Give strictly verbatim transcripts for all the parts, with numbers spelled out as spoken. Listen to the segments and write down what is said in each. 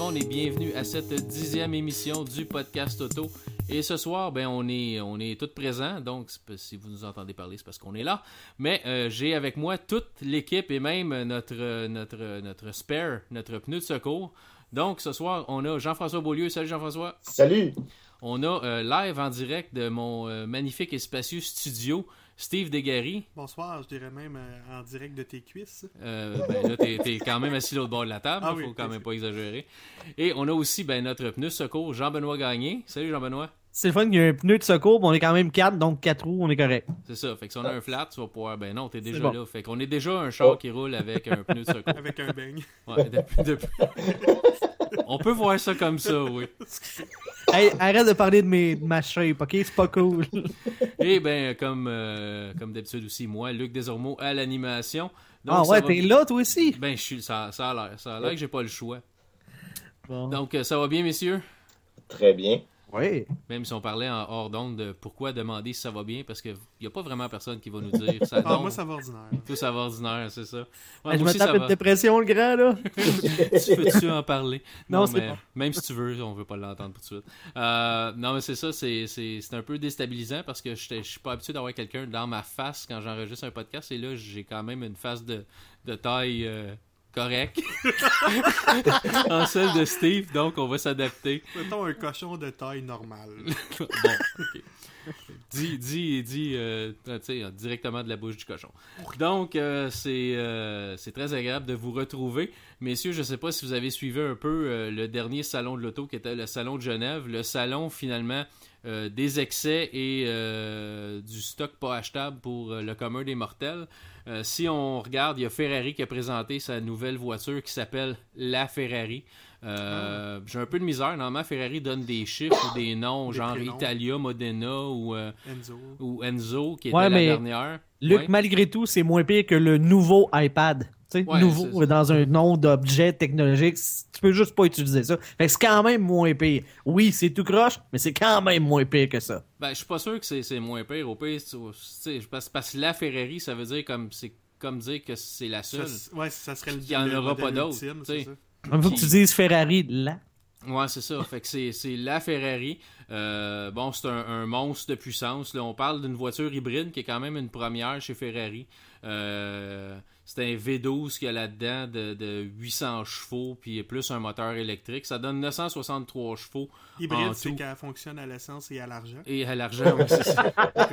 monde et bienvenue à cette dixième émission du podcast auto. Et ce soir, ben on est on est tous présents, donc si vous nous entendez parler, c'est parce qu'on est là. Mais euh, j'ai avec moi toute l'équipe et même notre notre notre spare, notre pneu de secours. Donc ce soir, on a Jean-François Beaulieu. Salut Jean-François. Salut. On a euh, live en direct de mon euh, magnifique et spacieux studio, Steve Desgaris. Bonsoir, je dirais même euh, en direct de tes cuisses. Euh, ben là, t'es, t'es quand même assis l'autre bord de la table, ah il oui, faut quand oui, même c'est... pas exagérer. Et on a aussi ben, notre pneu secours, Jean-Benoît Gagné. Salut Jean-Benoît. C'est le fun qu'il y a un pneu de secours, mais on est quand même quatre, donc quatre roues, on est correct. C'est ça, fait que si on a un flat, tu vas pouvoir... Ben non, t'es déjà bon. là. Fait qu'on est déjà un char qui roule avec un pneu de secours. Avec un beigne. Ouais, depuis, depuis... On peut voir ça comme ça, oui. Hey, arrête de parler de, mes, de ma shape, ok? C'est pas cool. Et ben, comme, euh, comme d'habitude aussi, moi, Luc Desormeaux à l'animation. Donc, ah ça ouais, va... t'es là toi aussi? Ben, je suis, ça, ça a l'air. Ça a l'air que j'ai pas le choix. Bon. Donc, ça va bien, messieurs? Très bien. Oui. Même si on parlait en hors d'onde de pourquoi demander si ça va bien, parce qu'il n'y a pas vraiment personne qui va nous dire ça. Ah, moi, ça va ordinaire. Tout ça va ordinaire, c'est ça. Ouais, Hey, je moi me aussi, tape ça une va. dépression, le grand, là. Tu peux-tu en parler? Non, Non, c'est mais pas. même si tu veux, on veut pas l'entendre tout de suite. Euh, non, mais c'est ça, c'est, c'est, c'est un peu déstabilisant parce que je suis pas habitué d'avoir quelqu'un dans ma face quand j'enregistre un podcast et là, j'ai quand même une face de, de taille euh, correcte en celle de Steve, donc on va s'adapter. Mettons un cochon de taille normale. Bon, ok. Dis, dis, dis euh, tu sais, directement de la bouche du cochon. Donc, euh, c'est, euh, c'est très agréable de vous retrouver. Messieurs, je ne sais pas si vous avez suivi un peu euh, le dernier salon de l'auto qui était le salon de Genève. Le salon, finalement, euh, des excès et euh, du stock pas achetable pour euh, le commun des mortels. Euh, si on regarde, il y a Ferrari qui a présenté sa nouvelle voiture qui s'appelle la Ferrari. Euh, j'ai un peu de misère. Normalement, Ferrari donne des chiffres ou des noms, Des genre prénoms. Italia, Modena ou, euh, Enzo. ou Enzo, qui était Ouais, la mais dernière. Luc, Ouais. malgré tout, c'est moins pire que le nouveau iPad. Tu sais, Ouais, nouveau c'est- dans un nom d'objet technologique, tu peux juste pas utiliser ça. Fait que c'est quand même moins pire. Oui, c'est tout croche, mais c'est quand même moins pire que ça. Ben, je suis pas sûr que c'est, c'est moins pire. Au pire, tu sais, parce, parce que la Ferrari, ça veut dire comme c'est comme dire que c'est la seule. Ça, ouais, ça serait le Il y en le aura modèle pas d'autres, ultime, tu sais. c'est ça. Il faut que tu dises Ferrari là. Ouais, c'est ça. Fait que c'est, c'est la Ferrari. Euh, bon, c'est un, un monstre de puissance. Là, on parle d'une voiture hybride qui est quand même une première chez Ferrari. Euh, c'est un V douze qu'il y a là-dedans de, de huit cents chevaux puis plus un moteur électrique. Ça donne neuf cent soixante-trois chevaux en Hybride, c'est tout. qu'elle fonctionne à l'essence et à l'argent. Et à l'argent, oui, c'est ça.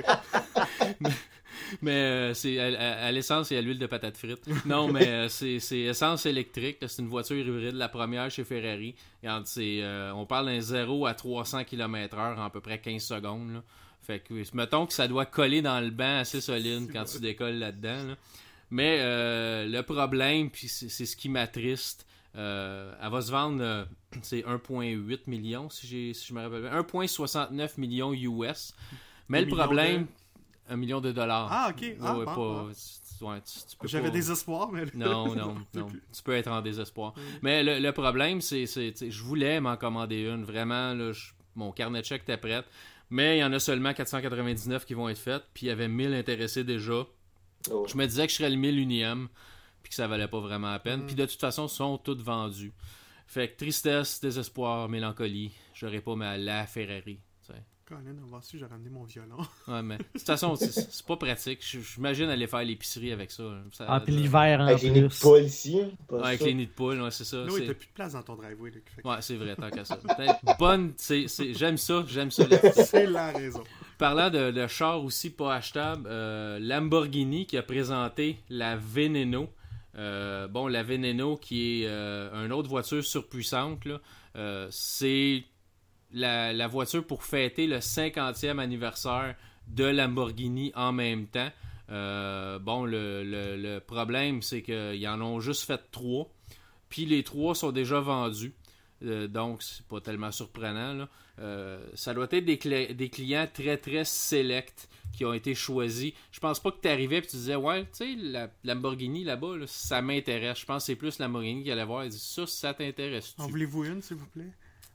mais mais, euh, c'est à, à- à l'essence et à l'huile de patate frite. Non, mais euh, c'est, c'est essence électrique. là, C'est une voiture hybride, la première chez Ferrari. Regarde, c'est, euh, on parle d'un zéro à trois cents kilomètres heure en à peu près quinze secondes. Là. Fait que, mettons que ça doit coller dans le banc assez solide quand tu décolles là-dedans. là. Mais euh, le problème, puis c'est, c'est ce qui m'attriste, euh, elle va se vendre, euh, c'est un virgule huit million, si, j'ai, si je me rappelle bien, un virgule soixante-neuf millions U S. Mais Un le million problème, de- un million de dollars. Ah, ok. Ah, Ouais, bon, pas, bon. tu- ouais, tu- tu peux J'avais pas- des espoirs, mais... Non, non, non. Tu peux être en désespoir. Mais le, le problème, c'est, c'est tu sais, je voulais m'en commander une. Vraiment, là, je- mon carnet de chèques était prêt. Mais il y en a seulement quatre cent quatre-vingt-dix-neuf qui vont être faites. Puis il y avait mille intéressés déjà. Oh. Je me disais que je serais le mille unième. Puis que ça valait pas vraiment la peine. Mm. Puis de toute façon, ils sont toutes vendus. Fait que tristesse, désespoir, mélancolie. J'aurais pas ma la Ferrari. tu sais. Colin, on va su, j'ai ramené mon violon. Ouais, mais de toute façon, c'est, c'est pas pratique. Je- J'imagine aller faire l'épicerie avec ça. ça Ah, puis l'hiver en Avec les nids de plus. poule ici. hein, pas Ouais, avec ça. les nids de poule, ouais, c'est ça. Là, c'est... t'as plus de place dans ton driveway. Luc. Fait que Ouais, c'est vrai, tant qu'à ça. Peut-être bonne, c'est, c'est, j'aime ça, j'aime ça. là. C'est la raison. Parlant de, de char aussi pas achetable, euh, Lamborghini qui a présenté la Veneno. Euh, bon, la Veneno qui est euh, une autre voiture surpuissante, là. Euh, c'est la, la voiture pour fêter le cinquantième anniversaire de Lamborghini en même temps. Euh, bon, le, le, le problème, c'est qu'ils en ont juste fait trois. Puis les trois sont déjà vendus. Euh, donc, c'est pas tellement surprenant. Là. Euh, ça doit être des, cl- des clients très, très sélects qui ont été choisis. Je pense pas que tu arrivais et tu disais, ouais, tu sais, la Lamborghini là-bas, là, ça m'intéresse. Je pense que c'est plus Lamborghini qui allait voir et dit, ça, ça t'intéresse-tu? En voulez-vous une, s'il vous plaît?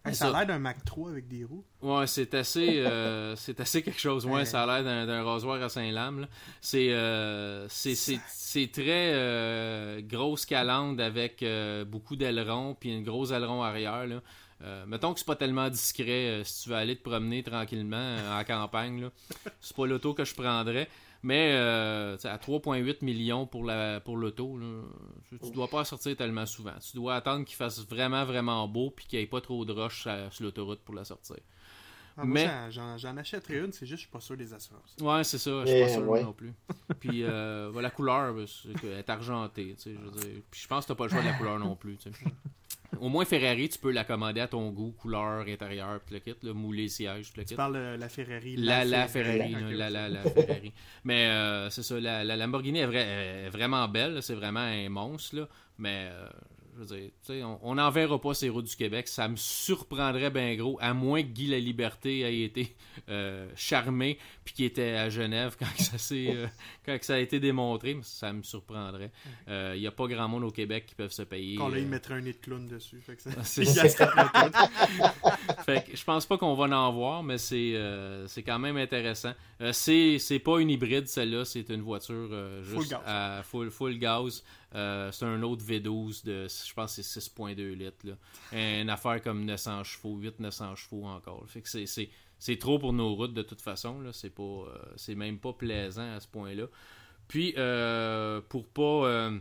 Hey, ça a l'air d'un Mac trois avec des roues. Ouais, c'est assez, euh, c'est assez quelque chose. Ouais, ça a l'air d'un, d'un rasoir à Saint-Lame. Là. C'est, euh, c'est, c'est, c'est très euh, grosse calandre avec euh, beaucoup d'ailerons puis une grosse aileron arrière. Là. Euh, mettons que c'est pas tellement discret euh, si tu veux aller te promener tranquillement euh, en campagne. Là. C'est pas l'auto que je prendrais. Mais euh, à trois virgule huit millions pour, la, pour l'auto, là, tu dois pas sortir tellement souvent. Tu dois attendre qu'il fasse vraiment, vraiment beau puis qu'il n'y ait pas trop de roches sur, sur l'autoroute pour la sortir. Ah, Mais... moi, j'en, j'en achèterais une, c'est juste que je suis pas sûr des assurances. Ouais, c'est ça, je suis pas Eh, sûr ouais. non plus. Puis euh, la couleur, c'est qu'elle est argentée. Tu sais, je veux dire. Puis je pense que t'as pas le choix de la couleur non plus. Tu sais. Au moins Ferrari, tu peux l'accommoder à ton goût, couleur, intérieur, puis le kit, là, moulé, siège, puis le kit. Tu parles de la Ferrari. La, la Ferrari, Ferrari, ok, là, la, ok. la, la Ferrari. Mais euh, c'est ça, la, la Lamborghini est, vrai, est vraiment belle, là, c'est vraiment un monstre, là, mais euh, je veux dire, tu sais, on n'en verra pas ces routes du Québec, ça me surprendrait bien gros, à moins que Guy Laliberté ait été euh, charmé, puis qu'il était à Genève quand ça, s'est, euh, quand ça a été démontré, mais ça me surprendrait. Il euh, n'y a pas grand monde au Québec qui peuvent se payer. Quand là, euh, il mettrait un nez de clown dessus. Fait que ça... c'est il ça. gasserait tout. Fait que je pense pas qu'on va en voir, mais c'est, euh, c'est quand même intéressant. Euh, c'est, c'est pas une hybride, celle-là, c'est une voiture euh, juste Full gaz. à full, full gaz. Euh, c'est un autre V douze de, je pense que c'est six virgule deux litres. Là. Une affaire comme neuf cents chevaux, huit neuf cents chevaux encore. Fait que c'est, c'est, c'est trop pour nos routes de toute façon. Là. C'est, pas, euh, c'est même pas plaisant à ce point-là. Puis, euh, pour pas euh,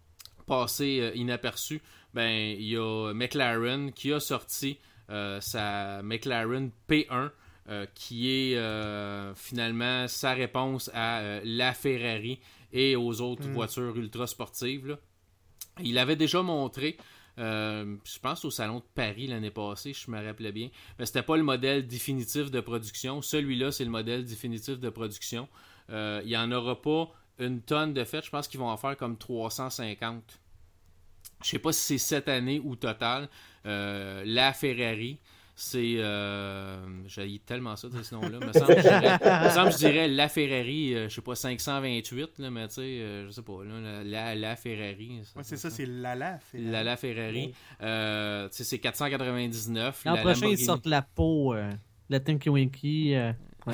passer euh, inaperçu, ben il y a McLaren qui a sorti euh, sa McLaren P un euh, qui est euh, finalement sa réponse à euh, la Ferrari et aux autres Mm. voitures ultra sportives. Là. Il avait déjà montré, euh, je pense au Salon de Paris l'année passée, je me rappelais bien, mais c'était pas le modèle définitif de production. Celui-là, c'est le modèle définitif de production. Euh, il n'y en aura pas une tonne de fait. Je pense qu'ils vont en faire comme trois cent cinquante. Je sais pas si c'est cette année ou total. Euh, la Ferrari, c'est... Euh, j'ai tellement ça, ce nom-là. Me semble, je dirais, me semble, je dirais la Ferrari, euh, je sais pas, cinq cent vingt-huit, là, mais tu sais, euh, je sais pas, là, la, la Ferrari. Ouais, c'est ça, c'est Lala. Ferrari. La, la Ferrari. Euh, tu sais, c'est quatre cent quatre-vingt-dix-neuf. L'an la prochain, ils Lamborghini. sortent la peau, euh, la Tinky Winky. euh,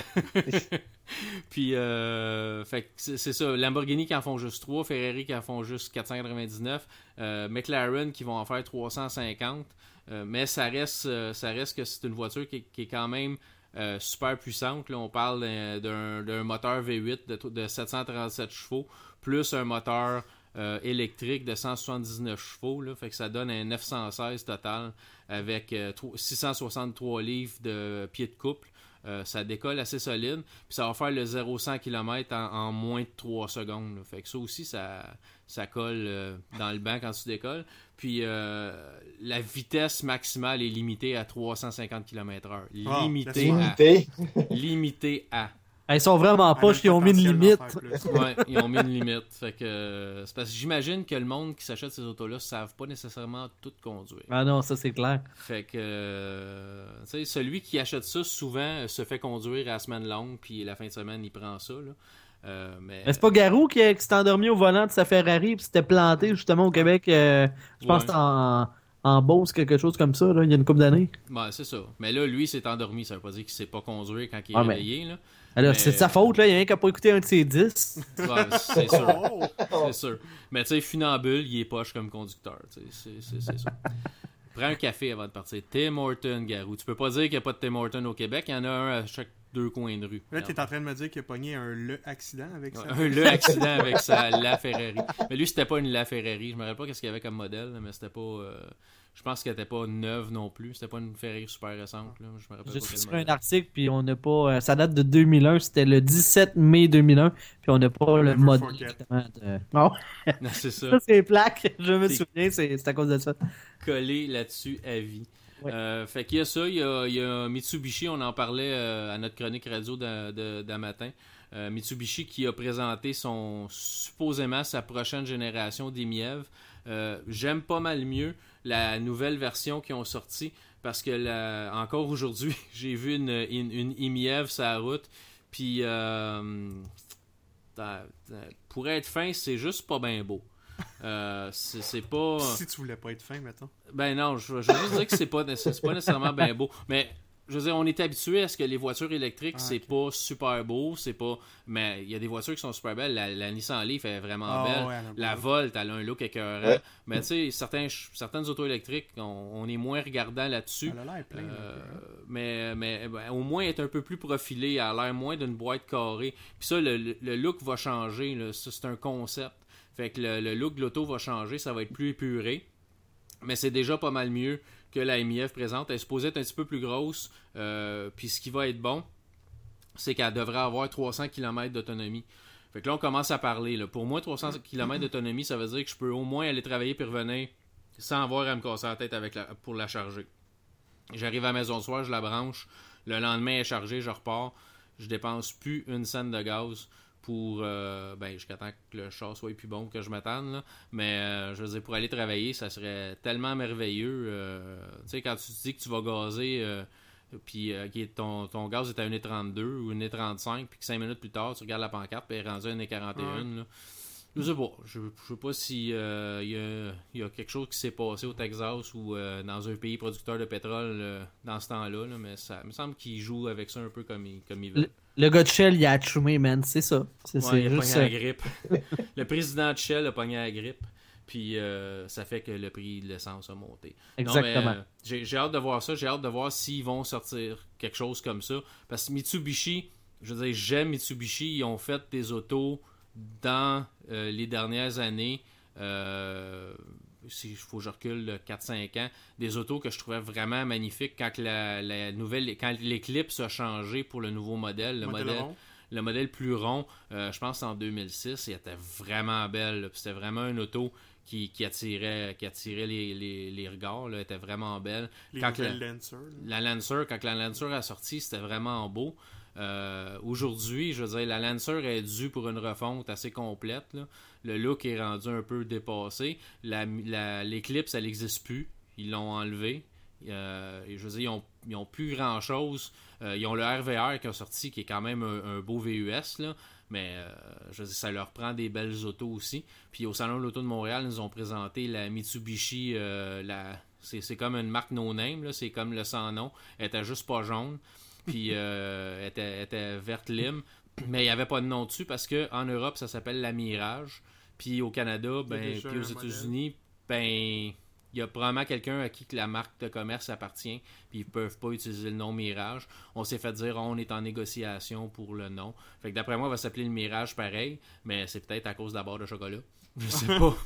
Puis, euh, fait que c'est, c'est ça. Lamborghini qui en font juste trois, Ferrari qui en font juste quatre cent quatre-vingt-dix-neuf, euh, McLaren qui vont en faire trois cent cinquante. Euh, mais ça reste, euh, ça reste que c'est une voiture qui, qui est quand même euh, super puissante. Là, on parle d'un, d'un, d'un moteur V huit de, de sept cent trente-sept chevaux, plus un moteur euh, électrique de cent soixante-dix-neuf chevaux. Là, fait que ça donne un neuf cent seize total avec euh, six cent soixante-trois livres de pied de couple. Euh, ça décolle assez solide, puis ça va faire le zéro à cent kilomètres en, en moins de trois secondes. Là. Fait que ça aussi, ça, ça colle euh, dans le banc quand tu décolles. Puis euh, la vitesse maximale est limitée à trois cent cinquante kilomètres heure. Ah, Limitée laisse-moi. à. Limité. Limitée à. Ils sont vraiment Elle a poches, le ils ont mis une potentiel limite. d'en faire plus. Ouais, ils ont mis une limite. Fait que euh, c'est parce que j'imagine que le monde qui s'achète ces autos-là ne savent pas nécessairement tout conduire. Ah non, ça c'est clair. Fait que, euh, tu sais, celui qui achète ça, souvent, euh, se fait conduire à la semaine longue, puis la fin de semaine, il prend ça, là. Euh, mais... Mais c'est pas Garou qui, qui s'est endormi au volant de sa Ferrari puis s'était planté justement au Québec, euh, je pense Ouais. que c'était en, en Beauce, quelque chose comme ça, là, il y a une couple d'années. Ouais, c'est ça. Mais là, lui, il s'est endormi. Ça veut pas dire qu'il sait pas conduire quand il est Ah, mais- réveillé, là. Alors, Mais- c'est de sa faute, là, il y a rien qui a pas écouté un de ses dix. Ouais, c'est sûr. Oh! C'est sûr. Mais tu sais, funambule, il est poche comme conducteur. tu sais, C'est, c'est, c'est ça. Prends un café avant de partir. Tim Horton, Garou. Tu peux pas dire qu'il n'y a pas de Tim Horton au Québec. Il y en a un à chaque deux coins de rue. Là, t'es en train de me dire qu'il a pogné un le accident avec ça. Un le accident avec sa La Ferrari. Mais lui, c'était pas une La Ferrari. Je me rappelle pas qu'est-ce qu'il y avait comme modèle, mais c'était pas. euh, Je pense qu'elle était pas neuve non plus. C'était pas une Ferrari super récente. Là. Je me rappelle J'ai pas quel su un modèle. article, puis on n'a pas. euh, ça date de deux mille un, c'était le dix-sept mai deux mille un, puis on n'a pas le Never modèle. forget. justement, de- Non, Non, c'est ça. ça c'est plaque, je me C'est- souviens, c'est c'est à cause de ça. Collé là-dessus à vie. Ouais. Euh, fait qu'il y a ça, il y a, il y a Mitsubishi, on en parlait euh, à notre chronique radio d'un de, d'un matin. Euh, Mitsubishi qui a présenté son supposément sa prochaine génération d'I-M I E V. Euh, j'aime pas mal mieux la nouvelle version qu'ils ont sortie parce que la, encore aujourd'hui, j'ai vu une, une, une I M I E V sur la route. Puis euh, pour être fin, c'est juste pas bien beau. Euh, c'est, c'est pas... Si tu voulais pas être fin, mettons. Ben non, je, je veux juste dire que c'est pas, c'est pas nécessairement bien beau. Mais je veux dire, on est habitué à ce que les voitures électriques, Ah, c'est ok. pas super beau, c'est pas... Mais il y a des voitures qui sont super belles. La, la Nissan Leaf est vraiment Ah, belle. ouais, elle a beau La look. Volt, elle a un look écœurant. Ouais. Mais tu sais, certains, certaines autos électriques, on, on est moins regardant là-dessus. Elle a l'air pleine. Euh, un peu, hein. mais mais ben, au moins être un peu plus profilé, elle a l'air moins d'une boîte carrée. Puis ça, le, le- le look va changer. Là. Ça, c'est un concept. Fait que le, le look de l'auto va changer, ça va être plus épuré. Mais c'est déjà pas mal mieux que la M I F présente. Elle est supposée être un petit peu plus grosse. Euh, Puis ce qui va être bon, c'est qu'elle devrait avoir trois cents kilomètres d'autonomie. Fait que là, on commence à parler. Là. Pour moi, trois cents kilomètres d'autonomie, ça veut dire que je peux au moins aller travailler puis revenir sans avoir à me casser la tête avec la, pour la charger. J'arrive à la maison le soir, je la branche. Le lendemain, elle est chargée, je repars. Je dépense plus une scène de gaz pour euh, ben jusqu'à temps que le char soit plus bon que je m'attende là. Mais euh, je veux dire, pour aller travailler, ça serait tellement merveilleux. Euh, tu sais, quand tu te dis que tu vas gazer euh, puis euh, qui est- ton, ton gaz est à un virgule trente-deux ou un virgule trente-cinq, puis que cinq minutes plus tard, tu regardes la pancarte, puis elle est rendue à un virgule quarante et un. Là. Je sais pas. Je, je sais pas si euh, y, a, y a quelque chose qui s'est passé au Texas ou euh, dans un pays producteur de pétrole euh, dans ce temps-là, là, mais ça me semble qu'ils jouent avec ça un peu comme ils, comme ils veulent. Le gars de Shell, il a chumé, man. C'est ça. C'est, Ouais, c'est il a juste pogné la ça. grippe. Le président de Shell a pogné la grippe. Puis euh, ça fait que le prix de l'essence a monté. Exactement. Non, mais, euh, j'ai, j'ai hâte de voir ça. J'ai hâte de voir s'ils vont sortir quelque chose comme ça. Parce que Mitsubishi, je veux dire, j'aime Mitsubishi. Ils ont fait des autos dans euh, les dernières années. Euh, il faut que je recule de quatre cinq ans. Des autos que je trouvais vraiment magnifiques quand la, la nouvelle, quand l'Eclipse a changé pour le nouveau modèle. Le Modèle modèle, rond. le modèle plus rond, euh, je pense en deux mille six, il était vraiment belle. Là. Puis c'était vraiment une auto qui, qui attirait, qui attirait les, les, les regards. Là. Elle était vraiment belle. Les Quand nouvelles la, Lancer. là. la Lancer, quand la Lancer a sorti, c'était vraiment beau. Euh, aujourd'hui, je veux dire, la Lancer est due pour une refonte assez complète. Là. Le look est rendu un peu dépassé. La, la, L'Eclipse, elle n'existe plus. Ils l'ont enlevé. Euh, et je veux dire, ils ont, ils ont plus grand chose. Euh, ils ont le R V R qui a sorti, qui est quand même un, un beau V U S, là. Mais euh, je veux dire, ça leur prend des belles autos aussi. Puis au Salon de l'Auto de Montréal, ils nous ont présenté la Mitsubishi. Euh, la, c'est, c'est comme une marque no-name, là. C'est comme le sans-nom. Elle était juste pas jaune. Puis euh, elle, était, elle était verte lime. Mais il n'y avait pas de nom dessus parce qu'en Europe, ça s'appelle la Mirage. Puis au Canada, Il y a ben, déjà puis aux un modèle. États-Unis, ben. Il y a probablement quelqu'un à qui que la marque de commerce appartient, puis ils peuvent pas utiliser le nom Mirage. On s'est fait dire, on est en négociation pour le nom. Fait que d'après moi, il va s'appeler le Mirage pareil, mais c'est peut-être à cause de la barre de chocolat. Je sais pas.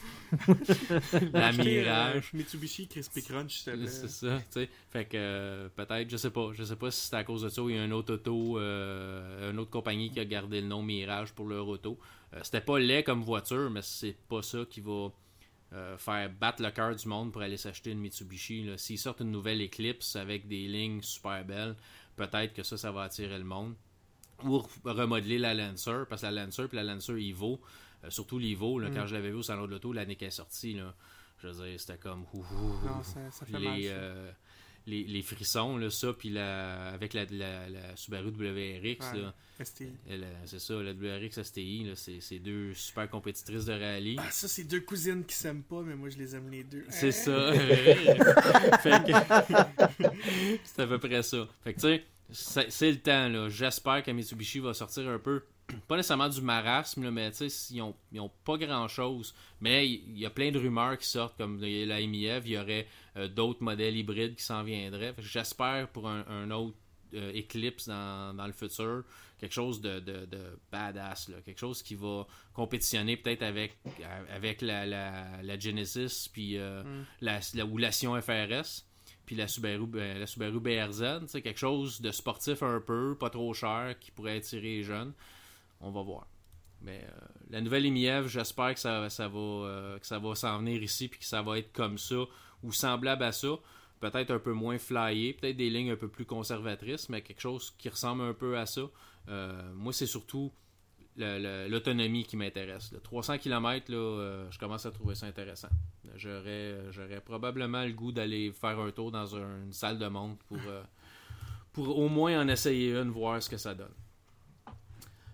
La Acheter, euh, Mirage. Mitsubishi Crispy Crunch, s'il te plaît. C'est ça, tu sais. Fait que euh, peut-être, je sais pas. Je sais pas si c'est à cause de ça ou il y a un autre auto, euh, une autre compagnie qui a gardé le nom Mirage pour leur auto. Euh, c'était pas laid comme voiture, mais c'est pas ça qui va euh, faire battre le cœur du monde pour aller s'acheter une Mitsubishi. Là. S'ils sortent une nouvelle Eclipse avec des lignes super belles, peut-être que ça, ça va attirer le monde. Ou remodeler la Lancer, parce que la Lancer puis la Lancer Evo, euh, surtout l'Evo, là, Mm. quand je l'avais vu au salon de l'auto l'année qu'elle est sortie, là, je veux dire, c'était comme ouh, ouh, Non, ça, ça fait les, mal. ça. euh, les, les frissons, là, ça, puis la, avec la, la, la Subaru W R X, Ouais. là, S T I. elle, euh, c'est ça, la W R X S T I, là, c'est, c'est deux super compétitrices de rallye. Ah, ça, c'est deux cousines qui s'aiment pas, mais moi, je les aime les deux. C'est Eh. ça. Fait que- c'est à peu près ça. Fait que tu sais, c'est, c'est le temps, là. J'espère que Mitsubishi va sortir un peu, pas nécessairement du marasme, là, mais tu sais, ils ont, ils ont pas grand-chose. Mais il y, y a plein de rumeurs qui sortent, comme il y a la M I F, il y aurait euh, d'autres modèles hybrides qui s'en viendraient. Fait que j'espère pour un, un autre euh, Eclipse dans, dans le futur, quelque chose de, de, de badass, là. Quelque chose qui va compétitionner peut-être avec, avec la, la, la Genesis, puis euh, Mm. la, la, ou la Sion F R S, puis la Subaru, euh, la Subaru B R Z, c'est quelque chose de sportif un peu, pas trop cher, qui pourrait attirer les jeunes. On va voir. Mais euh, la nouvelle M I F, j'espère que ça, ça va euh, que ça va s'en venir ici, puis que ça va être comme ça, ou semblable à ça. Peut-être un peu moins flyé, peut-être des lignes un peu plus conservatrices, mais quelque chose qui ressemble un peu à ça. Euh, moi, c'est surtout le- le- l'autonomie qui m'intéresse. Là. trois cents kilomètres, là, euh, je commence à trouver ça intéressant. J'aurais, j'aurais probablement le goût d'aller faire un tour dans un- une salle de montre pour, euh, pour au moins en essayer une, voir ce que ça donne.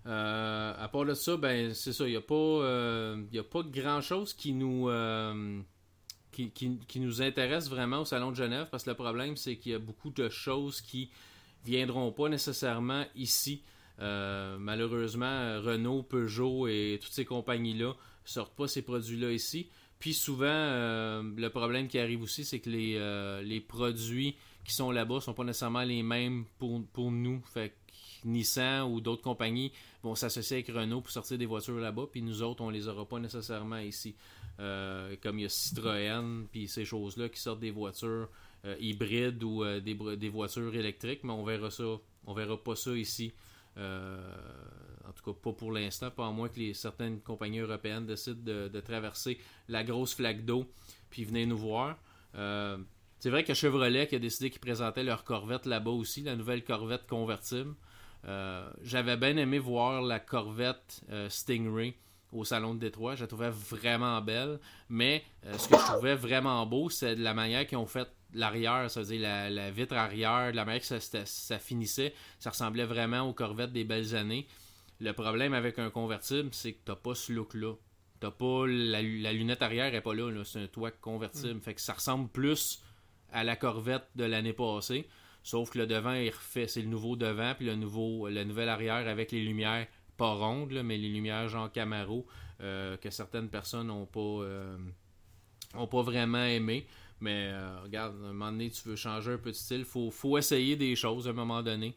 Euh, à part de ça, ben c'est ça, il n'y a pas, euh, y a pas grand-chose qui nous, euh, qui, qui, qui nous intéresse vraiment au Salon de Genève, parce que le problème, c'est qu'il y a beaucoup de choses qui viendront pas nécessairement ici. Euh, malheureusement, Renault, Peugeot et toutes ces compagnies-là sortent pas ces produits-là ici. Puis souvent, euh, le problème qui arrive aussi, c'est que les, euh, les produits qui sont là-bas sont pas nécessairement les mêmes pour, pour nous. Fait que Nissan ou d'autres compagnies vont s'associer avec Renault pour sortir des voitures là-bas, puis nous autres, on les aura pas nécessairement ici. Euh, comme il y a Citroën, puis ces choses-là qui sortent des voitures euh, hybrides ou euh, des, des voitures électriques, mais on verra ça, on verra pas ça ici. Euh, en tout cas, pas pour l'instant, pas à moins que les, certaines compagnies européennes décident de, de traverser la grosse flaque d'eau puis venir nous voir. Euh, c'est vrai que Chevrolet qui a décidé qu'ils présentaient leur Corvette là-bas aussi, la nouvelle Corvette convertible. Euh, j'avais bien aimé voir la Corvette euh, Stingray au Salon de Détroit. Je la trouvais vraiment belle, mais euh, ce que je trouvais vraiment beau, c'est de la manière qu'ils ont fait l'arrière, ça veut dire la, la vitre arrière, de la manière que ça, ça, ça finissait. Ça ressemblait vraiment aux Corvettes des belles années. Le problème avec un convertible, c'est que t'as pas ce look-là. T'as pas la, la lunette arrière est pas là, là. C'est un toit convertible. Mm. Fait que ça ressemble plus à la Corvette de l'année passée. Sauf que le devant est refait. C'est le nouveau devant, puis le nouveau, le nouvel arrière avec les lumières pas rondes, là, mais les lumières genre Camaro euh, que certaines personnes n'ont pas, euh, ont pas vraiment aimé. Mais euh, regarde, à un moment donné, tu veux changer un peu de style. Faut, faut essayer des choses à un moment donné.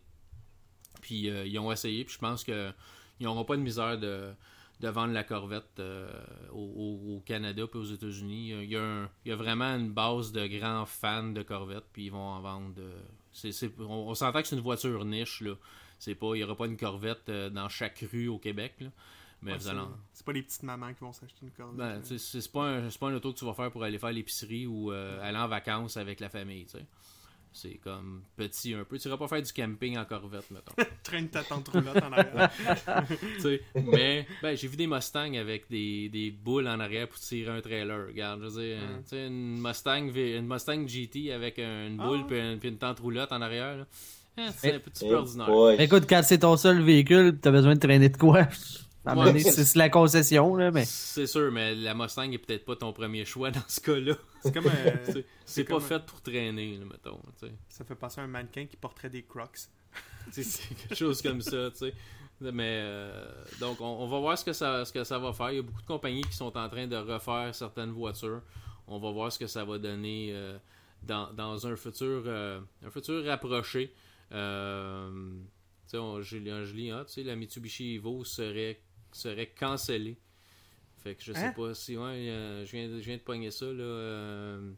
Puis euh, ils ont essayé, puis je pense qu'ils n'auront pas de misère de, de vendre la Corvette euh, au, au Canada et aux États-Unis. Il y, a un, il y a vraiment une base de grands fans de Corvette, puis ils vont en vendre. Euh, c'est, c'est, on, on s'entend que c'est une voiture niche, là. C'est pas, il n'y aura pas une Corvette euh, dans chaque rue au Québec, là. Mais ouais, vous c'est, allez... c'est pas les petites mamans qui vont s'acheter une Corvette. Ben, c'est, c'est, pas un, c'est pas un auto que tu vas faire pour aller faire l'épicerie ou euh, aller en vacances avec la famille, tu sais. C'est comme petit un peu. Tu iras pas faire du camping en Corvette, mettons. Traîne ta tente roulotte en arrière. Mais ben, j'ai vu des Mustangs avec des, des boules en arrière pour tirer un trailer. Regarde, je veux dire, mm. tu sais, une Mustang, une Mustang G T avec une boule et ah, une, une tente roulotte en arrière. Là. Ah, c'est un petit peu ordinaire. Ouais. Écoute, quand c'est ton seul véhicule, t'as besoin de traîner de quoi? Ouais, c'est, c'est la concession, là, mais... C'est sûr, mais la Mustang est peut-être pas ton premier choix dans ce cas-là. C'est comme euh, c'est, c'est, c'est pas fait un... pour traîner, là, mettons. T'sais. Ça fait passer un mannequin qui porterait des Crocs. C'est quelque chose comme ça, tu sais. Mais euh, donc, on, on va voir ce que, ça, ce que ça va faire. Il y a beaucoup de compagnies qui sont en train de refaire certaines voitures. On va voir ce que ça va donner euh, dans, dans un futur euh, un futur rapproché. Euh, tu sais, on, je, je lis, hein, tu sais, la Mitsubishi Evo serait serait cancellé. Fait que je sais hein? pas si ouais, euh, je, viens, je viens de pogner ça là, euh,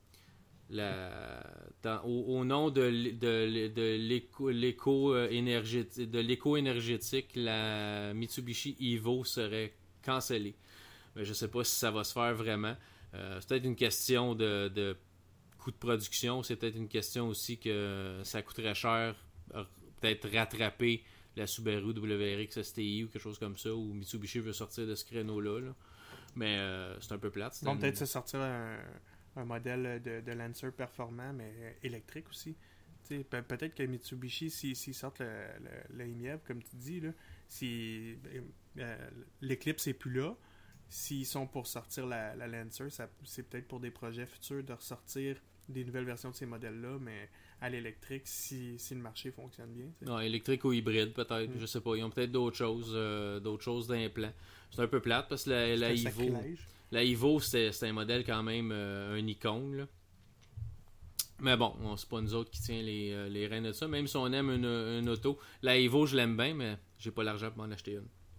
la, dans, au, au nom de, de, de l'éco, l'éco énergétique de l'éco énergétique, la Mitsubishi Evo serait cancellée. Mais je sais pas si ça va se faire vraiment. Euh, c'est peut-être une question de, de coût de production, c'est peut-être une question aussi que ça coûterait cher peut-être rattraper la Subaru W R X S T I ou quelque chose comme ça, où Mitsubishi veut sortir de ce créneau-là. Là. Mais euh, c'est un peu plate. Ils vont une... peut-être se sortir un, un modèle de, de Lancer performant, mais électrique aussi. Pe- peut-être que Mitsubishi, s'ils si, si sortent le, le, le Imieb, comme tu dis, là, si euh, l'Eclipse n'est plus là, s'ils sont pour sortir la, la Lancer, ça, c'est peut-être pour des projets futurs de ressortir des nouvelles versions de ces modèles-là, mais à l'électrique, si, si le marché fonctionne bien. Non, électrique ou hybride, peut-être. Mm. Je sais pas. Ils ont peut-être d'autres choses, euh, d'autres choses d'implant. C'est un peu plate parce que la, la Evo, la Evo, c'était, c'était un modèle quand même euh, un icône. Là. Mais bon, on, c'est pas nous autres qui tient les, euh, les rênes de ça. Même si on aime une, une auto, la Evo, je l'aime bien, mais j'ai pas l'argent pour m'en acheter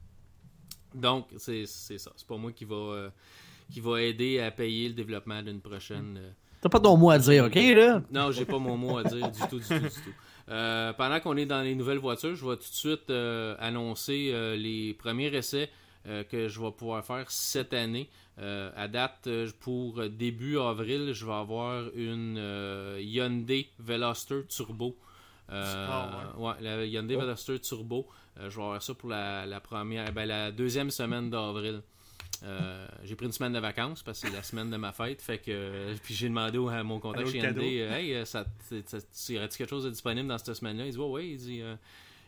une. Donc, c'est, c'est ça. C'est pas moi qui va, euh, qui va aider à payer le développement d'une prochaine... Euh, T'as pas ton mot à dire, ok, là? Non, j'ai pas mon mot à dire du tout, du tout, du tout. Euh, pendant qu'on est dans les nouvelles voitures, je vais tout de suite euh, annoncer euh, les premiers essais euh, que je vais pouvoir faire cette année. Euh, à date, pour début avril, je vais avoir une euh, Hyundai Veloster Turbo. Euh, oh, ouais. ouais, la Hyundai oh. Veloster Turbo. Euh, je vais avoir ça pour la, la première, ben, la deuxième semaine d'avril. Euh, j'ai pris une semaine de vacances parce que c'est la semaine de ma fête. Fait que euh, puis j'ai demandé au, à mon contact chez Hyundai, euh, hey, ça, ça, ça, y aurait-il quelque chose de disponible dans cette semaine-là? Il dit ouais, ouais, il dit, euh,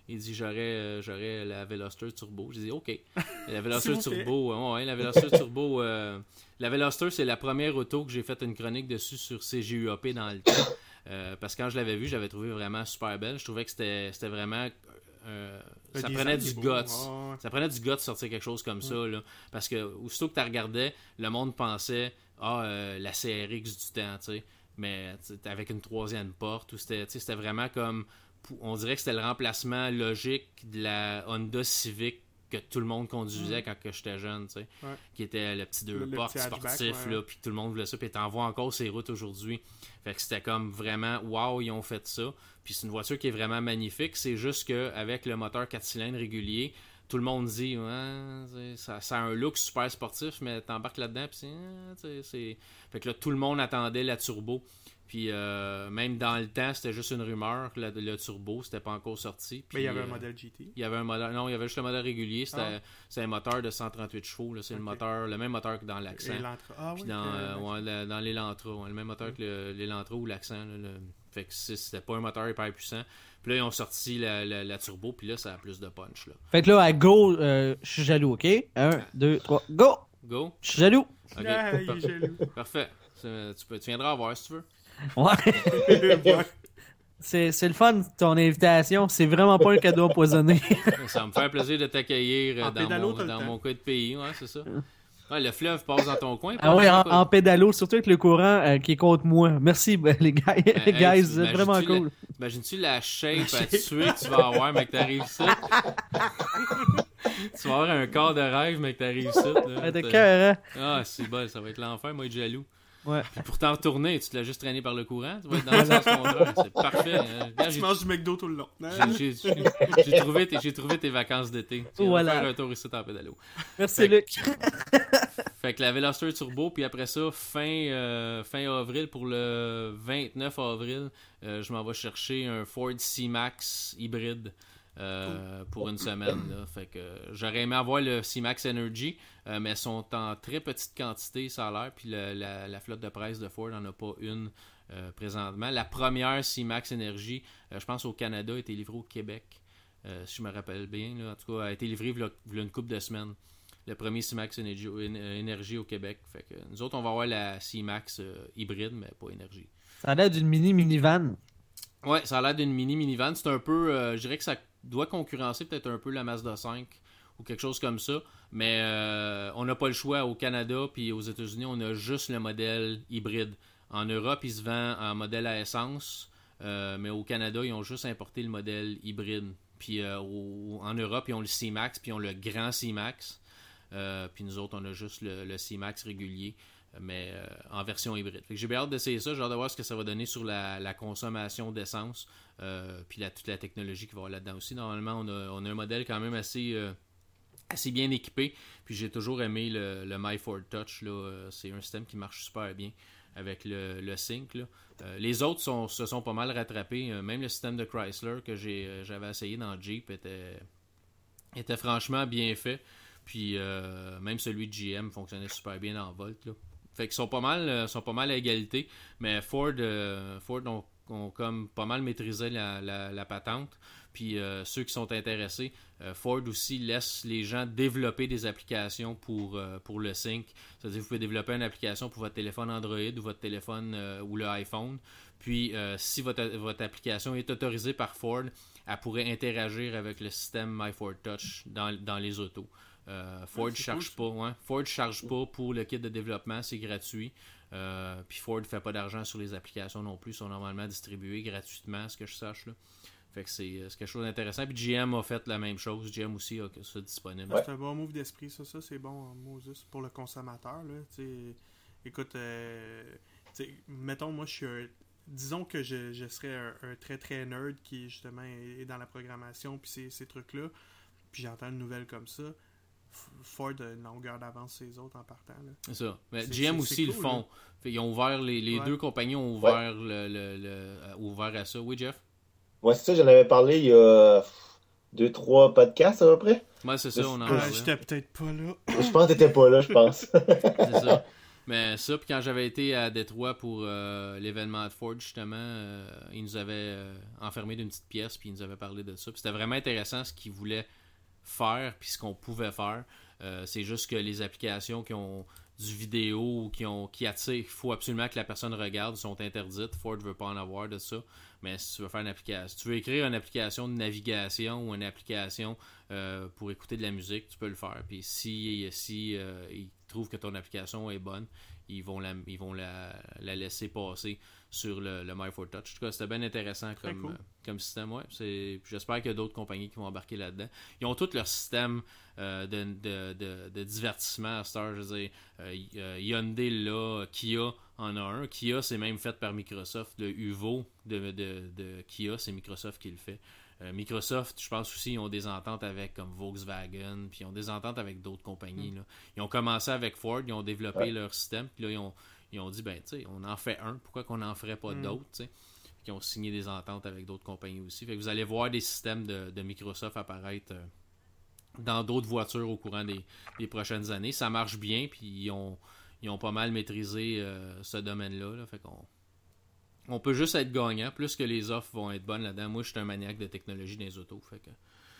Il dit j'aurais, euh, j'aurais la Veloster Turbo. J'ai dit OK. La Veloster S'il vous plaît. Turbo, euh, ouais, la Veloster Turbo. euh, la Veloster, c'est la première auto que j'ai fait une chronique dessus sur C G U A P dans le temps. Euh, parce que quand je l'avais vue, j'avais trouvé vraiment super belle. Je trouvais que c'était, c'était vraiment. Euh, Le ça design prenait est du beau. guts. Ouais, ouais. Ça prenait du gars de sortir quelque chose comme ça, là. Parce que aussitôt que tu regardais, le monde pensait ah, euh, la C R X du temps, tu sais. Mais t'sais, avec une troisième porte, ou c'était, c'était vraiment comme. On dirait que c'était le remplacement logique de la Honda Civic que tout le monde conduisait Mm. quand que j'étais jeune, tu sais. Ouais. Qui était le petit deux Le- le portes petit hatchback, sportif, ouais. là, puis tout le monde voulait ça, puis t'en vois encore ces routes aujourd'hui. Fait que c'était comme vraiment, wow, ils ont fait ça. Puis c'est une voiture qui est vraiment magnifique. C'est juste qu'avec le moteur quatre cylindres régulier, tout le monde dit, ouais, ça, ça a un look super sportif, mais t'embarques là-dedans, puis c'est, c'est. Fait que là, tout le monde attendait la turbo. Puis euh, même dans le temps, c'était juste une rumeur, le, le turbo, c'était pas encore sorti. Puis, Mais il y avait euh, un modèle G T. il y avait un modèle, non, il y avait juste le modèle régulier, c'était, Ah. c'est un moteur de cent trente-huit chevaux, là, c'est Ok. le moteur, le même moteur que dans l'Accent. Et l'Entra. Ah Puis oui. dans, que- euh, ouais, le- dans l'Elantra, ouais, le même moteur que le- l'Elantra ou l'Accent. Là, le- Fait que c'est- c'était pas un moteur hyper puissant. Puis là, ils ont sorti la, la, la turbo, puis là, ça a plus de punch. Là. Fait que là, à go, euh, je suis jaloux, ok? Un, deux, trois, go! Go? Je suis jaloux. Ok, Ah, il est jaloux. parfait. C'est- Tu, peux, tu viendras voir si tu veux. Ouais. Ouais. C'est, c'est le fun, ton invitation. C'est vraiment pas un cadeau empoisonné. Ça va me faire plaisir de t'accueillir euh, En dans, pédalo, mon, t'as le dans temps. mon cas de pays. Ouais, c'est ça. Ouais, le fleuve passe dans ton coin. Ah ouais, passe en, dans ton en pédalo, surtout avec le courant euh, qui est contre moi. Merci, ben, les gars. Ben, les hey, guys, tu- vous êtes vraiment imagines-tu cool. la- Imagines-tu la shape à tuer que tu vas avoir, mec, t'arrives ici? Tu vas avoir un corps de rêve, mec, t'arrives ici. Ah, de cœur, hein? Ah, c'est bon, ça va être l'enfer, moi, être jaloux. Ouais. Puis pour t'en retourner, tu te l'as juste traîné par le courant, tu vas être dans le sens contraire, c'est parfait. hein. Regarde, Tu j'ai- manges du McDo tout le long. j'ai- j'ai- j'ai- j'ai trouvé, tes- j'ai trouvé tes vacances d'été. Tu vas Voilà. faire un tour ici en pédalo. Merci, Fait que- Luc. Fait que la Veloster Turbo, puis après ça, fin, euh, fin avril, pour le vingt-neuf avril, euh, je m'en vais chercher un Ford C-Max hybride euh, pour une semaine. Là. Fait que euh, j'aurais aimé avoir le C-Max Energy, euh, mais elles sont en très petite quantité, ça a l'air, puis le- la, la flotte de presse de Ford n'en a pas une euh, présentement. La première C-Max Energy, euh, je pense au Canada, a été livrée au Québec, euh, si je me rappelle bien. Là. En tout cas, a été livrée il y a- il y a une couple de semaines. Le premier C-Max Energy, euh, Énergie au Québec. Fait que nous autres, on va avoir la C-Max euh, hybride, mais pas énergie. Ça a l'air d'une mini-minivan. Ouais, ça a l'air d'une mini-minivan. C'est un peu, euh, je dirais que ça doit concurrencer peut-être un peu la Mazda cinq ou quelque chose comme ça. Mais euh, on n'a pas le choix au Canada puis aux États-Unis, on a juste le modèle hybride. En Europe, il se vend en modèle à essence, euh, mais au Canada, ils ont juste importé le modèle hybride. Puis euh, au- en Europe, ils ont le C-Max puis ils ont le grand C-Max. Euh, puis nous autres, on a juste le, le C-Max régulier, mais euh, en version hybride. Fait que j'ai bien hâte d'essayer ça. J'ai hâte de voir ce que ça va donner sur la, la consommation d'essence. Euh, puis la, toute la technologie qui va y avoir là-dedans aussi. Normalement, on a, on a un modèle quand même assez, euh, assez bien équipé. Puis j'ai toujours aimé le, le My Ford Touch. Là. Euh, C'est un système qui marche super bien avec le, le Sync. Là. Euh, les autres sont, se sont pas mal rattrapés. Euh, même le système de Chrysler que j'ai, euh, j'avais essayé dans Jeep était, était franchement bien fait. Puis euh, même celui de G M fonctionnait super bien dans Volt. Là. Fait qu'ils sont pas mal, euh, sont pas mal à égalité. Mais Ford, euh, Ford ont, ont comme pas mal maîtrisé la, la, la patente. Puis euh, ceux qui sont intéressés, euh, Ford aussi laisse les gens développer des applications pour, euh, pour le Sync. C'est-à-dire que vous pouvez développer une application pour votre téléphone Android ou votre téléphone euh, ou le iPhone. Puis euh, si votre, votre application est autorisée par Ford, elle pourrait interagir avec le système My Ford Touch dans, dans les autos. Euh, Ford c'est charge cool, pas, ouais. Ford charge pas pour le kit de développement, c'est gratuit. Euh, puis Ford fait pas d'argent sur les applications non plus, ils sont normalement distribués gratuitement, à ce que je sache là. Fait que c'est, c'est quelque chose d'intéressant. Puis G M a fait la même chose, G M aussi a ça disponible. Ouais. C'est un bon move d'esprit, ça, ça c'est bon, hein, Moses, pour le consommateur. Là, t'sais. Écoute, euh, t'sais, mettons, moi, je suis un. Disons que je, je serais un, un très très nerd qui, justement, est, est dans la programmation, puis ces, ces trucs-là, puis j'entends une nouvelle comme ça. F- Ford a une longueur d'avance sur les autres en partant. Là. C'est ça. Mais C'est- G M c'est- aussi c'est le cool, font. là. Fait, ils ont ouvert les, les Ouais. deux compagnies ont ouvert le, le, le- euh, ouvert à ça. Oui, Jeff? Ouais, c'est ça, j'en avais parlé il y a deux, trois podcasts à peu près. Ouais, c'est ça, on en Ah, Euh, parlait. J'étais peut-être pas là. Je pense que t'étais pas là, je pense. C'est ça. Mais ça, puis quand j'avais été à Détroit pour euh, l'événement de Ford, justement, euh, ils nous avaient euh, enfermés d'une petite pièce, puis ils nous avaient parlé de ça. Puis c'était vraiment intéressant ce qu'ils voulaient faire, puis ce qu'on pouvait faire. Euh, c'est juste que les applications qui ont du vidéo ou qui, ont, qui attirent, il faut absolument que la personne regarde, sont interdites. Ford ne veut pas en avoir de ça. Mais si tu veux faire une application, si tu veux écrire une application de navigation ou une application euh, pour écouter de la musique, tu peux le faire. Puis si, si euh, ils trouvent que ton application est bonne, ils vont la, ils vont la, la laisser passer sur le, le MyFordTouch. En tout cas, c'était bien intéressant comme, cool. euh, comme système. Ouais. C'est, j'espère qu'il y a d'autres compagnies qui vont embarquer là-dedans. Ils ont tout leur système euh, de, de, de, de divertissement à Star. Je veux dire, euh, Hyundai là, Kia en a un. Kia, c'est même fait par Microsoft. Le Uvo de, de, de Kia, c'est Microsoft qui le fait. Euh, Microsoft, je pense aussi, ils ont des ententes avec comme Volkswagen, puis ils ont des ententes avec d'autres compagnies. Mm. Là. Ils ont commencé avec Ford, ils ont développé ouais. leur système, puis là, ils ont, ils ont dit, ben, tu sais, on en fait un, pourquoi qu'on n'en ferait pas mm. d'autres, tu sais. Puis ils ont signé des ententes avec d'autres compagnies aussi. Fait que vous allez voir des systèmes de, de Microsoft apparaître euh, dans d'autres voitures au courant des, des prochaines années. Ça marche bien, puis ils ont, ils ont pas mal maîtrisé euh, ce domaine-là. Là, fait qu'on On peut juste être gagnant, plus que les offres vont être bonnes là-dedans. Moi, je suis un maniaque de technologie dans les autos, fait que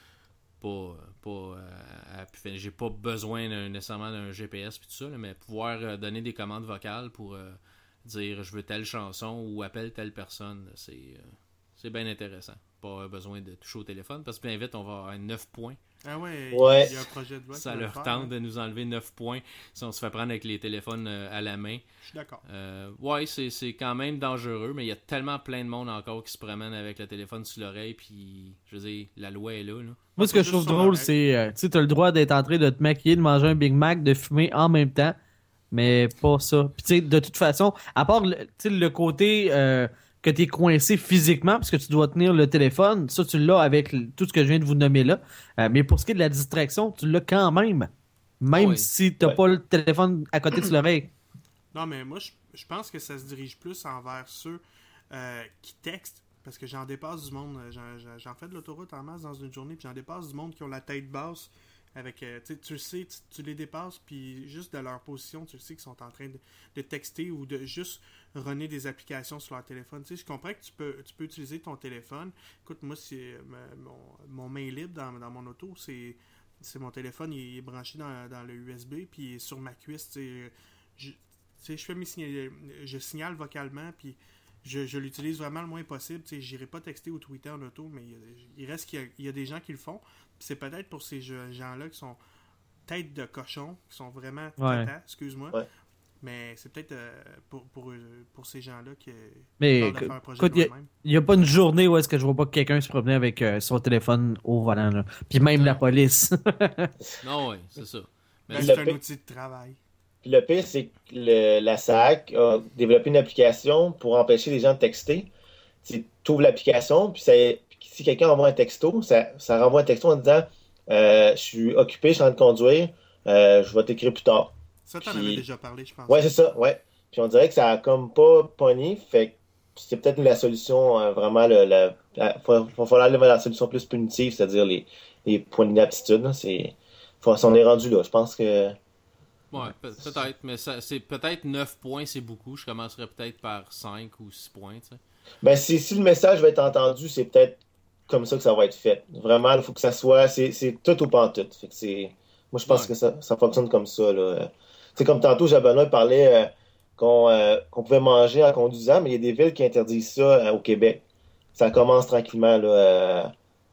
pas, pas euh, à, j'ai pas besoin d'un, nécessairement d'un G P S puis tout ça, là, mais pouvoir euh, donner des commandes vocales pour euh, dire je veux telle chanson ou appelle telle personne, c'est, euh, c'est bien intéressant. Pas besoin de toucher au téléphone, parce que bien vite, on va avoir neuf points. Ah ouais, ouais. il y a un projet de loi. Ça leur tente hein. de nous enlever neuf points si on se fait prendre avec les téléphones euh, à la main. Je suis d'accord. Euh, ouais, c'est, c'est quand même dangereux, mais il y a tellement plein de monde encore qui se promène avec le téléphone sur l'oreille, puis je veux dire, la loi est là. là. Moi, ce que je trouve drôle, c'est, euh, tu sais, t'as le droit d'être en train de te maquiller, de manger un Big Mac, de fumer en même temps, mais pas ça. Puis tu sais, de toute façon, à part le, le côté... Euh, que tu es coincé physiquement parce que tu dois tenir le téléphone, ça tu l'as avec tout ce que je viens de vous nommer là. Euh, mais pour ce qui est de la distraction, tu l'as quand même. Même oh oui. si tu n'as ouais. pas le téléphone à côté de l'oreille. Non, mais moi, je, je pense que ça se dirige plus envers ceux euh, qui textent. Parce que j'en dépasse du monde. J'en, j'en fais de l'autoroute en masse dans une journée, puis j'en dépasse du monde qui ont la tête basse. Avec, euh, tu le sais, tu, tu les dépasses, puis juste de leur position, tu le sais qu'ils sont en train de, de texter ou de juste runner des applications sur leur téléphone. Tu sais, je comprends que tu peux, tu peux utiliser ton téléphone. Écoute, moi, c'est mon, mon main libre dans, dans mon auto, c'est, c'est mon téléphone, il est branché dans, dans le U S B, puis il est sur ma cuisse. Tu sais, je, tu sais, je fais mes signal, je signale vocalement, puis je, je l'utilise vraiment le moins possible. Tu sais, j'irai pas texter ou tweeter en auto, mais il, il reste qu'il y a, il y a des gens qui le font. C'est peut-être pour ces gens-là qui sont tête de cochon, qui sont vraiment ouais. tata, excuse-moi. Ouais. Mais c'est peut-être euh, pour, pour, pour ces gens-là qui mais de faire un projet écoute, il n'y a, a pas une journée où est-ce que je vois pas que quelqu'un se promenait avec euh, son téléphone au volant. Là. Puis même non. la police. non, oui, c'est ça. Mais c'est un p... outil de travail. Puis le pire, c'est que le, la S A C a développé une application pour empêcher les gens de texter. Tu ouvres l'application, puis ça, si quelqu'un envoie un texto, ça, ça renvoie un texto en disant euh, je suis occupé, je suis en train de conduire, euh, je vais t'écrire plus tard. Ça, t'en avais déjà parlé, je pense. Ouais, c'est ça, ouais. Puis on dirait que ça a comme pas pogné, fait que c'est peut-être la solution, euh, vraiment, le, le, la, faut, faut falloir aller vers la solution plus punitive, c'est-à-dire les, les points d'inaptitude, là, c'est, faut, on est rendu là, je pense que... Ouais, peut-être, mais ça, c'est peut-être neuf points, c'est beaucoup, je commencerais peut-être par cinq ou six points, tu sais. Ben, si, si le message va être entendu, c'est peut-être comme ça que ça va être fait. Vraiment, il faut que ça soit, c'est, c'est tout ou pas en tout. Fait que c'est, moi, je pense ouais. que ça, ça fonctionne comme ça, là. C'est comme tantôt, Jabana parlait euh, qu'on, euh, qu'on pouvait manger en conduisant, mais il y a des villes qui interdisent ça euh, au Québec. Ça commence tranquillement là, euh,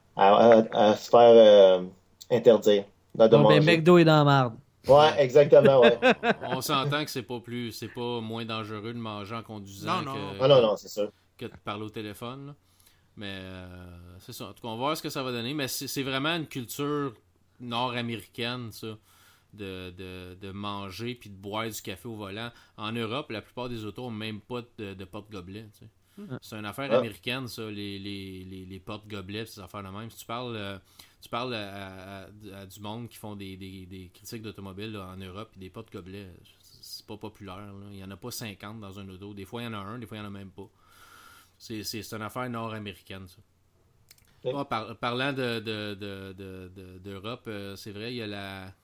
à, à, à se faire euh, interdire. De bon, ben, McDo est dans la marde. Ouais, exactement, ouais. On, on s'entend que c'est pas plus, c'est pas moins dangereux de manger en conduisant non, non. que, ah, non, non, c'est sûr. que de parler au téléphone. Là. Mais euh, c'est ça. En tout cas, on va voir ce que ça va donner. Mais c'est, c'est vraiment une culture nord-américaine, ça. De, de, de manger puis de boire du café au volant. En Europe, la plupart des autos n'ont même pas de, de porte-gobelet. Tu sais. Mm. C'est une affaire ah. américaine, ça, les, les, les, les porte-gobelets, ces affaires de même. Si tu parles, euh, tu parles à, à, à du monde qui font des, des, des critiques d'automobile là, en Europe, puis des porte-gobelets, c'est pas populaire. Là. Il n'y en a pas cinquante dans un auto. Des fois, il y en a un, des fois, il n'y en a même pas. C'est, c'est, c'est une affaire nord-américaine, ça. Oui. Oh, par, parlant de, de, de, de, de, d'Europe, euh, c'est vrai, il y a la,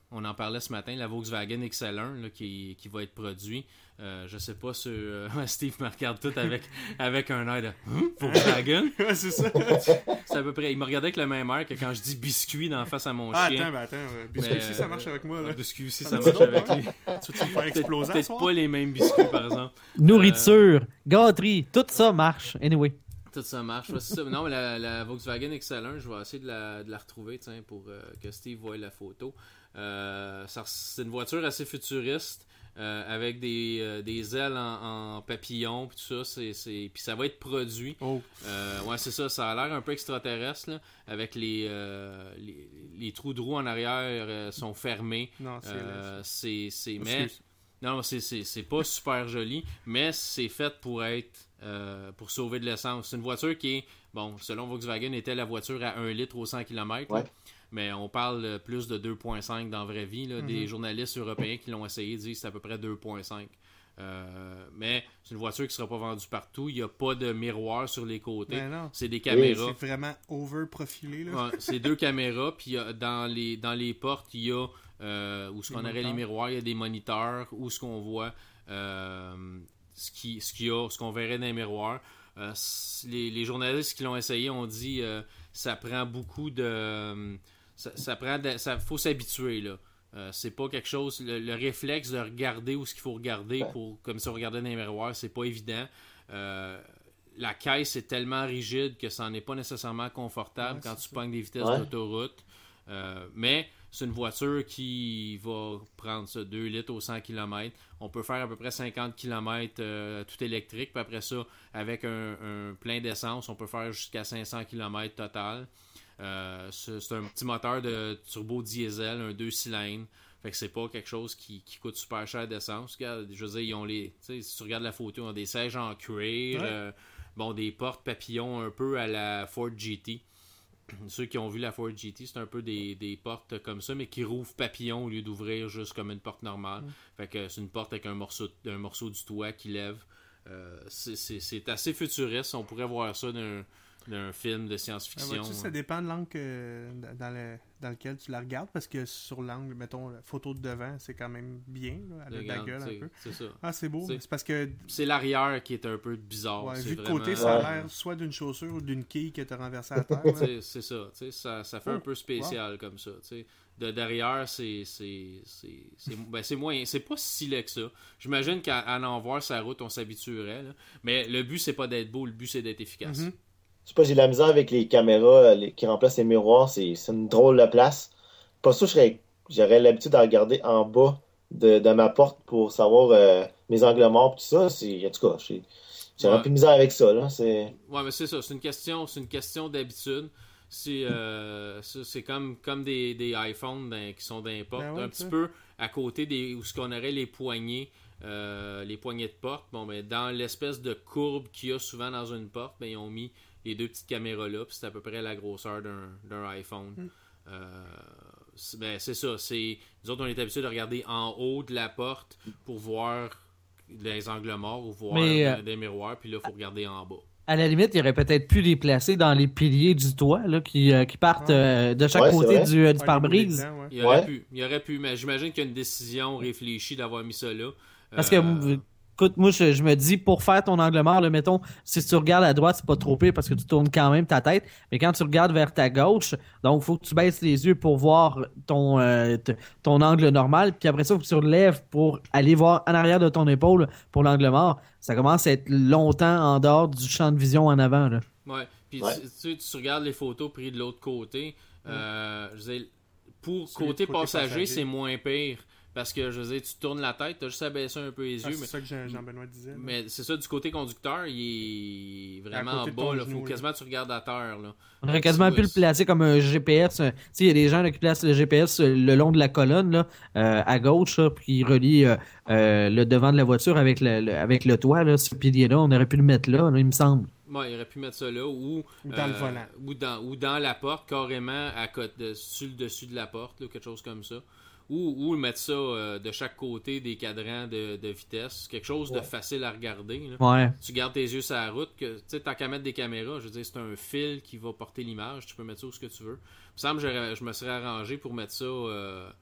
on en parlait ce matin, la Volkswagen X L un là, qui, qui va être produit. Euh, je sais pas si euh, Steve me regarde tout avec, avec un air de hum, Volkswagen. Ouais, c'est ça. C'est à peu près. Il me regardait avec le même air que quand je dis biscuit d'en face à mon Ah, chien. attends, ben attends. euh, Biscuit Mais, aussi, ça marche avec moi. Là. Biscuit aussi, Ça ça me marche dit avec pas. lui. Tu veux-tu me faire Peut-être, exploser à peut-être soir? pas les mêmes biscuits, par exemple. Nourriture, gâterie, tout ça marche. Anyway. Tout ça marche. Ouais, c'est ça. Non, mais la, la Volkswagen X L un, je vais essayer de la, de la retrouver tiens, pour euh, que Steve voie la photo. Euh, ça, c'est une voiture assez futuriste. Euh, avec des, euh, des ailes en, en papillon puis tout ça, c'est, c'est... puis ça va être produit. Oh. Euh, ouais, c'est ça, ça a l'air un peu extraterrestre là, avec les, euh, les les trous de roue en arrière euh, sont fermés. Non, c'est... Euh, c'est c'est mais Excuse. non, c'est c'est c'est pas super joli, mais c'est fait pour être euh, pour sauver de l'essence. C'est une voiture qui est bon, selon Volkswagen était la voiture à un litre au cent kilomètres. Ouais. Mais on parle plus de deux virgule cinq dans la vraie vie. Là. Mm-hmm. Des journalistes européens qui l'ont essayé disent que c'est à peu près deux virgule cinq. Euh, mais c'est une voiture qui ne sera pas vendue partout. Il n'y a pas de miroir sur les côtés. Ben non. C'est des caméras. C'est vraiment over-profilé. Là. Ouais, c'est deux caméras. Puis y a, dans, les, dans les portes, il y a euh, où ce qu'on aurait les miroirs, il y a des moniteurs où ce qu'on voit euh, ce, qui, ce qu'il y a, ce qu'on verrait dans les miroirs. Euh, les, les journalistes qui l'ont essayé ont dit euh, ça prend beaucoup de... Euh, ça, ça prend de, ça faut s'habituer là. Euh, c'est pas quelque chose le, le réflexe de regarder où ce qu'il faut regarder pour comme si on regardait dans les miroirs, c'est pas évident. Euh, la caisse est tellement rigide que ça n'est pas nécessairement confortable ouais, quand tu ça. Pognes des vitesses ouais. d'autoroute. Euh, mais c'est une voiture qui va prendre ça deux litres au cent kilomètres. On peut faire à peu près cinquante kilomètres euh, tout électrique. Puis après ça, avec un, un plein d'essence, on peut faire jusqu'à cinq cents kilomètres total. Euh, c'est, c'est un petit moteur de turbo diesel, un deux cylindres. Fait que c'est pas quelque chose qui, qui coûte super cher d'essence. Regarde, je veux dire, ils ont les. Tu sais, si tu regardes la photo, ils ont des sièges en cuir. Ouais. Euh, bon, des portes papillons un peu à la Ford G T. Ceux qui ont vu la Ford G T, c'est un peu des, des portes comme ça, mais qui rouvrent papillon au lieu d'ouvrir juste comme une porte normale. Mm. Fait que c'est une porte avec un morceau, un morceau du toit qui lève. Euh, c'est, c'est, c'est assez futuriste. On pourrait voir ça d'un, d'un film de science-fiction. Ah, ça dépend de l'angle que, dans, le, dans lequel tu la regardes, parce que sur l'angle, mettons, la photo de devant, c'est quand même bien. Là, elle a de la gueule un peu. C'est ça. Ah, c'est beau. C'est, c'est parce que... C'est l'arrière qui est un peu bizarre. Ouais, c'est vu de vraiment... côté, ça a l'air soit d'une chaussure ou d'une quille que tu as renversée à terre. c'est, c'est ça. ça. Ça fait oh, un peu spécial wow. comme ça. T'sais. De derrière, c'est c'est, c'est, c'est, ben c'est moyen. C'est pas si laid que ça. J'imagine qu'à en voir sa route, on s'habituerait. Là. Mais le but, c'est pas d'être beau, le but, c'est d'être efficace. Mm-hmm. Je sais pas, j'ai de la misère avec les caméras les, qui remplacent les miroirs. C'est, c'est une drôle de place. Pas sûr, j'aurais, j'aurais l'habitude de regarder en bas de, de ma porte pour savoir euh, mes angles morts et tout ça. C'est, en tout cas, j'ai, j'aurais ouais. plus de misère avec ça. Là. C'est... Ouais, mais c'est ça. C'est une question, c'est une question d'habitude. C'est, euh, c'est comme, comme des, des iPhones dans, qui sont dans les portes. Ben ouais, un petit ça. Peu à côté des, où ce qu'on aurait les poignées, euh, les poignées de porte. Bon, ben, dans l'espèce de courbe qu'il y a souvent dans une porte, ben, ils ont mis les deux petites caméras là, puis c'est à peu près la grosseur d'un, d'un iPhone. Mm. Euh, c'est, ben, c'est ça. C'est, nous autres, on est habitués de regarder en haut de la porte pour voir les angles morts ou voir Mais, euh, des miroirs, puis là, il faut regarder en bas. À la limite, il aurait peut-être pu les placer dans les piliers du toit là, qui, euh, qui partent euh, de chaque ouais, côté du, euh, du pare-brise. Temps, ouais. Il aurait ouais. pu, il aurait pu, mais j'imagine qu'il y a une décision réfléchie d'avoir mis ça là. Parce euh... que, écoute, moi, je, je me dis, pour faire ton angle mort, là, mettons, si tu regardes à droite, c'est pas trop pire parce que tu tournes quand même ta tête, mais quand tu regardes vers ta gauche, donc il faut que tu baisses les yeux pour voir ton, euh, t- ton angle normal, puis après ça, il faut que tu relèves pour aller voir en arrière de ton épaule pour l'angle mort. Ça commence à être longtemps en dehors du champ de vision en avant. Là. Ouais, puis ouais. Tu, tu, tu regardes les photos prises de l'autre côté, euh, je veux dire, pour côté, côté passager, passager, c'est moins pire. Parce que, je veux dire, tu tournes la tête, tu as juste à baisser un peu les ah, yeux. C'est mais, ça que Jean- Jean-Benoît disait. Là. Mais c'est ça, du côté conducteur, il est vraiment bas. Il faut là. quasiment que tu regardes à terre. Là. On aurait quasiment pu le placer comme un G P S. Tu sais, il y a des gens là, qui placent le G P S le long de la colonne, là, euh, à gauche, là, puis ils relient euh, euh, le devant de la voiture avec le, le, avec le toit, là, ce pilier-là. On aurait pu le mettre là, là il me semble. Ouais, il aurait pu mettre ça là. Ou, ou dans euh, le volant. Ou dans, ou dans la porte, carrément à côté, sur le dessus de la porte, là, quelque chose comme ça. Ou, ou mettre ça euh, de chaque côté des cadrans de, de vitesse. Quelque chose ouais. de facile à regarder. Là. Ouais. Tu gardes tes yeux sur la route. Tu sais, tant qu'à mettre des caméras, je veux dire, c'est un fil qui va porter l'image. Tu peux mettre ça où ce que tu veux. Il me semble que je me serais arrangé pour mettre ça euh,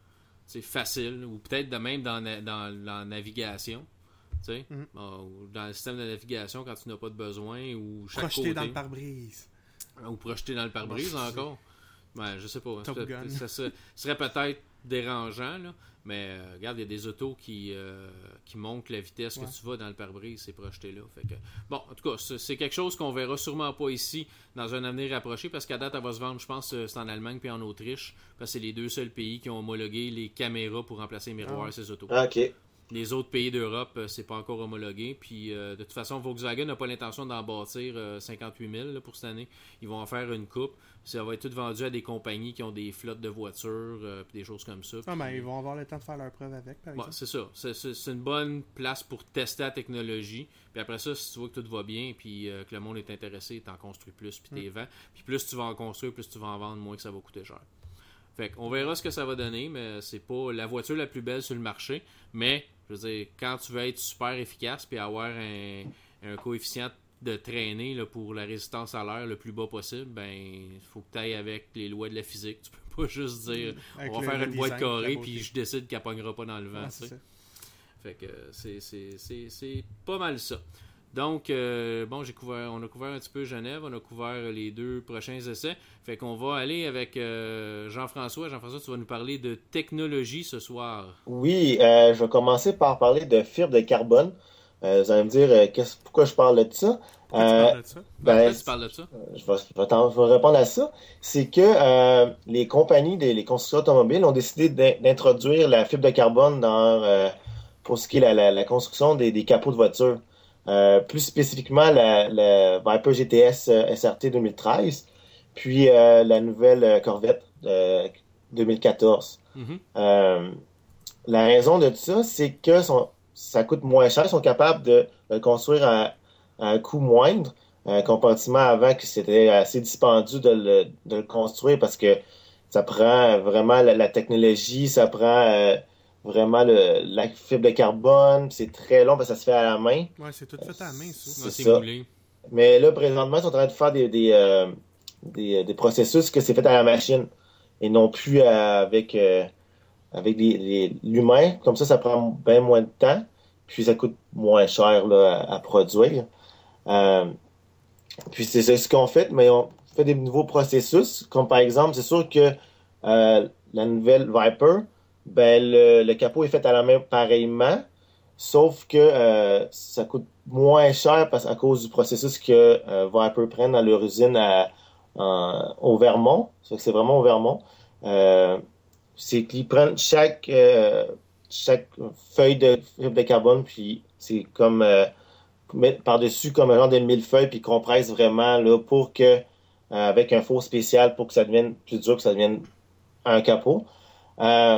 c'est facile, ou peut-être de même dans, na- dans, dans la navigation. Tu sais, Mhm. bon, ou dans le système de navigation quand tu n'as pas de besoin, ou chaque Projeté côté, dans le pare-brise. ou projeté dans le pare-brise Bon, encore. Ben, je sais pas. Top Ça, Gun. ça se- serait peut-être dérangeant, là, mais euh, regarde, il y a des autos qui, euh, qui montrent la vitesse Ouais. que tu vas dans le pare-brise, c'est projeté là. Fait que, bon, en tout cas, c'est c'est quelque chose qu'on verra sûrement pas ici dans un avenir rapproché, parce qu'à date, elle va se vendre, je pense, euh, c'est en Allemagne puis en Autriche, parce que c'est les deux seuls pays qui ont homologué les caméras pour remplacer les miroirs Ah. à ces autos. Ah, ok. Les autres pays d'Europe, euh, c'est pas encore homologué. Puis euh, de toute façon, Volkswagen n'a pas l'intention d'en bâtir euh, cinquante-huit mille là, pour cette année. Ils vont en faire une coupe. Ça va être tout vendu à des compagnies qui ont des flottes de voitures, euh, puis des choses comme ça. Ah, ben, Puis- ils vont avoir le temps de faire leur preuve avec, par Ouais, exemple. c'est ça. C'est, c'est- c'est une bonne place pour tester la technologie. Puis après ça, si tu vois que tout va bien, puis euh, que le monde est intéressé, t'en construis plus, puis t'es vends. Puis plus tu vas en construire, plus tu vas en vendre, moins que ça va coûter cher. Fait qu'on verra ce que ça va donner, mais c'est pas la voiture la plus belle sur le marché. Mais, je veux dire, quand tu veux être super efficace puis avoir un, un coefficient de traînée là, pour la résistance à l'air le plus bas possible, ben, il faut que tu ailles avec les lois de la physique. Tu peux pas juste dire, Avec on va le- faire le une boîte design, la carrée beauté. puis je décide qu'elle pognera pas dans le vent. Ouais, tu sais. c'est ça. Fait que c'est, c'est, c'est, c'est pas mal ça. Donc, euh, bon, j'ai couvert, on a couvert un petit peu Genève, on a couvert les deux prochains essais. Fait qu'on va aller avec euh, Jean-François. Jean-François, tu vas nous parler de technologie ce soir. Oui, euh, je vais commencer par parler de fibre de carbone. Euh, vous allez me dire euh, qu'est-ce- pourquoi je parle de ça. Pourquoi tu Euh, parles de ça? Ben, ben, pourquoi tu parles de ça? je vais, je vais t'en- je vais répondre à ça. C'est que euh, les compagnies, des, les constructeurs automobiles ont décidé d'in- d'introduire la fibre de carbone dans, euh, pour ce qui est la, la, la construction des, des capots de voiture. Euh, plus spécifiquement, la, la Viper G T S euh, S R T deux mille treize, puis euh, la nouvelle euh, Corvette euh, deux mille quatorze. Mhm. Euh, la raison de ça, c'est que son- ça coûte moins cher. Ils sont capables de, de le construire à, à un coût moindre, euh, comparativement avant que c'était assez dispendieux de le, de le construire parce que ça prend vraiment la, la technologie, ça prend euh, vraiment le, la fibre de carbone, c'est très long parce que ça se fait à la main. Ouais, c'est tout fait à la main, ça. C'est Ouais, c'est ça. moulé. Mais là, présentement, ils sont en train de faire des, des, euh, des, des processus que c'est fait à la machine et non plus euh, avec, euh, avec les- les- l'humain. Comme ça, ça prend bien moins de temps, puis ça coûte moins cher là, à, à produire. Euh, puis c'est c'est ce qu'on fait, mais on fait des nouveaux processus, comme par exemple, c'est sûr que euh, la nouvelle Viper, ben, le, le capot est fait à la main pareillement, sauf que euh, ça coûte moins cher parce, à cause du processus que euh, Viper prennent dans leur usine à, en- au Vermont. Ça fait que c'est vraiment au Vermont. Euh, c'est qu'ils prennent chaque, euh, chaque feuille de fibre de carbone, puis c'est comme euh, mettre par-dessus comme un genre de millefeuille, puis compresse vraiment là, pour que, euh, avec un four spécial, pour que ça devienne plus dur, que ça devienne un capot. Euh,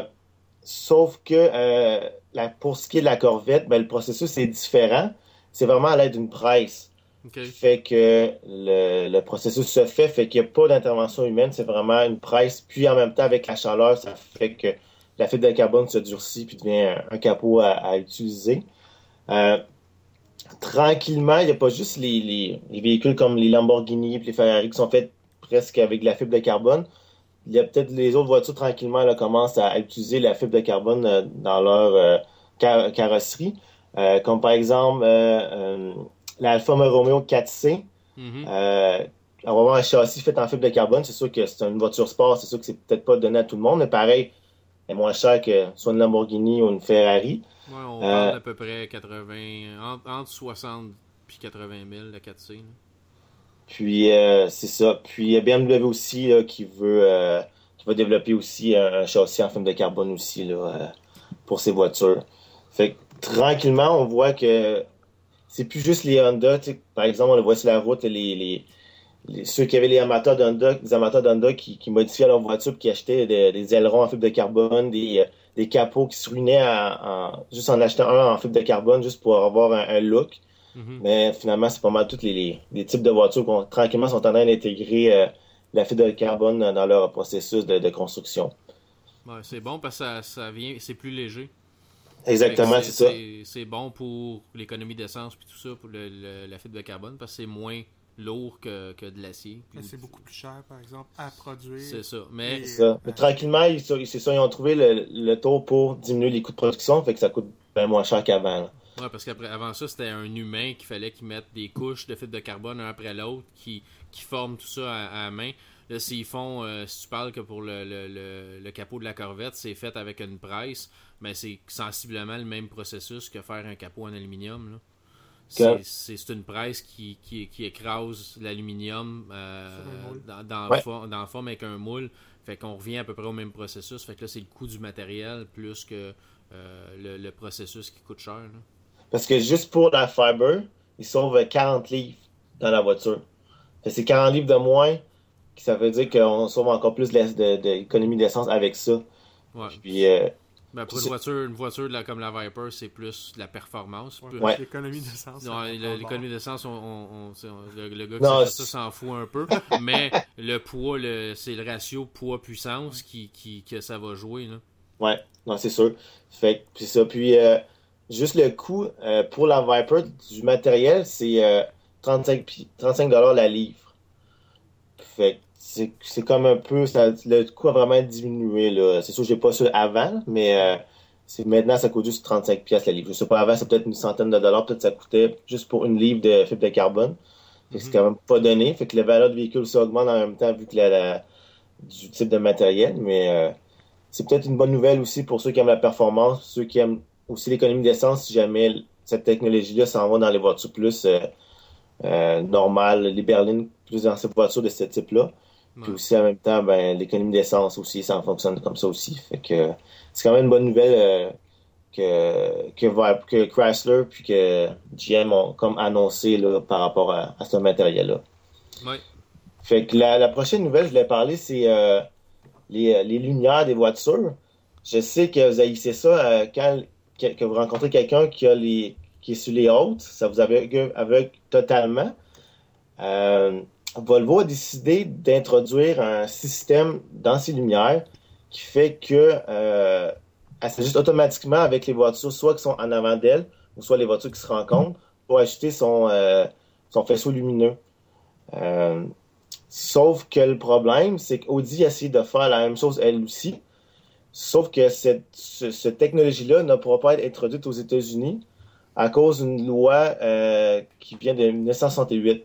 sauf que euh, la, pour ce qui est de la Corvette, ben, le processus est différent. C'est vraiment à l'aide d'une presse. OK. Fait que le, le processus se fait, fait qu'il n'y a pas d'intervention humaine, c'est vraiment une presse. Puis en même temps, avec la chaleur, ça fait que la fibre de carbone se durcit puis devient un, un capot à, à utiliser. Euh, tranquillement, il n'y a pas juste les, les, les véhicules comme les Lamborghini et les Ferrari qui sont faits presque avec de la fibre de carbone. Il y a peut-être les autres voitures tranquillement là, commencent à, à utiliser la fibre de carbone euh, dans leur euh, car- carrosserie. Euh, comme par exemple euh, euh, l'Alfa Romeo quatre C. Mhm. Euh, avoir un châssis fait en fibre de carbone, c'est sûr que c'est une voiture sport, c'est sûr que c'est peut-être pas donné à tout le monde, mais pareil, elle est moins chère que soit une Lamborghini ou une Ferrari. Ouais, on Euh, parle d'à peu près quatre-vingts, entre, entre soixante puis quatre-vingt mille, la quatre C. là. Puis euh, c'est ça. Puis il y a B M W aussi là, qui veut euh, qui va développer aussi un, un châssis en fibre de carbone aussi là, euh, pour ses voitures. Fait que tranquillement, on voit que c'est plus juste les Honda. Tu sais, par exemple, on le voit sur la route, les, les, les- ceux qui avaient les amateurs d'Honda, des amateurs d'Honda qui, qui modifiaient leur voiture et qui achetaient des, des ailerons en fibre de carbone, des, euh, des capots qui se ruinaient en, en- juste en achetant un en fibre de carbone juste pour avoir un, un look. Mhm. Mais finalement, c'est pas mal tous les, les, les types de voitures qui tranquillement sont en train d'intégrer euh, la fibre de carbone dans leur processus de, de construction. Ouais, c'est bon parce que ça, ça vient, c'est plus léger. Exactement, Fait que c'est ça. C'est, c'est bon pour l'économie d'essence puis tout ça, pour le- le- la fibre de carbone, parce que c'est moins lourd que, que de l'acier. Mais c'est beaucoup plus cher, par exemple, à produire. C'est ça. Mais, C'est ça. Mais tranquillement, ils, c'est ça, ils ont trouvé le, le tour pour diminuer les coûts de production, fait que ça coûte bien moins cher qu'avant. Là. Ouais, parce qu'avant ça, c'était un humain qu'il fallait qu'il mette des couches de fibres de carbone un après l'autre qui, qui forment tout ça à, à la main. Là, s'ils font, euh, si tu parles que pour le, le, le, le capot de la Corvette, c'est fait avec une presse, mais c'est sensiblement le même processus que faire un capot en aluminium. Là. C'est, c'est, c'est une presse qui, qui, qui écrase l'aluminium euh, dans, dans, ouais. for, dans la forme avec un moule. Fait qu'on revient à peu près au même processus. Fait que là, c'est le coût du matériel plus que euh, le, le processus qui coûte cher. Là. Parce que juste pour la fiber, ils sauvent quarante livres dans la voiture. Fait que c'est quarante livres de moins, ça veut dire qu'on sauve encore plus d'économie de, de, d'essence avec ça. Ouais. Puis, euh, ben pour une voiture, une voiture là, comme la Viper, c'est plus de la performance. Ouais, plus... ouais. L'économie d'essence. Ouais, l'économie d'essence, on, on, on, le, le gars qui non, fait ça s'en fout un peu. Mais le poids, le, c'est le ratio poids-puissance qui, qui, que ça va jouer. Là. Ouais, non, c'est sûr. Fait que c'est ça. Puis, euh, juste le coût euh, pour la Viper du matériel, c'est euh, trente-cinq dollars la livre. Fait que c'est, c'est comme un peu. Ça, le coût a vraiment diminué. Là. C'est sûr que j'ai pas ça avant, mais euh, c'est, maintenant ça coûte juste trente-cinq dollars la livre. Je sais pas, avant c'est peut-être une centaine de dollars. Peut-être ça coûtait juste pour une livre de fibre de carbone. Fait que c'est quand même pas donné. Fait que la valeur du véhicule ça augmente en même temps vu que la, la du type de matériel. Mais euh, c'est peut-être une bonne nouvelle aussi pour ceux qui aiment la performance, pour ceux qui aiment aussi l'économie d'essence si jamais cette technologie-là s'en va dans les voitures plus euh, euh, normales, les berlines, plus dans ces voitures de ce type-là. Ouais. Puis aussi en même temps, ben, l'économie d'essence aussi, ça en fonctionne comme ça aussi. Fait que c'est quand même une bonne nouvelle euh, que, que, que Chrysler puis que G M ont comme annoncé là, par rapport à, à ce matériel-là. Ouais. Fait que la, la prochaine nouvelle, je voulais parler, c'est euh, les, les lumières des voitures. Je sais que vous haïssez ça euh, quand que, que vous rencontrez quelqu'un qui a les qui est sur les hautes, ça vous aveugle, aveugle totalement. Euh, Volvo a décidé d'introduire un système dans ses lumières qui fait que euh, elle s'ajuste automatiquement avec les voitures, soit qui sont en avant d'elle, ou soit les voitures qui se rencontrent, pour ajuster son, euh, son faisceau lumineux. Euh, sauf que le problème, c'est qu'Audi a essayé de faire la même chose elle aussi. Sauf que cette, ce, cette technologie-là ne pourra pas être introduite aux États-Unis à cause d'une loi euh, qui vient de dix-neuf cent soixante-huit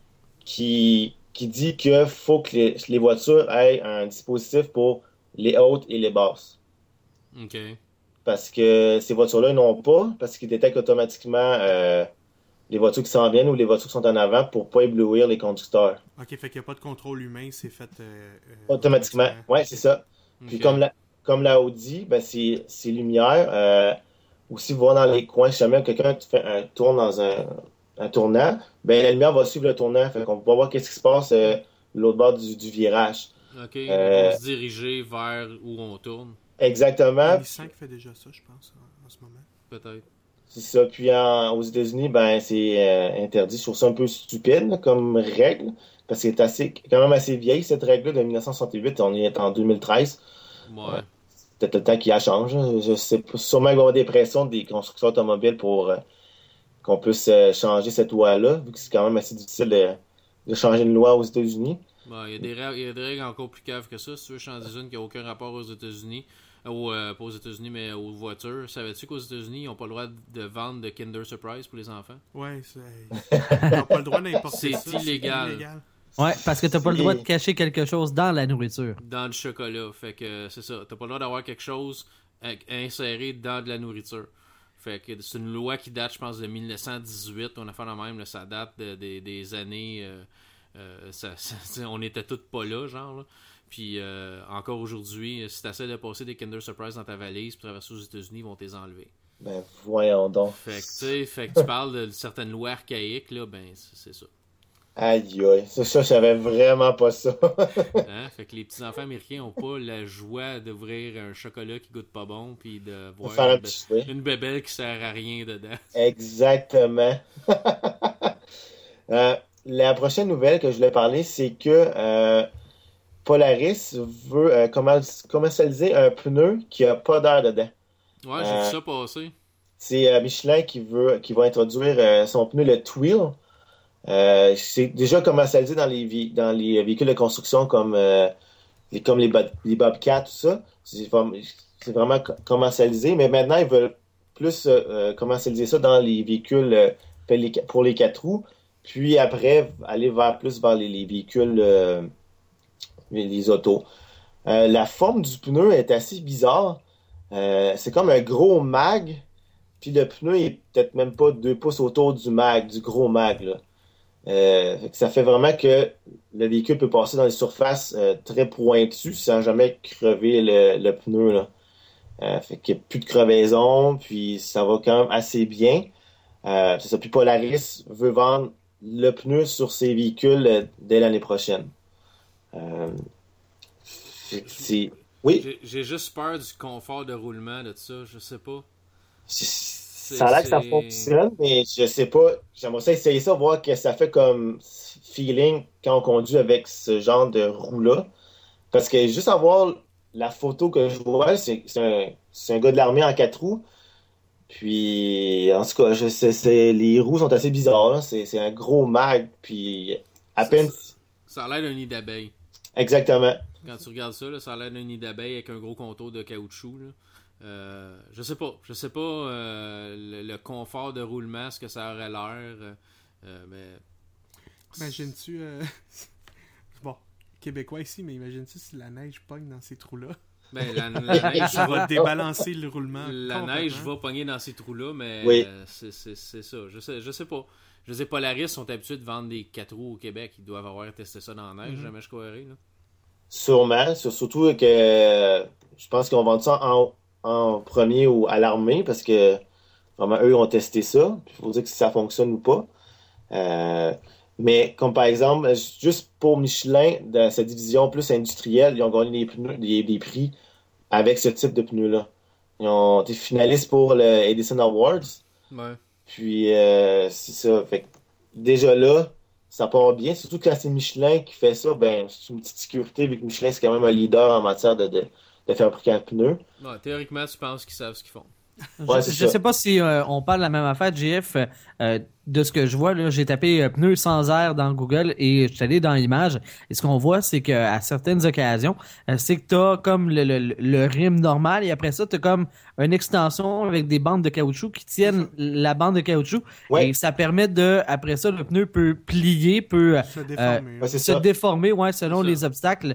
qui, qui dit qu'il faut que les, les voitures aient un dispositif pour les hautes et les basses. OK. Parce que ces voitures-là n'ont pas, parce qu'ils détectent automatiquement euh, les voitures qui s'en viennent ou les voitures qui sont en avant pour ne pas éblouir les conducteurs. OK, fait qu'il n'y a pas de contrôle humain, c'est fait euh, euh, automatiquement. automatiquement. Oui, c'est ça. Okay. Puis comme la, comme la Audi, ben c'est, c'est lumière. Euh, aussi, voir dans les coins, si jamais quelqu'un fait un tour dans un, un tournant, ben la lumière va suivre le tournant. Fait qu'on va voir qu'est-ce qui se passe euh, de l'autre bord du, du virage. OK, euh, on va se diriger vers où on tourne. Exactement. Nissan qui fait déjà ça, je pense, en, en ce moment. Peut-être. C'est ça. Puis en, aux États-Unis, ben c'est euh, interdit. Je trouve ça un peu stupide là, comme règle, parce que c'est assez, quand même assez vieille cette règle-là de dix-neuf cent soixante-huit. On est en deux mille treize. Ouais. Euh, peut-être le temps qui a changé. Je sais pas. Sûrement qu'il va y avoir des pressions des constructeurs automobiles pour euh, qu'on puisse euh, changer cette loi-là, vu que c'est quand même assez difficile de, de changer une loi aux États-Unis. Bon, il y a des règles, il y a des règles encore plus caves que ça. Si tu veux changer une qui n'a aucun rapport aux États-Unis, ou euh, pas aux États-Unis, mais aux voitures, savais-tu qu'aux États-Unis, ils n'ont pas le droit de vendre de Kinder Surprise pour les enfants? Ouais, c'est... ils n'ont pas le droit d'importer ça. C'est illégal. C'est illégal. Ouais, parce que t'as pas le droit de cacher quelque chose dans la nourriture. Dans le chocolat. Fait que c'est ça. T'as pas le droit d'avoir quelque chose inséré dans de la nourriture. Fait que c'est une loi qui date, je pense, de dix-neuf cent dix-huit. On a fait la même, là, ça date de, de, des années... Euh, euh, ça, ça, on était tous pas là, genre. Là. Puis euh, encore aujourd'hui, si tu essaies de passer des Kinder Surprise dans ta valise pour traverser aux États-Unis, ils vont t'les enlever. Ben voyons donc. Fait que tu sais, fait que tu parles de certaines lois archaïques, là, ben c'est, c'est ça. Aïe aïe, ça, ça, je savais vraiment pas ça. Hein? Fait que les petits enfants américains ont pas la joie d'ouvrir un chocolat qui goûte pas bon puis de voir faire une, be- une bébelle qui sert à rien dedans. Exactement. euh, la prochaine nouvelle que je voulais parler, c'est que euh, Polaris veut euh, commercialiser un pneu qui a pas d'air dedans. Ouais, j'ai euh, vu ça passer. C'est euh, Michelin qui veut qui va introduire euh, son pneu, le Twill. Euh, c'est déjà commercialisé dans les, vi- dans les véhicules de construction comme, euh, les, comme les, Bob- les Bobcats, tout ça. C'est vraiment, c'est vraiment co- commercialisé, mais maintenant, ils veulent plus euh, euh, commercialiser ça dans les véhicules euh, pour les, pour les quatre roues, puis après, aller vers plus vers les, les véhicules, euh, les, les autos. Euh, la forme du pneu est assez bizarre. Euh, c'est comme un gros mag, puis le pneu est peut-être même pas deux pouces autour du mag, du gros mag, là. Euh, fait que ça fait vraiment que le véhicule peut passer dans des surfaces euh, très pointues sans jamais crever le, le pneu, là. Euh, fait qu'il n'y a plus de crevaison, puis ça va quand même assez bien. Euh, c'est ça. Puis Polaris veut vendre le pneu sur ses véhicules euh, dès l'année prochaine. Euh, c'est, c'est- Oui, J'ai j'ai juste peur du confort de roulement de ça, je sais pas. C'est, ça a l'air que ça c'est... fonctionne, mais je sais pas. J'aimerais ça essayer ça, voir que ça fait comme feeling quand on conduit avec ce genre de roue-là. Parce que juste avoir la photo que je vois, c'est c'est un, c'est un gars de l'armée en quatre roues. Puis, en tout cas, je sais, c'est, les roues sont assez bizarres, là. C'est c'est un gros mag, puis à Ça, peine. ça, ça a l'air d'un nid d'abeille. Exactement. Quand tu regardes ça, là, ça a l'air d'un nid d'abeille avec un gros contour de caoutchouc. Là. Euh, je sais pas. Je sais pas euh, le, le confort de roulement, ce que ça aurait l'air. euh, euh, mais. Imagines-tu. euh, Bon, Québécois ici, mais imagines-tu si la neige pogne dans ces trous-là? Ben, la, la neige Ça va va, débalancer le roulement. la complètement. neige va pogner dans ces trous-là, mais Oui. euh, c'est, c'est, c'est ça. Je sais, je sais pas. Je sais, Polaris sont habitués de vendre des quatre roues au Québec. Ils doivent avoir testé ça dans la neige, Mhm. jamais je croirais. Là. Sûrement. Sur- Surtout que euh, je pense qu'ils vont vendre ça en, en premier ou à l'armée, parce que vraiment, eux ont testé ça. Il faut dire que si ça fonctionne ou pas. Euh, mais comme par exemple, juste pour Michelin, dans sa division plus industrielle, ils ont gagné des, pneus, des, des prix avec ce type de pneus-là. Ils ont été finalistes pour le Edison Awards. Ouais. Puis euh, c'est ça. Fait que déjà là, ça part bien. Surtout quand c'est Michelin qui fait ça, ben c'est une petite sécurité, vu que Michelin, c'est quand même un leader en matière de, de, de fabriquer un pneu. Ouais, théoriquement, tu penses qu'ils savent ce qu'ils font. Ouais, je c'est je ça. sais pas si euh, on parle de la même affaire, J F. Euh, de ce que je vois, là, j'ai tapé euh, pneus sans air dans Google et je suis allé dans l'image. Et ce qu'on voit, c'est qu'à certaines occasions, euh, c'est que t'as comme le, le, le rim normal et après ça, t'as comme une extension avec des bandes de caoutchouc qui tiennent la bande de caoutchouc Ouais, et ça permet de, après ça, le pneu peut plier, peut Se euh, déformer. ouais, c'est se ça. déformer, ouais, selon C'est ça. les obstacles.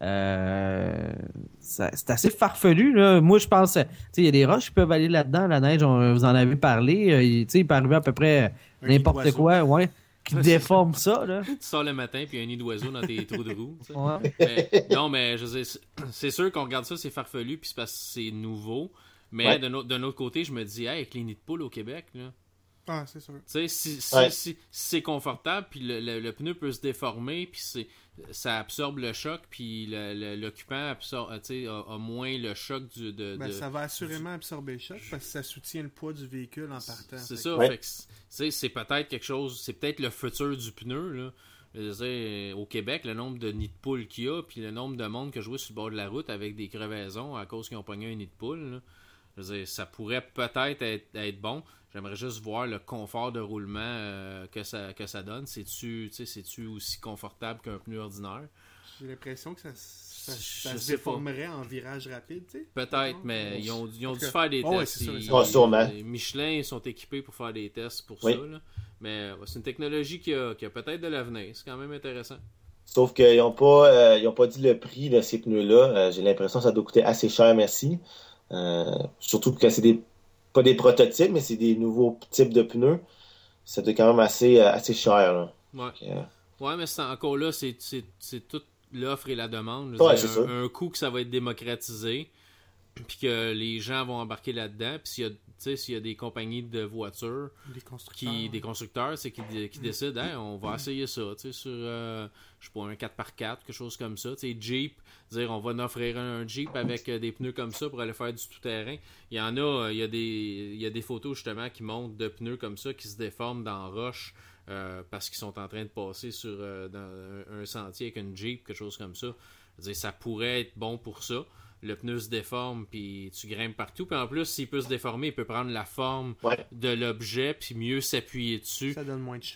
Euh, ça- c'est assez farfelu, là. Moi, je pense, tu sais, il y a des roches qui peuvent aller là-dedans, la neige, on, vous en avez parlé. euh, il- Tu sais, il peut arriver à peu près Un nid n'importe d'oiseau. quoi, ouais, qui Ouais, c'est déforme ça, là. Tu sors le matin, puis il y a un nid d'oiseau dans tes trous de roue. tu sais. Ouais. Mais, non, mais je veux dire, c'est- c'est sûr qu'on regarde ça, c'est farfelu, puis c'est parce que c'est nouveau. Mais Ouais. d'un autre, d'un autre côté, je me dis, hey, avec les nids de poule au Québec, là, Ah, c'est sûr. tu sais, si, si, Ouais. si- si c'est confortable, puis le, le- le pneu peut se déformer, puis c'est, ça absorbe le choc, puis le- le- l'occupant absorbe, tu sais, a, a moins le choc du, de, Ben, de- ça va assurément absorber le choc parce que ça soutient le poids du véhicule en partant. C'est Fait ça, que- Ouais. fait que c'est- tu sais, c'est peut-être quelque chose, c'est peut-être le futur du pneu, là. Je veux dire, au Québec, le nombre de nids de poules qu'il y a, puis le nombre de monde que je vois sur le bord de la route avec des crevaisons à cause qu'ils ont pogné un nid de poule, là. Je veux dire, ça pourrait peut-être être, être bon. J'aimerais juste voir le confort de roulement euh, que, ça, que ça donne. C'est-tu, tu sais, c'est-tu aussi confortable qu'un pneu ordinaire? J'ai l'impression que ça, ça, Je ça se sais pas. déformerait en virage rapide, tu sais. Peut-être, mais ils ont, ils ont En dû tout cas, faire des oh ouais, tests. c'est sûr, Ils- c'est sûr. Sûrement. les Michelin ils sont équipés pour faire des tests pour Oui. ça. Là. Mais ouais, c'est une technologie qui a, qui a peut-être de l'avenir. C'est quand même intéressant. Sauf qu'ils n'ont pas, euh, ils ont pas dit le prix de ces pneus-là. Euh, j'ai l'impression que ça doit coûter assez cher, merci. Euh, surtout que c'est des, pas des prototypes, mais c'est des nouveaux types de pneus. Ça doit quand même assez, euh, assez cher, là. Ouais, Fait que, euh, ouais mais c'est encore là, c'est, c'est, c'est toute l'offre et la demande. Je veux Ouais, dire, c'est un, ça. un coup que ça va être démocratisé, puis que les gens vont embarquer là-dedans. Puis s'il y a, tu sais, s'il y a des compagnies de voitures, Les constructeurs. qui, des constructeurs, c'est qui, qui décident, hein, on va essayer ça, tu sais, sur, euh, je sais pas, un quatre par quatre, quelque chose comme ça, tu sais, Jeep, dire on va en offrir un, un Jeep avec euh, des pneus comme ça pour aller faire du tout-terrain. Il y en a, euh, il y a des, il y a des photos justement qui montrent de pneus comme ça qui se déforment dans la roche euh, parce qu'ils sont en train de passer sur euh, dans un, un sentier avec une Jeep, quelque chose comme ça. Je veux dire, ça pourrait être bon pour ça. Le pneu se déforme, puis tu grimpes partout. Puis en plus, s'il peut se déformer, il peut prendre la forme Ouais. de l'objet, puis mieux s'appuyer dessus. Ça donne moins de choc.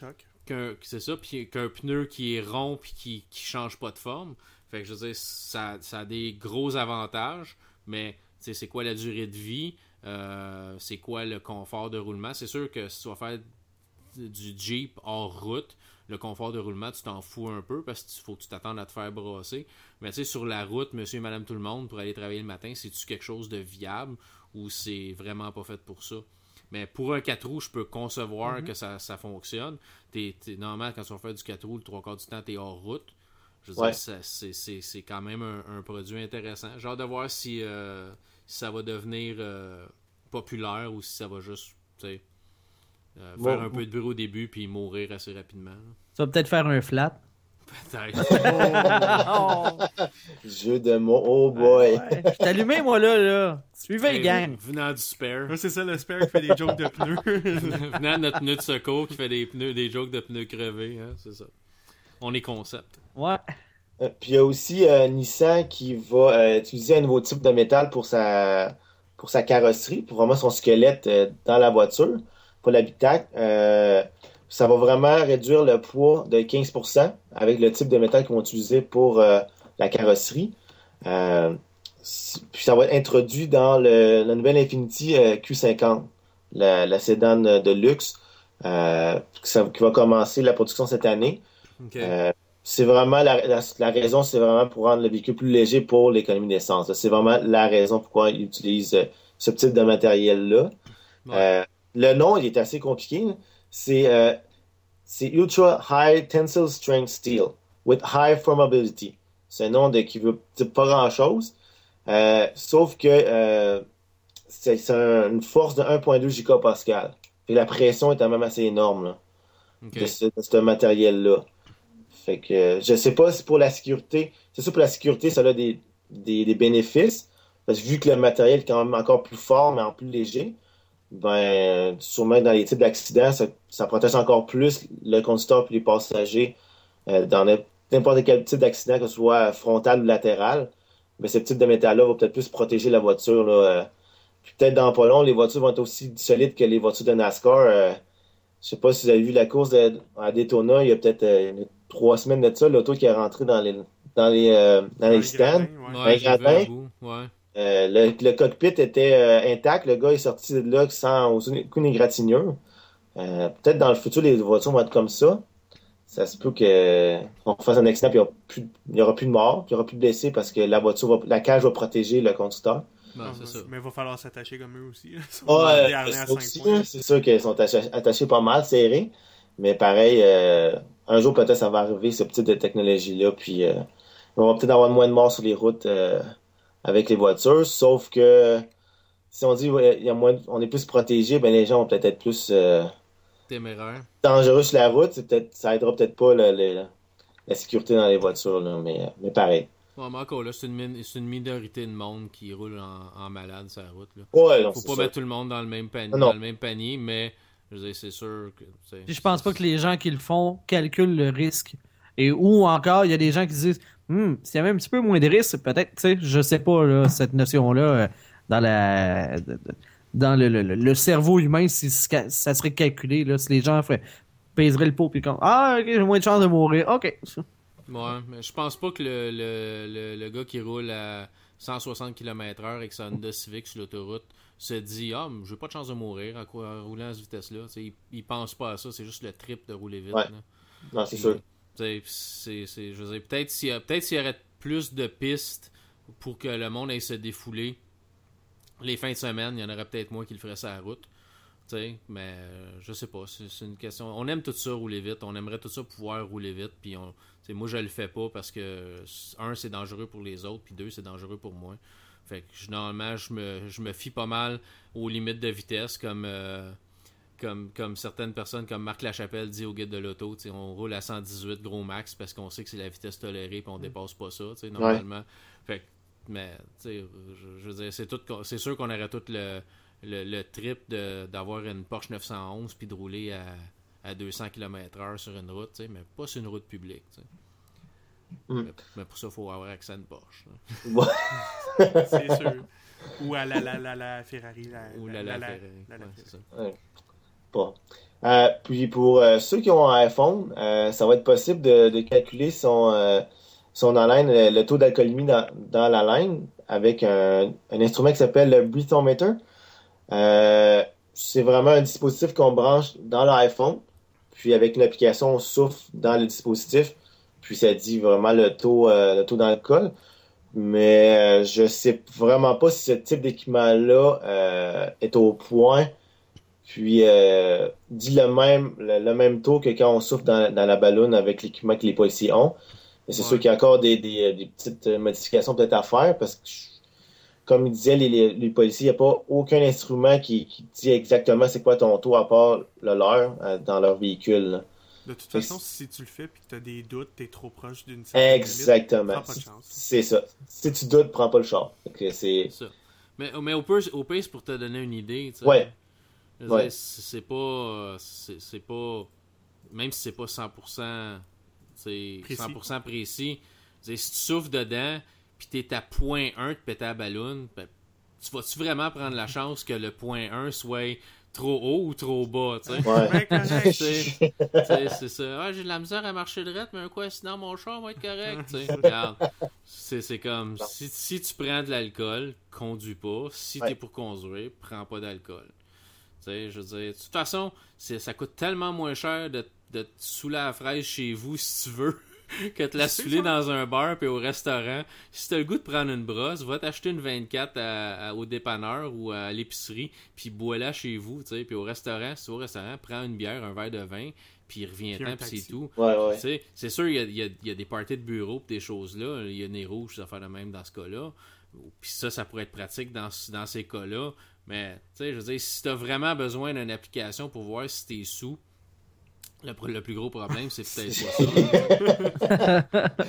qu'un, c'est ça, puis qu'un pneu qui est rond puis qui, qui change pas de forme. Fait que je veux dire, ça, ça a des gros avantages, mais tu sais, c'est quoi la durée de vie? Euh, c'est quoi le confort de roulement? C'est sûr que si tu vas faire du Jeep hors route, le confort de roulement, tu t'en fous un peu parce qu'il faut que tu t'attendes à te faire brasser. Mais tu sais, sur la route, monsieur et madame tout le monde, pour aller travailler le matin, c'est-tu quelque chose de viable ou c'est vraiment pas fait pour ça? Mais pour un quatre roues, je peux concevoir mm-hmm. que ça, ça fonctionne. T'es, t'es, normalement, quand tu vas faire du quatre roues, le trois quarts du temps, t'es hors route. Je veux ouais. dire, ça, c'est, c'est, c'est quand même un, un produit intéressant. J'ai hâte de voir si, euh, si ça va devenir euh, populaire ou si ça va juste, tu sais, Euh, faire bon, un peu de bruit au début puis mourir assez rapidement. Ça va peut-être faire un flat. Peut-être. oh. Jeu de mots, oh boy. Ouais. Je t'ai allumé, moi, là. là. Suivez, hey, gang. Venant du spare. Ouais, c'est ça, le spare qui fait des jokes de pneus. Venant de notre pneu de secours qui fait des pneus, des jokes de pneus crevés. Hein, c'est ça. On est concept. Ouais. Euh, puis il y a aussi euh, Nissan qui va euh, utiliser un nouveau type de métal pour sa, pour sa carrosserie, pour vraiment son squelette euh, dans la voiture. Pour l'habitacle, euh, ça va vraiment réduire le poids de quinze pour cent avec le type de métal qu'ils vont utiliser pour euh, la carrosserie. Euh, puis ça va être introduit dans le, la nouvelle Infiniti euh, Q cinquante, la, la sédan de luxe, euh, ça, qui va commencer la production cette année. Okay. Euh, c'est vraiment la, la, la raison, c'est vraiment pour rendre le véhicule plus léger pour l'économie d'essence. C'est vraiment la raison pourquoi ils utilisent ce type de matériel-là. Ouais. Euh, Le nom, il est assez compliqué. C'est, euh, c'est Ultra High Tensile Strength Steel with High Formability. C'est un nom de, qui veut dire pas grand-chose. Euh, sauf que euh, c'est, c'est un, une force de un virgule deux gigapascal. Et la pression est quand même assez énorme là, okay. de, ce, de ce matériel-là. Fait que je sais pas si pour la sécurité, c'est sûr pour la sécurité, ça a des, des, des bénéfices. Parce que vu que le matériel est quand même encore plus fort, mais en plus léger, ben, sûrement dans les types d'accidents, ça, ça protège encore plus le conducteur et les passagers euh, dans n'importe quel type d'accident, que ce soit frontal ou latéral. Mais ce type de métal-là va peut-être plus protéger la voiture. Là, euh. Puis peut-être dans pas long, les voitures vont être aussi solides que les voitures de NASCAR. Euh, je sais pas si vous avez vu la course de, à Daytona, il y a peut-être euh, trois semaines de ça, l'auto qui est rentré dans les dans les, euh, dans, dans les stands. Gradins, ouais. Dans les gradins. Ouais. Euh, le, le cockpit était euh, intact. Le gars est sorti de là sans aucune égratignure. Euh, peut-être dans le futur, les voitures vont être comme ça. Ça se peut qu'on fasse un accident et il n'y aura plus de morts, il n'y aura plus de blessés parce que la voiture va, la cage va protéger le conducteur. Non, c'est ça. Mais il va falloir s'attacher comme eux aussi. Ouais, c'est, aussi, c'est sûr qu'ils sont attachés, attachés pas mal, serrés. Mais pareil, euh, un jour peut-être ça va arriver, ce type de technologie-là. Puis euh, on va peut-être avoir moins de morts sur les routes. Euh, avec les voitures, sauf que si on dit ouais, y a moins, on est plus protégé, ben les gens vont peut-être être plus euh, téméraires, dangereux sur la route. C'est peut-être, ça aidera peut-être pas le, le, la sécurité dans les voitures, là, mais, mais pareil. Ouais, mais encore là, c'est une, c'est une minorité de monde qui roule en, en malade sur la route. Là. Ouais, non, faut c'est pas sûr. mettre tout le monde dans le même panier, non. dans le même panier, mais je veux dire, c'est sûr que. Puis je pense pas que les gens qui le font calculent le risque. Et ou encore, il y a des gens qui disent Hum, s'il y avait un petit peu moins de risques, peut-être, tu sais, je sais pas, là, cette notion-là, euh, dans la dans le, le, le cerveau humain, si ça serait calculé, là, si les gens feraient, pèseraient le pot puis comme Ah, ok, j'ai moins de chances de mourir, ok. Ouais, mais je pense pas que le, le, le, le gars qui roule à cent soixante kilomètres heure avec sa Honda Civic sur l'autoroute se dit Ah, j'ai pas de chance de mourir à quoi rouler à cette vitesse-là. Il, il pense pas à ça, c'est juste le trip de rouler vite. Ouais. Là. Non, c'est Et, sûr. C'est, c'est, je veux dire, peut-être s'il y a, peut-être s'il y aurait plus de pistes pour que le monde aille se défouler les fins de semaine, il y en aurait peut-être moins qui le feraient sur la route. T'sais, mais euh, je sais pas, c'est, c'est une question. On aime tout ça rouler vite, on aimerait tout ça pouvoir rouler vite, puis on, moi je le fais pas parce que un c'est dangereux pour les autres, puis deux c'est dangereux pour moi. Fait que généralement je me, je me fie pas mal aux limites de vitesse comme euh, Comme, comme certaines personnes, comme Marc Lachapelle dit au guide de l'auto, on roule à cent dix-huit gros max parce qu'on sait que c'est la vitesse tolérée et on dépasse pas ça, normalement. Ouais. Fait mais, je, je veux dire, c'est, tout, c'est sûr qu'on aurait tout le, le, le trip de, d'avoir une Porsche neuf cent onze puis de rouler à, à deux cents kilomètres heure sur une route, mais pas sur une route publique. Mm. Mais, mais pour ça, il faut avoir accès à une Porsche. C'est sûr. Ou à la, la, la, la Ferrari. La, Ou la, la, la, la, la, la, la, la, ouais, c'est ça. Ouais. pas. Euh, puis pour euh, ceux qui ont un iPhone, euh, ça va être possible de, de calculer son, euh, son haleine, le, le taux d'alcoolémie dans, dans la laine avec un, un instrument qui s'appelle le breathometer. Euh, c'est vraiment un dispositif qu'on branche dans l'iPhone, puis avec une application, on souffle dans le dispositif, puis ça dit vraiment le taux, euh, le taux d'alcool. Mais euh, je sais vraiment pas si ce type d'équipement-là euh, est au point, puis euh, dit le même, le, le même taux que quand on souffle dans, dans la ballonne avec l'équipement que les policiers ont. Mais c'est Ouais. sûr qu'il y a encore des, des, des petites modifications peut-être à faire, parce que comme il disait, les, les, les policiers, il n'y a pas aucun instrument qui, qui dit exactement c'est quoi ton taux à part le leur euh, dans leur véhicule. Là. De toute Fait façon, que si tu le fais et que tu as des doutes, tu es trop proche d'une certaine Exactement. limite, prends pas de C'est chance. c'est ça. Si tu doutes, prends pas le char. Fait que c'est... C'est ça. Mais, mais au pire, au pire, c'est pour te donner une idée. Tu sais. Ouais. Je veux Ouais. dire, c'est c'est pas. euh, C'est c'est pas. Même si c'est pas cent pour cent. C'est Précis. cent pour cent précis. Je veux dire, si tu souffles dedans, puis t'es à point un de péter la ballonne, ben, tu vas-tu vraiment prendre la chance que le point un soit trop haut ou trop bas, tu sais? Ouais. Ben, correct. Tu sais, tu sais, c'est ça. Ah, j'ai de la misère à marcher droit, mais un quoi, sinon mon char va être correct. Tu sais, regarde. C'est, c'est comme si, si tu prends de l'alcool, conduis pas. Si Ouais. t'es pour conduire, prends pas d'alcool. Tu sais, je veux dire, de toute façon, c'est, ça coûte tellement moins cher de, de te saouler à la fraise chez vous si tu veux. Que te la C'est saouler ça. dans un bar puis au restaurant. Si t'as le goût de prendre une brosse, va t'acheter une vingt-quatre à, à- au dépanneur ou à l'épicerie, puis bois-la chez vous, tu sais. Puis au restaurant, si tu vas au restaurant, prends une bière, un verre de vin, puis reviens-t'en, Puis un puis c'est taxi. tout. Ouais, Tu ouais. sais, c'est sûr, il y a, il y a- il y a des parties de bureau pis des choses-là. Il y a des rouges, ça fait de même dans ce cas-là. Puis ça, ça pourrait être pratique dans, dans ces cas-là. Mais, tu sais, je veux dire, si t'as vraiment besoin d'une application pour voir si t'es sous, le, pr- le plus gros problème, c'est peut-être pas ça.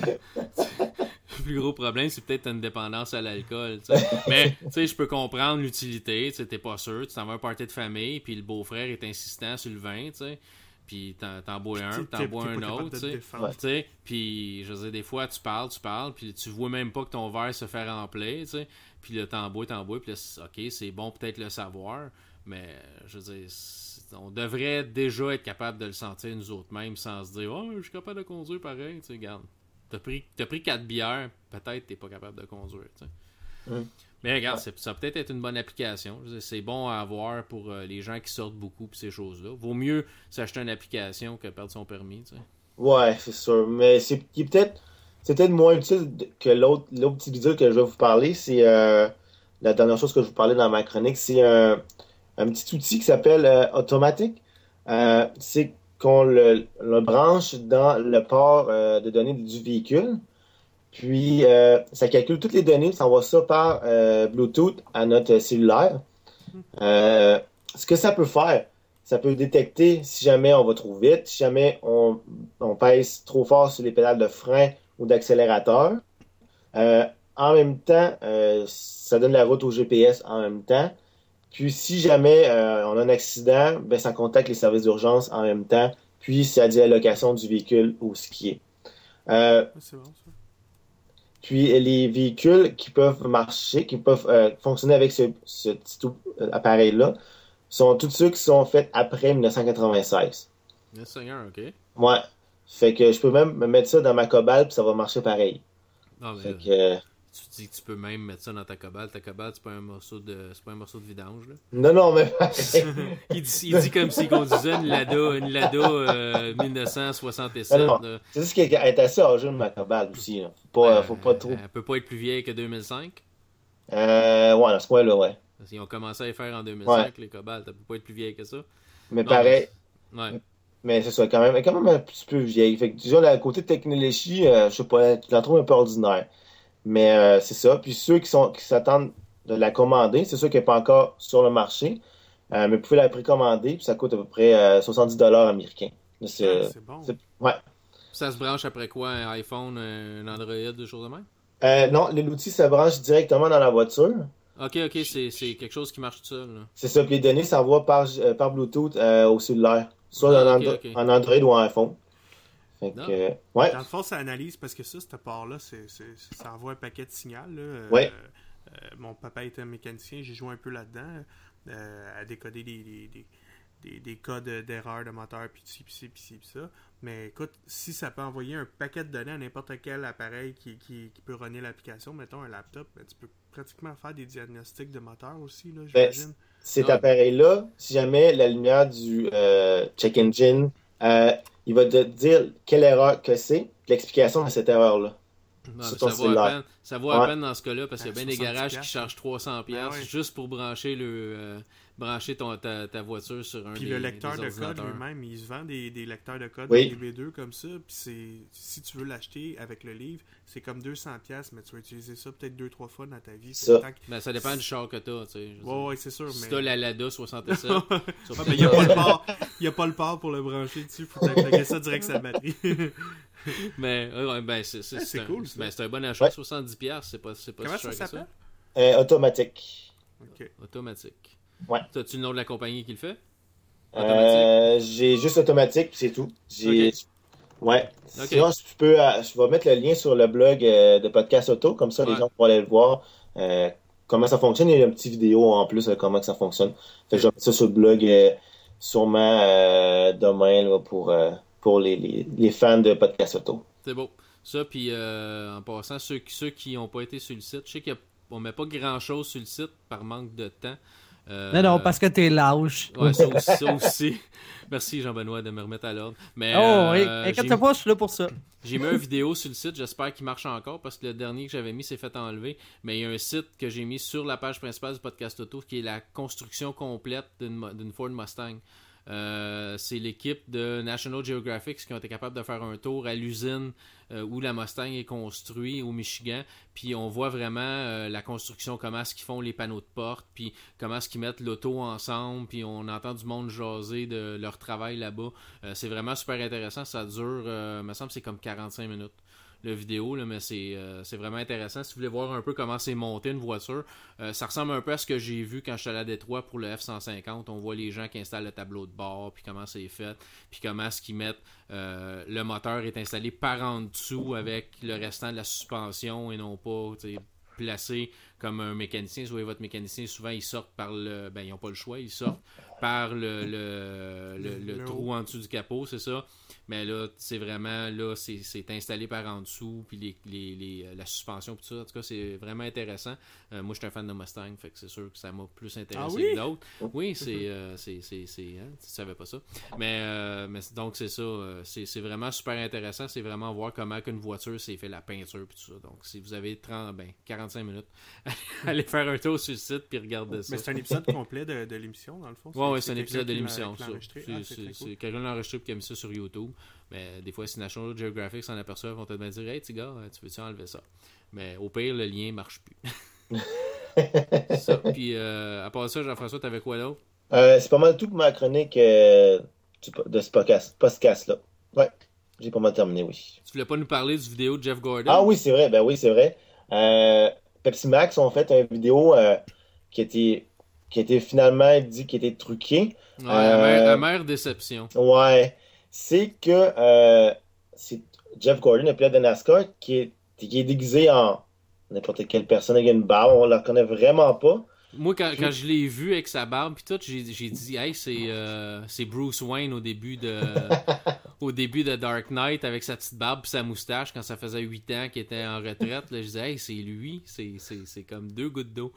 Le plus gros problème, c'est peut-être une dépendance à l'alcool. Tu sais. Mais, tu sais, je peux comprendre l'utilité. Tu sais, t'es pas sûr. Tu t'en vas à un party de famille, puis le beau-frère est insistant sur le vin, tu sais. Puis t'en, t'en bois un, T'es- puis t'en t'es- bois t'es un pas capable autre, de tu te sais. défendre. Tu sais, puis je veux dire, des fois, tu parles, tu parles, puis tu vois même pas que ton verre se fait remplir, tu sais. Puis là, t'en bois, t'en bois, puis là, c'est- ok, c'est bon peut-être le savoir, mais je veux dire, c'est- on devrait déjà être capable de le sentir nous autres mêmes sans se dire, oh, je suis capable de conduire pareil, tu sais, regarde. T'as pris, t'as pris quatre bières, peut-être t'es pas capable de conduire, tu sais. Mm. Mais regarde, c'est- ça peut peut-être être une bonne application. Je veux dire, c'est bon à avoir pour euh, les gens qui sortent beaucoup pis ces choses-là. Vaut mieux s'acheter une application que perdre son permis, tu sais. Ouais, c'est sûr. Mais c'est qui est peut-être c'est peut-être moins utile de- que l'autre l'autre petit bidule que je vais vous parler. C'est euh, la dernière chose que je vous parlais dans ma chronique. C'est un, un petit outil qui s'appelle euh, Automatic. Euh, c'est qu'on le, le branche dans le port euh, de données du véhicule. Puis, euh, ça calcule toutes les données, ça envoie ça par euh, Bluetooth à notre cellulaire. Euh, Ce que ça peut faire, ça peut détecter si jamais on va trop vite, si jamais on, on pèse trop fort sur les pédales de frein ou d'accélérateur. Euh, en même temps, euh, ça donne la route au G P S en même temps. Puis, si jamais euh, on a un accident, ben, ça contacte les services d'urgence en même temps. Puis, ça dit la location du véhicule où ce qui est. Euh, Ah, c'est bon, ça. Puis les véhicules qui peuvent marcher, qui peuvent euh, fonctionner avec ce, ce petit ou- euh, appareil-là, sont tous ceux qui sont faits après mille neuf cent quatre-vingt-seize. Yes, Seigneur, ok. Ouais. Fait que je peux même me mettre ça dans ma Cobalt puis ça va marcher pareil. Non, mais Fait euh, que euh, tu dis que tu peux même mettre ça dans ta cobalt. Ta cobalt, c'est pas un morceau de, c'est pas un morceau de vidange, là. non, non, mais il, dit, il dit comme s'il conduisait une Lada, une Lada euh, dix-neuf cent soixante-sept. non, non. là. C'est juste qu'elle est assez âgée, ma Cobalt aussi. Là. Faut pas, Euh, faut pas trop. Elle peut pas être plus vieille que deux mille cinq. Euh, ouais, dans ce coin-là, ouais. Parce qu'ils ont commencé à les faire en deux mille cinq, Ouais. les Cobalt. Elle peut pas être plus vieille que ça. Mais Non, pareil. mais- Ouais. Mais c'est ça, quand même, elle est quand même un petit peu vieille. Fait que déjà, le côté technologie, euh, je sais pas, tu la trouves un peu ordinaire. Mais euh, c'est ça. Puis ceux qui sont qui s'attendent de la commander, c'est sûr qu'elle n'est pas encore sur le marché. Euh, mais vous pouvez la précommander, puis ça coûte à peu près euh, soixante-dix dollars américains. Là, C'est, Ah, c'est bon. c'est- ouais. Ça se branche après quoi? Un iPhone, un Android, des choses de même? Euh, non, l'outil se branche directement dans la voiture. Ok, ok, c'est, c'est quelque chose qui marche tout seul. Là. C'est ça, puis les données s'envoient par, euh, par Bluetooth euh, au cellulaire. Soit Ah, en, ok, Andro- ok. en Android ou en iPhone. Fait que, Non. euh, ouais. Dans le fond, ça analyse parce que ça, cette part-là, c'est, c'est- ça envoie un paquet de signal. Là. Euh, Ouais. euh, mon papa était un mécanicien, j'ai joué un peu là-dedans, euh, à décoder des, des, des, des, des codes d'erreur de moteur, puis ci, puis ci, puis ci, puis ça. Mais écoute, si ça peut envoyer un paquet de données à n'importe quel appareil qui, qui, qui peut runner l'application, mettons un laptop, ben, tu peux pratiquement faire des diagnostics de moteur aussi, là, Ben, j'imagine. cet Ah. appareil-là, si jamais la lumière du euh, check engine, euh, il va te dire quelle erreur que c'est, l'explication de cette erreur-là. Ouais, Sur mais ton ça vaut à cellulaire. peine, ça vaut à Ouais. peine dans ce cas-là parce qu'il y a bien des soixante-dix garages qui piastres, chargent trois cents piastres Ben ouais. juste pour brancher le euh, brancher ton, ta, ta voiture sur un Puis des, le lecteur des de code ordinateurs. lui-même, il se vend des, des lecteurs de code Oui. D B deux comme ça. Puis c'est, si tu veux l'acheter avec le livre, c'est comme deux cents piastres, mais tu vas utiliser ça peut-être deux trois fois dans ta vie. Ça. Tant que- Ben, ça dépend du char que t'as, tu sais. je veux Ouais, dire. ouais, c'est sûr. Si mais... t'as la Lada soixante-sept, Ouais, mais il n'y a pas le port. Il y a pas le port pour le brancher dessus. Faut plugger ça direct sur la batterie. mais ouais, ouais, ben, c'est, c'est, Ouais, c'est un, cool, ça. ben, c'est un bon achat, Ouais. soixante-dix piastres, c'est pas, c'est pas Comment si cher ça que s'appelle? Euh, automatique. Ok. Automatique. Ouais. T'as-tu le nom de la compagnie qui le fait? Euh, j'ai juste automatique, puis c'est tout. J'ai... Ok. Ouais. Ok. Sinon, je peux, euh, je vais mettre le lien sur le blog euh, de Podcast Auto, comme ça les Ouais. gens pourront aller le voir. Euh, comment ça fonctionne. Il y a une petite vidéo en plus de comment que ça fonctionne. Fait que je vais mettre ça sur le blog euh, sûrement euh, demain là, pour, euh, pour les, les, les fans de Podcast Auto. C'est beau. Ça, puis euh, en passant, ceux, ceux qui n'ont pas été sur le site, je sais qu'on met pas grand-chose sur le site par manque de temps. Euh, Non, non, parce que t'es lâche. Ouais, ça aussi. Ça aussi. Merci Jean-Benoît de me remettre à l'ordre. Mais, Oh, oui, euh, inquiète j'ai- pas, je suis là pour ça. J'ai mis une vidéo sur le site, j'espère qu'il marche encore parce que le dernier que j'avais mis s'est fait enlever. Mais il y a un site que j'ai mis sur la page principale du podcast auto qui est la construction complète d'une, mo- d'une Ford Mustang. Euh, c'est l'équipe de National Geographic qui ont été capables de faire un tour à l'usine euh, où la Mustang est construite au Michigan. Puis on voit vraiment euh, la construction, comment est-ce qu'ils font les panneaux de porte, puis comment est-ce qu'ils mettent l'auto ensemble, puis on entend du monde jaser de leur travail là-bas. Euh, c'est vraiment super intéressant. Ça dure, euh, me semble, que c'est comme quarante-cinq minutes. Le vidéo, là, mais c'est, euh, c'est vraiment intéressant. Si vous voulez voir un peu comment c'est monté une voiture, euh, ça ressemble un peu à ce que j'ai vu quand j'étais allé à Détroit pour le F cent cinquante. On voit les gens qui installent le tableau de bord, puis comment c'est fait, puis comment est-ce qu'ils mettent euh, le moteur est installé par en dessous avec le restant de la suspension et non pas, tu sais, placé comme un mécanicien. Si vous voyez votre mécanicien, souvent ils sortent par le. Ben, ils n'ont pas le choix, ils sortent par le, le, le, le Le trou en dessous du capot, c'est ça. Mais là, c'est vraiment, là, c'est, c'est installé par en dessous, puis les, les, les, la suspension, puis tout ça. En tout cas, c'est vraiment intéressant. Euh, moi, je suis un fan de Mustang, fait que c'est sûr que ça m'a plus intéressé Ah oui? que d'autres. Oui, c'est, euh, c'est, c'est, c'est hein, tu savais pas ça. Mais, euh, mais c'est- donc, c'est ça. euh, c'est, c'est vraiment super intéressant. C'est vraiment voir comment qu'une voiture s'est fait la peinture, puis tout ça. Donc, si vous avez trente, ben, quarante-cinq minutes, allez faire un tour sur le site, puis regardez ça. Mais c'est un épisode complet de, de l'émission, dans le fond. Ouais, ouais, c'est un quelqu'un épisode de qui l'a- l'émission, qui l'a ça. enregistré. C'est, Ah, c'est, c'est très c'est cool. quelqu'un l'a enregistré et qui a mis ça sur YouTube. Mais des fois, si National Geographic s'en aperçoivent, ils vont te dire Hey, petit gars, tu veux-tu enlever ça? Mais au pire, le lien marche plus. ça. Puis, euh, à part ça, Jean-François, t'avais quoi d'autre? Euh, c'est pas mal tout pour ma chronique euh, du- de ce podcast, podcast-là. Ouais, j'ai pas mal terminé, oui. Tu voulais pas nous parler du vidéo de Jeff Gordon? Ah oui, c'est vrai, ben oui, c'est vrai. Euh, Pepsi Max ont fait une vidéo euh, qui était qui a été finalement dit qui était truquée. Ouais, Euh, amère, amère déception. Ouais, c'est que euh, c'est Jeff Gordon, le pilote de NASCAR, qui est, qui est déguisé en n'importe quelle personne avec une barbe. On la reconnaît vraiment pas. Moi, quand, quand je l'ai vu avec sa barbe puis tout, j'ai, j'ai dit Hey, c'est, euh, c'est Bruce Wayne au début de au début de Dark Knight avec sa petite barbe et sa moustache quand ça faisait huit ans qu'il était en retraite. Là, je disais Hey, c'est lui, c'est, c'est, c'est comme deux gouttes d'eau.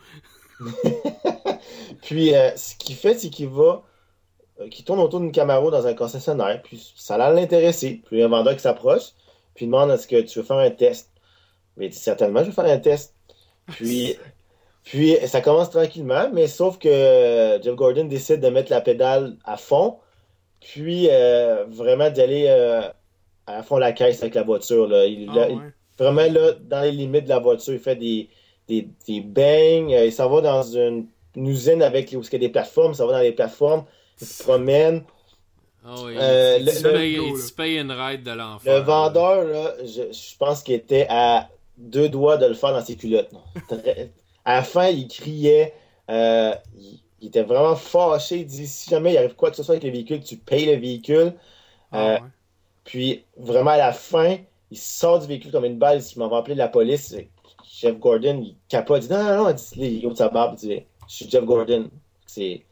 Puis euh, ce qu'il fait, c'est qu'il va euh, qu'il tourne autour d'une Camaro dans un concessionnaire, puis ça a l'air de l'intéresser. Puis il y a un vendeur qui s'approche, puis il demande est-ce que tu veux faire un test? Mais il dit certainement, je veux faire un test. Puis, puis ça commence tranquillement, mais sauf que euh, Jeff Gordon décide de mettre la pédale à fond, puis euh, vraiment d'y aller euh, à fond la caisse avec la voiture. Là. Il, Ah, là, ouais. il- vraiment là, dans les limites de la voiture, il fait des, des, des bangs, euh, il s'en va dans une, une usine avec les, où il y a des plateformes, ça va dans les plateformes, il se promène. Ah oui, Euh, il, le- il se le- paye, le- il se paye une ride de l'enfer. Le vendeur, là, je, je pense qu'il était à deux doigts de le faire dans ses culottes. Très- À la fin, il criait, euh, il, il était vraiment fâché. Il dit si jamais il arrive quoi que ce soit avec le véhicule, tu payes le véhicule. Ah, Euh, ouais. Puis vraiment à la fin, il sort du véhicule comme une balle. Il dit, je m'en vais appeler la police. Jeff Gordon, il capote. Il dit non, non, non. Il dit, il ouvre sa barbe. Il dit je suis Jeff Gordon. C'est,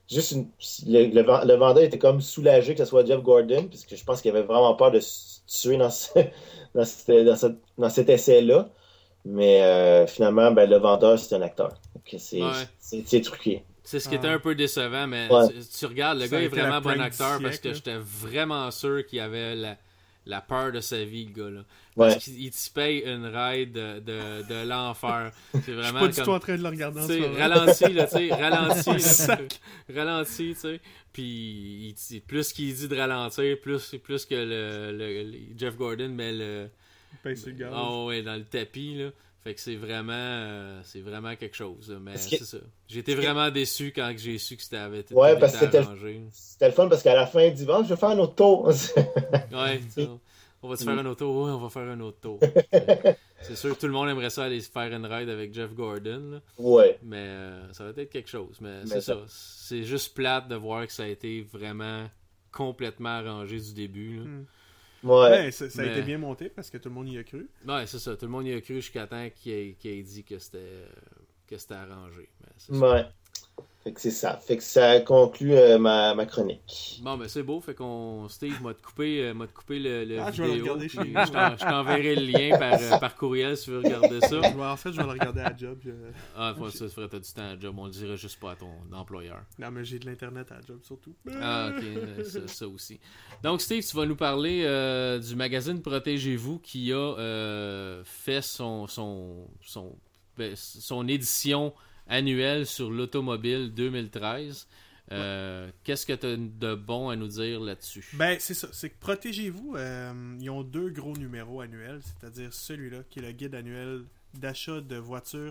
juste une, le, le, vend- le vendeur était comme soulagé que ce soit Jeff Gordon, puisque je pense qu'il avait vraiment peur de se tuer dans, ce- dans, cette- dans cette- dans cet essai-là. Mais euh, finalement, ben, le vendeur, c'est un acteur. Donc, c'est Ouais. c'est- c'est truqué. C'est ce qui était Ah. un peu décevant, mais Ouais. tu, tu regardes, le Ça gars a est été la vraiment bon prank du acteur parce siècle, que là. j'étais vraiment sûr qu'il avait la, la peur de sa vie, le gars. Là. Parce Ouais. qu'il il t'y paye une ride de, de, de l'enfer. C'est Je suis vraiment pas du tout comme. en train de le regarder en Tu ce sais, moment. ralenti, là, tu sais, ralenti, là, Sac. ralenti, tu sais. Puis, il dit- plus qu'il dit de ralentir, plus, plus que le, le- le- Jeff Gordon met le. Paye sur le gaz. Ah ouais, dans le tapis, là. Fait que c'est vraiment, euh, c'est vraiment quelque chose. là. Mais Parce que- c'est ça. J'ai été vraiment déçu quand j'ai su que c'était avait été Ouais, tout parce était que c'était- arrangé. C'était le fun parce qu'à la fin, il dit ah, je vais faire un autre tour. Ouais, tu sais, on va-tu faire un autre tour? Ouais, on va faire un autre tour. C'est- c'est sûr que tout le monde aimerait ça aller se faire une ride avec Jeff Gordon, là. Ouais. Mais euh, ça va être quelque chose. Mais, Mais c'est ça- ça. C'est juste plate de voir que ça a été vraiment complètement arrangé du début. Là. Hmm. Ouais. Ben, ça, ça a Mais- été bien monté parce que tout le monde y a cru. Ouais, c'est ça. Tout le monde y a cru jusqu'à temps qu'il ait, qu'il ait dit que c'était euh, que c'était arrangé. Mais c'est ça. Ouais. Fait que c'est ça. Fait que ça conclut euh, ma, ma chronique. Bon, ben c'est beau. Fait qu'on. Steve m'a te coupé, euh, m'a te coupé le, le Ah, je vais le vidéo. regarder chez puis nous. je t'en- je t'enverrai le lien par, euh, par courriel si tu veux regarder ça. Je vais- en fait, je vais le regarder à la job. je- Ah, faut, ça ferait t'as du temps à job. On le dirait juste pas à ton employeur. Non, mais j'ai de l'internet à la job surtout. Ah, ok, euh, ça, ça aussi. Donc, Steve, tu vas nous parler euh, du magazine Protégez-vous qui a euh, fait son, son, son, ben, son édition annuelle sur l'automobile deux mille treize. Euh, Qu'est-ce que tu as de bon à nous dire là-dessus? Ben, c'est ça. C'est que Protégez-vous, euh, ils ont deux gros numéros annuels, c'est-à-dire celui-là, qui est le guide annuel d'achat de voitures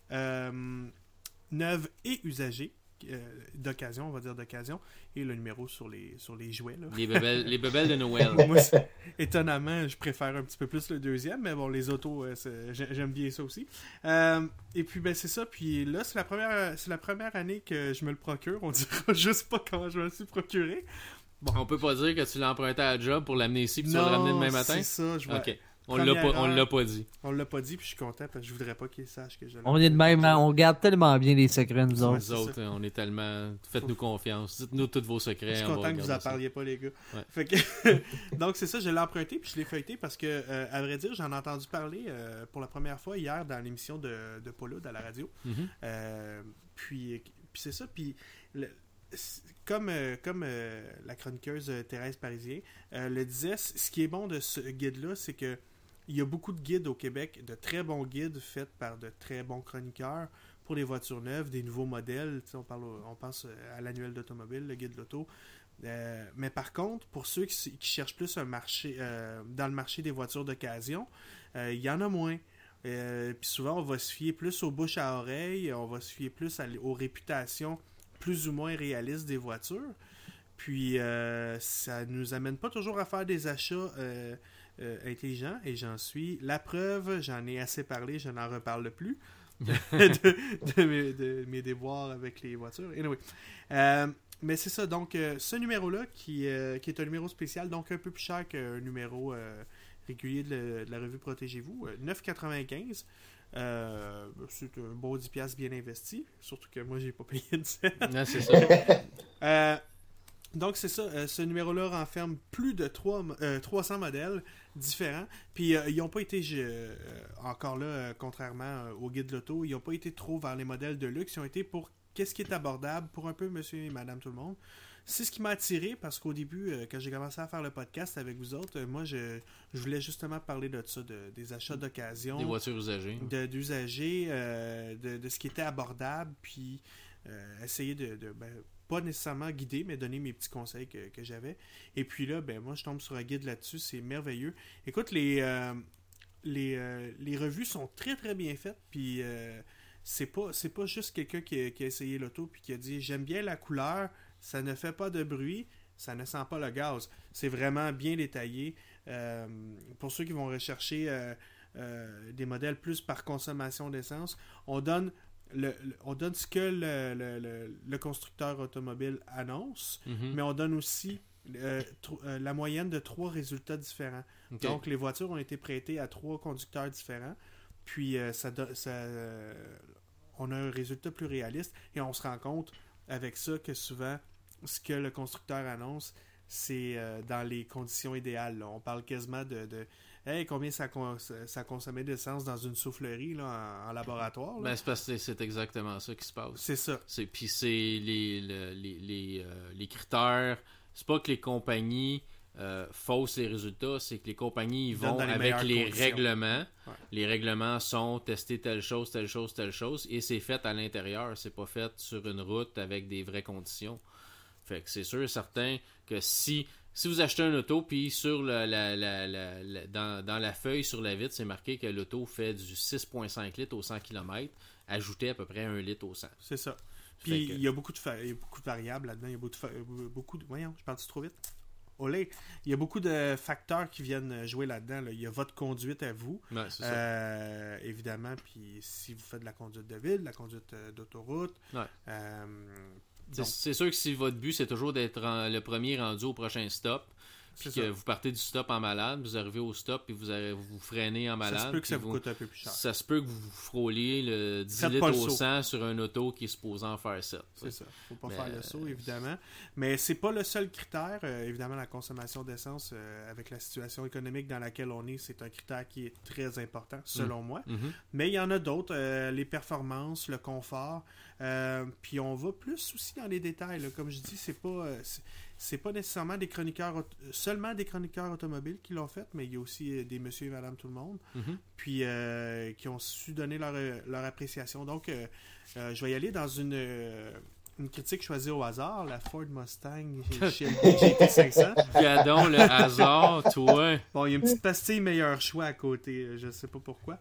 euh, neuves et usagées, euh, d'occasion, on va dire d'occasion, et le numéro sur les, sur les jouets. Là. Les bebelles, les bebelles de Noël. Moi, c'est- étonnamment, je préfère un petit peu plus le deuxième, mais bon, les autos, euh, c'est- j'ai- j'aime bien ça aussi. Euh, et puis, ben, c'est ça. Puis là, c'est la première, c'est la première année que je me le procure. On dira juste pas comment je me le suis procuré. On peut pas dire que tu l'as emprunté à la job pour l'amener ici puis tu vas le ramener demain matin? c'est ça. Je vois- Ok. On l'a pas, on l'a pas dit. On l'a pas dit, puis je suis content parce que je voudrais pas qu'il sache que je l'ai. On est de même, hein, on garde tellement bien les secrets, nous Ouais, autres. Nous c'est autres, on est tellement. Faites-nous confiance. Dites-nous tous vos secrets. Je suis on va content que vous en regarder ça. parliez pas, les gars. Ouais. Fait que... Donc, c'est ça, je l'ai emprunté, puis je l'ai feuilleté parce que, euh, à vrai dire, j'en ai entendu parler euh, pour la première fois hier dans l'émission de, de Paul à la radio. Mhm. Euh, puis, puis c'est ça, puis le- c'est- comme, euh, comme euh, la chroniqueuse euh, Thérèse Parisien euh, le disait, c- ce qui est bon de ce guide-là, c'est que il y a beaucoup de guides au Québec, de très bons guides faits par de très bons chroniqueurs pour les voitures neuves, des nouveaux modèles. Tu sais, on, parle, au- on pense à l'annuel d'automobile, le guide de l'auto. Euh, mais par contre, pour ceux qui, qui cherchent plus un marché euh, dans le marché des voitures d'occasion, euh, il y en a moins. Euh, puis souvent, on va se fier plus aux bouches à oreille, on va se fier plus à, aux réputations plus ou moins réalistes des voitures. Puis euh, ça nous amène pas toujours à faire des achats euh, euh, intelligents, et j'en suis la preuve, j'en ai assez parlé, je n'en reparle plus de, de mes, de mes déboires avec les voitures. Anyway. Euh, mais c'est ça, donc euh, ce numéro-là qui, euh, qui est un numéro spécial, donc un peu plus cher qu'un numéro euh, régulier de la, de la revue Protégez-vous, euh, neuf quatre-vingt-quinze. Euh, c'est un beau dix piastres bien investi, surtout que moi j'ai pas payé de cent. Non, c'est ça. Euh, donc c'est ça, euh, ce numéro-là renferme plus de trois, euh, trois cents modèles différents. Puis euh, ils n'ont pas été, je, euh, encore là, euh, contrairement euh, au guide de l'auto, ils n'ont pas été trop vers les modèles de luxe, ils ont été pour qu'est-ce qui est abordable pour un peu monsieur et madame tout le monde. C'est ce qui m'a attiré parce qu'au début, euh, quand j'ai commencé à faire le podcast avec vous autres, euh, moi je, je voulais justement parler de ça, de, des achats d'occasion. Des voitures usagées. De, d'usagers, euh, de, de ce qui était abordable, puis euh, essayer de, de ben, pas nécessairement guider, mais donner mes petits conseils que, que j'avais. Et puis là, ben moi je tombe sur un guide là-dessus, c'est merveilleux. Écoute, les, euh, les, euh, les revues sont très très bien faites, puis euh, c'est pas, c'est pas juste quelqu'un qui a, qui a essayé l'auto puis qui a dit j'aime bien la couleur, ça ne fait pas de bruit, ça ne sent pas le gaz. C'est vraiment bien détaillé. Euh, pour ceux qui vont rechercher euh, euh, des modèles plus par consommation d'essence, on donne, le, le- on donne ce que le, le, le, le constructeur automobile annonce, Mhm. mais on donne aussi euh, tr- euh, la moyenne de trois résultats différents. Ok. Donc, les voitures ont été prêtées à trois conducteurs différents. Puis, euh, ça, do- ça, euh, on a un résultat plus réaliste et on se rend compte avec ça que souvent, ce que le constructeur annonce, c'est euh, dans les conditions idéales. Là. On parle quasiment de... de hey, combien ça, cons- ça consommait d'essence dans une soufflerie là, en, en laboratoire? Là? Ben, c'est parce que c'est exactement ça qui se passe. C'est ça. C'est, puis c'est les, le- les, les, euh, les critères. C'est pas que les compagnies euh, faussent les résultats, c'est que les compagnies ils vont Dans les avec meilleures les conditions. règlements. Ouais. Les règlements sont tester telle chose, telle chose, telle chose, et c'est fait à l'intérieur. C'est pas fait sur une route avec des vraies conditions. Fait que c'est sûr et certain que si, si vous achetez un auto, puis sur le, la, la, la, la- dans, dans la feuille sur la vitre, c'est marqué que l'auto fait du six virgule cinq litres au cent kilomètres, ajoutez à peu près un litre au cent. C'est ça. Fait Puis que- il y a beaucoup de, fa- il y a beaucoup de variables là-dedans. Il y a beaucoup de, fa- beaucoup de... Voyons, je parle trop vite. Olé. Il y a beaucoup de facteurs qui viennent jouer là-dedans. Là. Il y a votre conduite à vous, Ouais, c'est ça. euh, évidemment. Puis si vous faites de la conduite de ville, de la conduite euh, d'autoroute. Ouais. euh, C'est, donc, c'est sûr que si votre but, c'est toujours d'être en- le premier rendu au prochain stop, puis c'est que ça. vous partez du stop en malade, vous arrivez au stop, puis vous, arri- vous freinez en malade. Ça se peut que ça puis vous coûte un peu plus cher. Ça se peut que vous frôliez le dix Faites litres pas le au saut. cent sur un auto qui est supposé en faire sept. C'est ça. Faut pas Mais, faire le euh, saut, évidemment. Mais c'est pas le seul critère. Euh, évidemment, la consommation d'essence, euh, avec la situation économique dans laquelle on est, c'est un critère qui est très important, selon moi. Mhm. Mais il y en a d'autres. euh, les performances, le confort. Euh, puis on va plus aussi dans les détails. Là. Comme je dis, c'est pas... euh, c'est... C'est pas nécessairement des chroniqueurs, aut- seulement des chroniqueurs automobiles qui l'ont fait, mais il y a aussi euh, des monsieur et madame tout le monde, Mhm. puis euh, qui ont su donner leur, euh, leur appréciation. Donc, euh, euh, je vais y aller dans une, euh, une critique choisie au hasard, la Ford Mustang chez G T cinq cents. Gadon, le hasard, toi. Bon, il y a une petite pastille meilleur choix à côté, euh, je sais pas pourquoi.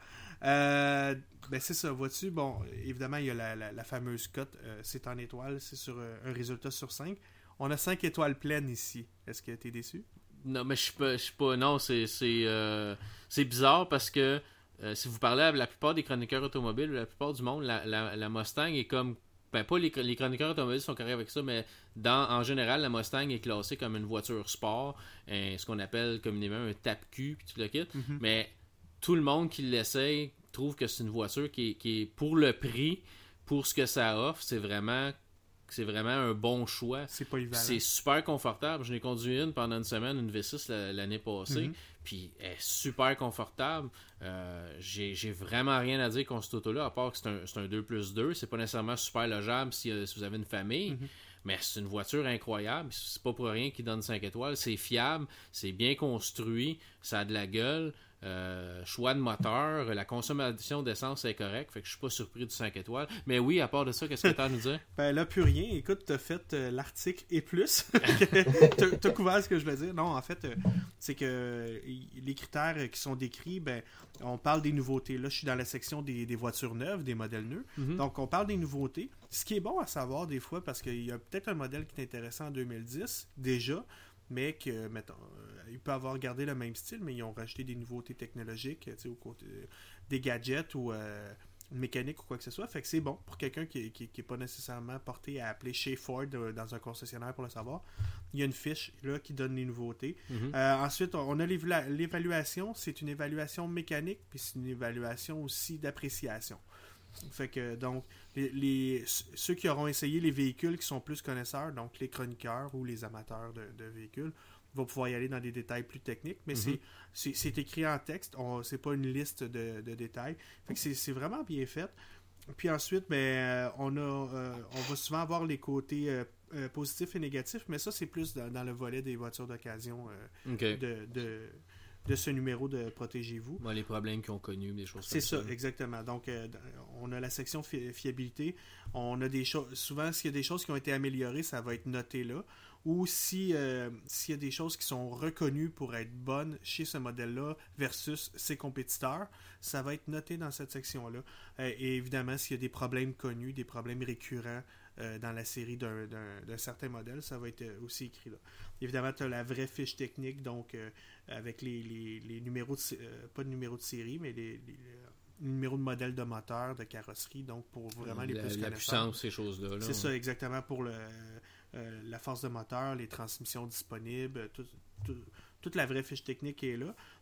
Euh, ben c'est ça, vois-tu, bon, évidemment, il y a la, la, la fameuse cote, euh, c'est en étoiles, c'est sur euh, un résultat sur cinq. On a cinq étoiles pleines ici. Est-ce que tu es déçu? Non, mais je suis pas, je suis pas. Non, c'est, c'est, euh, c'est bizarre parce que euh, si vous parlez à la plupart des chroniqueurs automobiles, la plupart du monde, la, la, la Mustang est comme. Ben, pas les, les chroniqueurs automobiles sont corrects avec ça, mais dans, en général, la Mustang est classée comme une voiture sport, un- ce qu'on appelle communément un tape-cul, puis tout le kit. Mm-hmm. Mais tout le monde qui l'essaye trouve que c'est une voiture qui est, qui est pour le prix, pour ce que ça offre, c'est vraiment. C'est vraiment un bon choix. C'est polyvalent. C'est super confortable. Je n'ai conduit une pendant une semaine, une V six la- l'année passée. Mhm. Puis elle est super confortable. Euh, j'ai, j'ai vraiment rien à dire contre cette auto-là, à part que c'est un, c'est un deux plus deux. C'est pas nécessairement super logeable si, euh, si vous avez une famille. Mhm. Mais c'est une voiture incroyable. C'est pas pour rien qu'il donne cinq étoiles. C'est fiable, c'est bien construit, ça a de la gueule. Euh, choix de moteur, la consommation d'essence est correcte, fait que je suis pas surpris du cinq étoiles. Mais oui, à part de ça, qu'est-ce que tu as à nous dire? Ben là, plus rien. Écoute, t'as fait euh, l'article et plus. t'as, t'as couvert ce que je voulais dire. Non, en fait, euh, c'est que euh, les critères euh, qui sont décrits, ben, on parle des nouveautés. Là, je suis dans la section des, des voitures neuves, des modèles neufs. Mhm. Donc, on parle des nouveautés. Ce qui est bon à savoir des fois, parce qu'il y a peut-être un modèle qui est intéressant en deux mille dix, déjà, mais que, mettons, euh, il peut avoir gardé le même style, mais ils ont rajouté des nouveautés technologiques, tu sais, au côté, euh, des gadgets ou euh, une mécanique ou quoi que ce soit. Fait que c'est bon pour quelqu'un qui n'est qui, qui est pas nécessairement porté à appeler chez Ford euh, dans un concessionnaire pour le savoir. Il y a une fiche là qui donne les nouveautés. Mhm. Euh, ensuite, on on a l'éva- l'évaluation. C'est une évaluation mécanique, puis c'est une évaluation aussi d'appréciation. Fait que, donc, les, les- ceux qui auront essayé les véhicules qui sont plus connaisseurs, donc les chroniqueurs ou les amateurs de, de véhicules, vont pouvoir y aller dans des détails plus techniques, mais Mhm. c'est, c'est, c'est écrit en texte, on, c'est pas une liste de, de détails. Fait que c'est, c'est vraiment bien fait. Puis ensuite, ben, euh, on, a, euh, on va souvent avoir les côtés euh, euh, positifs et négatifs, mais ça, c'est plus dans, dans le volet des voitures d'occasion euh, OK. de, de, de ce numéro de Protégez-vous. Bon, les problèmes qu'ils ont connus, des choses C'est comme ça, ça. exactement. Donc, euh, on a la section fi- fiabilité. On a des choses. Souvent, s'il y a des choses qui ont été améliorées, ça va être noté là. Ou si euh, s'il y a des choses qui sont reconnues pour être bonnes chez ce modèle-là versus ses compétiteurs, ça va être noté dans cette section-là. Euh, et évidemment, s'il y a des problèmes connus, des problèmes récurrents euh, dans la série d'un, d'un, d'un certain modèle, ça va être euh, aussi écrit là. Évidemment, tu as la vraie fiche technique, donc euh, avec les, les, les numéros de sé- euh, pas de numéro de série, mais les, les numéros de modèle de moteur, de carrosserie, donc pour vraiment les la, plus la connaisseurs. puissance, ces choses-là. là. C'est ça, exactement, pour le, euh, la force de moteur, les transmissions disponibles, tout, tout- toute la vraie fiche technique est là.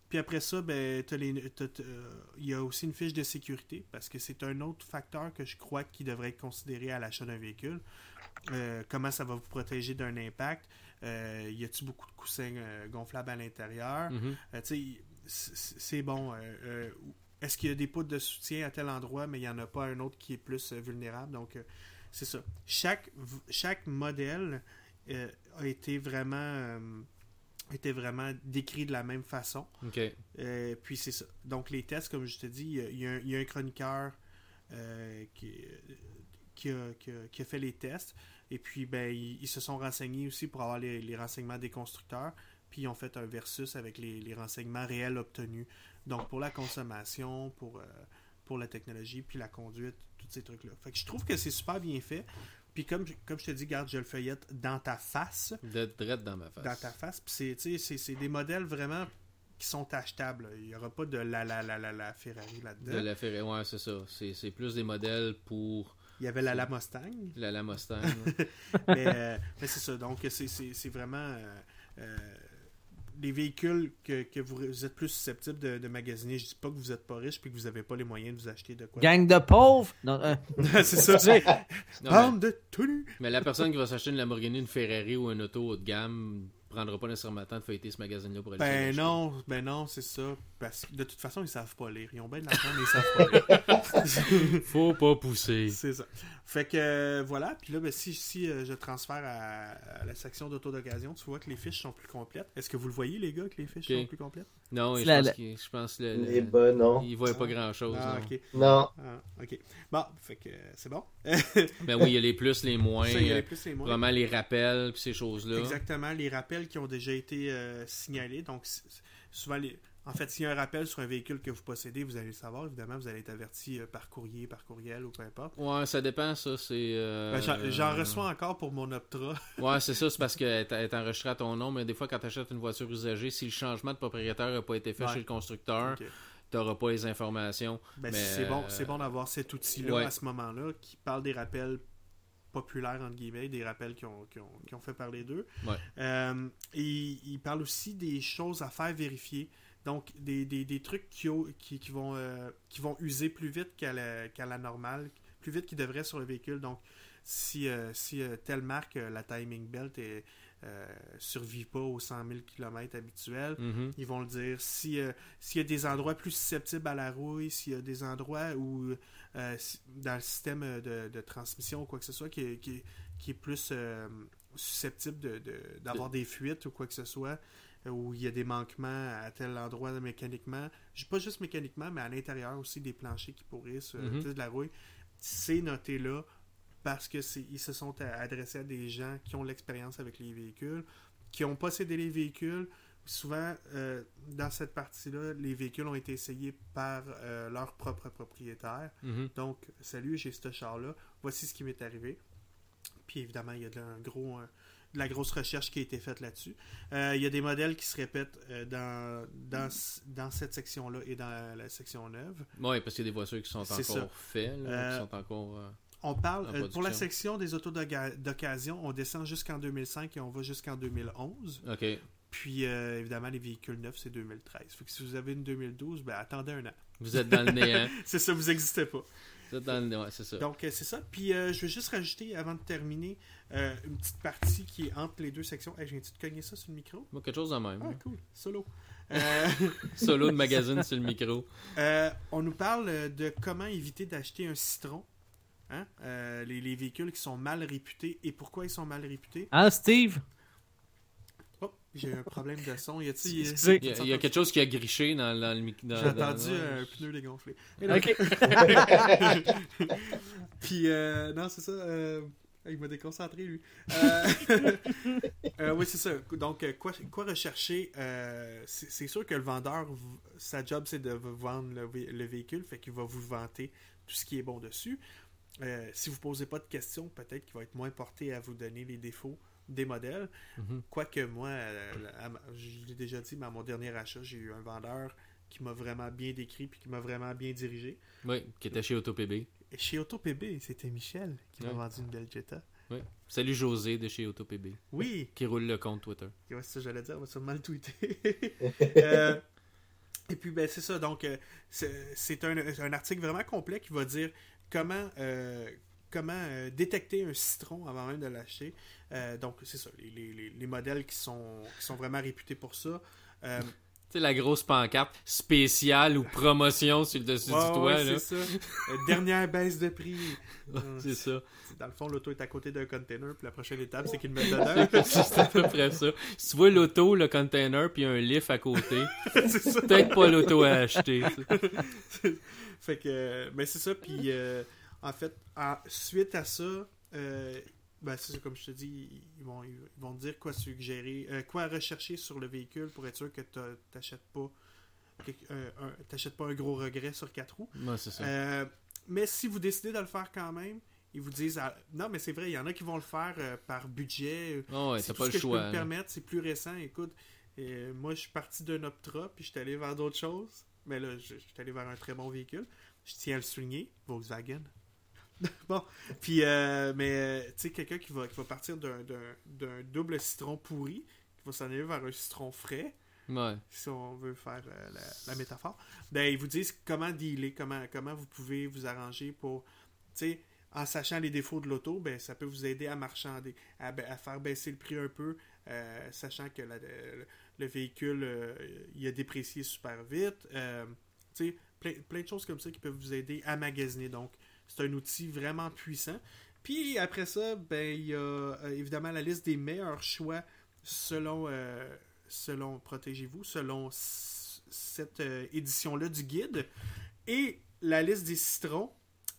Puis après ça, ben, t'as les, t'as, t'as, euh, il y a aussi une fiche de sécurité, parce que c'est un autre facteur que je crois qui devrait être considéré à l'achat d'un véhicule. Euh, comment ça va vous protéger d'un impact? Euh, y a-t-il beaucoup de coussins euh, gonflables à l'intérieur? Mhm. Euh, tu sais, c'est, c'est bon. Euh, euh, est-ce qu'il y a des poutres de soutien à tel endroit, mais il n'y en a pas un autre qui est plus euh, vulnérable? Donc, euh, c'est ça. Chaque, chaque modèle euh, a été vraiment... Euh, était vraiment décrit de la même façon. OK. Euh, puis c'est ça. Donc les tests, comme je te dis, il y a, il y a, un, il y a un chroniqueur euh, qui, qui, a, qui, a, qui a fait les tests. Et puis ben, ils, ils se sont renseignés aussi pour avoir les, les renseignements des constructeurs. Puis ils ont fait un versus avec les, les renseignements réels obtenus. Donc pour la consommation, pour, euh, pour la technologie, puis la conduite, tous ces trucs-là. Fait que je trouve que c'est super bien fait. Puis comme, comme je te dis, garde, je le feuillette dans ta face. D'être direct dans ma face. Dans ta face. Puis c'est, tu sais, c'est, c'est des modèles vraiment qui sont achetables. Là. Il n'y aura pas de la la la la la Ferrari là-dedans. De la Ferrari, ouais, c'est ça. C'est, c'est plus des modèles pour... Il y avait la la Mustang. La la Mustang. mais, euh, mais c'est ça. Donc c'est, c'est, c'est vraiment... Euh, euh, les véhicules que, que vous, vous êtes plus susceptibles de, de magasiner. Je dis pas que vous êtes pas riche puis que vous n'avez pas les moyens de vous acheter de quoi. Gang de pauvres! Non, euh, c'est ça. Non, Bande mais, de tenue. mais la personne qui va s'acheter une Lamborghini, une Ferrari ou un auto haut de gamme prendra pas nécessairement le temps de feuilleter ce magazine-là pour aller Ben se non, ben non, c'est ça. Parce que de toute façon, ils savent pas lire. Ils ont bien de l'argent, mais ils savent pas lire. Faut pas pousser. C'est ça. Fait que euh, voilà, puis là, ben, si, si euh, je transfère à, à la section d'auto d'occasion, tu vois que les fiches sont plus complètes. Est-ce que vous le voyez, les gars, que les fiches Ok. sont plus complètes? Non, C'est je la- pense, la- qu'il, je pense que le, le- Les bas, non. il voit pas grand-chose. Ah, non. ok. Non. Ah, ok. Bon, fait que euh, c'est bon. Ben oui, il y a les plus, les moins. Ça, il y a les euh, plus et les moins. Vraiment les rappels puis ces choses-là. Exactement, les rappels qui ont déjà été euh, signalés. Donc, c- c- souvent, les... en fait, s'il y a un rappel sur un véhicule que vous possédez, vous allez le savoir. Évidemment, vous allez être averti euh, par courrier, par courriel ou peu importe. Ouais, ça dépend, ça. C'est. euh, Ben, j'en, j'en reçois encore pour mon Optra. Ouais, c'est ça, c'est parce qu'elle est- elle est enregistrée à ton nom, mais des fois, quand tu achètes une voiture usagée, si le changement de propriétaire n'a pas été fait Ouais. chez le constructeur, Ok. tu n'auras pas les informations. Ben, Mais, c'est bon, euh, c'est bon d'avoir cet outil-là ouais. à ce moment-là qui parle des rappels populaires, entre guillemets, des rappels qui ont, qui ont, qui ont fait parler d'eux. Ouais. Euh, et il parle aussi des choses à faire vérifier. Donc, des, des, des trucs qui, ont- qui, qui, vont, euh, qui vont user plus vite qu'à la, qu'à la normale, plus vite qu'ils devraient sur le véhicule. Donc, si, euh, si euh, telle marque, euh, la timing belt, ne euh, survit pas aux cent mille kilomètres habituels, Mhm. ils vont le dire. Si, euh, s'il y a des endroits plus susceptibles à la rouille, s'il y a des endroits où, euh, si- dans le système de, de transmission ou quoi que ce soit, qui, est- qui, est- qui est plus euh, susceptible de, de- d'avoir des fuites ou quoi que ce soit, euh, où il y a des manquements à tel endroit mécaniquement, j- pas juste mécaniquement, mais à l'intérieur aussi, des planchers qui pourrissent, euh, Mhm. tu sais, de la rouille, c'est noté là parce que c'est, ils se sont a- adressés à des gens qui ont l'expérience avec les véhicules, qui ont possédé les véhicules. Souvent, euh, dans cette partie-là, les véhicules ont été essayés par euh, leur propre propriétaire. Mhm. Donc, salut, j'ai ce char-là. Voici ce qui m'est arrivé. Puis évidemment, il y a de, un gros, euh, de la grosse recherche qui a été faite là-dessus. Euh, il y a des modèles qui se répètent euh, dans, dans, dans cette section-là et dans la section neuve. Ouais, parce qu'il y a des voitures qui sont C'est encore ça. faites, là, Euh, qui sont encore. euh, On parle, En euh, pour production. la section des autos d'oga- d'occasion, on descend jusqu'en deux mille cinq et on va jusqu'en deux mille onze. Ok. Puis, euh, évidemment, les véhicules neufs, c'est deux mille treize. Fait que si vous avez une deux mille douze, ben attendez un an. Vous êtes dans le néant. C'est ça, vous n'existez pas. Vous êtes dans le néant, ouais, c'est ça. Donc, euh, c'est ça. Puis, euh, je veux juste rajouter, avant de terminer, euh, une petite partie qui est entre les deux sections. Hey, je viens-tu de cogner ça sur le micro? Moi, quelque chose de même. Ah, là. cool. Solo. Euh, Solo de magazine sur le micro. euh, on nous parle euh, de comment éviter d'acheter un citron. Hein? Euh, les, les véhicules qui sont mal réputés. Et pourquoi ils sont mal réputés? Hein, Steve? Oh, j'ai un problème de son. Y a-t-il... Excusez. Il y a, il y a quelque chose qui a griché dans, dans le micro. J'ai entendu un pneu dégonflé. Et Ok. Puis, euh, non, c'est ça. euh, il m'a déconcentré, lui. Euh, euh, oui, c'est ça. Donc, euh, quoi, quoi rechercher euh, c'est, c'est sûr que le vendeur, v- sa job, c'est de vous vendre le, vé- le véhicule, fait qu'il va vous vanter tout ce qui est bon dessus. Euh, si vous ne posez pas de questions, peut-être qu'il va être moins porté à vous donner les défauts des modèles. Mhm. Quoique moi, euh, à ma- je l'ai déjà dit, mais à mon dernier achat, j'ai eu un vendeur qui m'a vraiment bien décrit puis qui m'a vraiment bien dirigé. Oui, qui était chez AutoPB. Et chez AutoPB, c'était Michel qui m'a Ouais. vendu une belle Jetta. Oui. Salut José de chez AutoPB. Oui, Qui roule le compte Twitter. ouais, c'est ça que j'allais dire, on va sûrement le tweeter. Euh, Et puis, ben, c'est ça. Donc, euh, c'est, c'est un, un article vraiment complet qui va dire comment, euh, comment euh, détecter un citron avant même de l'acheter. Euh, donc, c'est ça. Les, les, les modèles qui sont, qui sont vraiment réputés pour ça. Euh, Tu sais, la grosse pancarte spéciale ou promotion sur le dessus ouais, du toit. ouais, là. c'est ça. Euh, dernière baisse de prix. Euh, c'est ça. Dans le fond, l'auto est à côté d'un container, puis la prochaine étape, c'est qu'il le met dedans. c'est à peu près ça. Si tu vois l'auto, le container, puis un lift à côté, c'est ça. peut-être pas l'auto à acheter. Fait que, mais c'est ça. Puis, euh, en fait, en, suite à ça, euh, ben c'est ça, comme je te dis, ils vont, ils vont te dire quoi suggérer, euh, quoi rechercher sur le véhicule pour être sûr que tu n'achètes pas, euh, un, t'achètes pas un gros regret sur quatre roues. Ouais, c'est ça. Euh, mais si vous décidez de le faire quand même, ils vous disent ah, non, mais c'est vrai, il y en a qui vont le faire euh, par budget. Oh ouais, c'est t'as tout pas ce le que choix. je peux me là. permettre, c'est plus récent. Écoute, euh, moi je suis parti d'un Optra, puis je suis allé vers d'autres choses. Mais là, je, je suis allé vers un très bon véhicule. Je tiens à le souligner, Volkswagen. Bon, puis, euh, mais, tu sais, quelqu'un qui va, qui va partir d'un, d'un, d'un double citron pourri, qui va s'en aller vers un citron frais, Ouais. si on veut faire euh, la, la métaphore, ben, ils vous disent comment dealer, comment, comment vous pouvez vous arranger pour, tu sais, en sachant les défauts de l'auto, ben, ça peut vous aider à marchander, à, à faire baisser le prix un peu, euh, sachant que la, le, le véhicule, euh, il a déprécié super vite, euh, tu sais, plein, plein de choses comme ça qui peuvent vous aider à magasiner, donc, c'est un outil vraiment puissant. Puis après ça, ben il y a euh, évidemment la liste des meilleurs choix selon, euh, selon Protégez-vous, selon c- cette euh, édition-là du guide. Et la liste des citrons,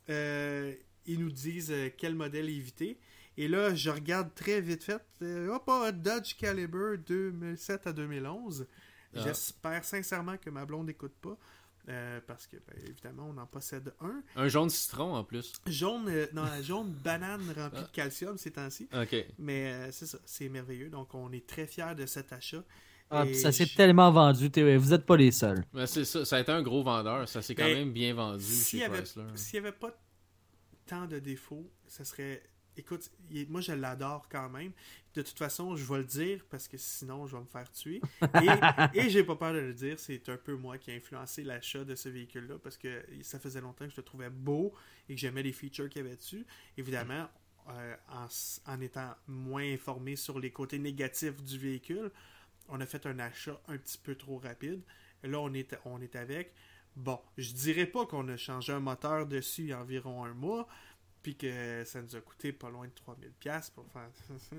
euh, ils nous disent euh, quel modèle éviter. Et là, je regarde très vite fait, euh, hop, oh, Dodge Caliber deux mille sept à deux mille onze. Ah. J'espère sincèrement que ma blonde n'écoute pas. Euh, parce que, ben, évidemment, on en possède un. Un jaune citron en plus. Jaune, euh, non, jaune banane remplie de calcium ces temps-ci. Ok. Mais euh, c'est ça, c'est merveilleux. Donc, on est très fiers de cet achat. Ah, Et ça s'est je... tellement vendu. Vous n'êtes pas les seuls. Ben, c'est ça. Ça a été un gros vendeur. Ça s'est quand ben, même bien vendu s'il chez avait, Chrysler. S'il n'y avait pas tant de défauts, ça serait... Écoute, moi, je l'adore quand même. De toute façon, je vais le dire parce que sinon, je vais me faire tuer. Et, et j'ai pas peur de le dire, c'est un peu moi qui ai influencé l'achat de ce véhicule-là parce que ça faisait longtemps que je le trouvais beau et que j'aimais les features qu'il y avait dessus. Évidemment, euh, en, en étant moins informé sur les côtés négatifs du véhicule, on a fait un achat un petit peu trop rapide. Là, on est, on est avec... Bon, je dirais pas qu'on a changé un moteur dessus il y a environ un mois, puis que ça nous a coûté pas loin de trois mille dollars pour faire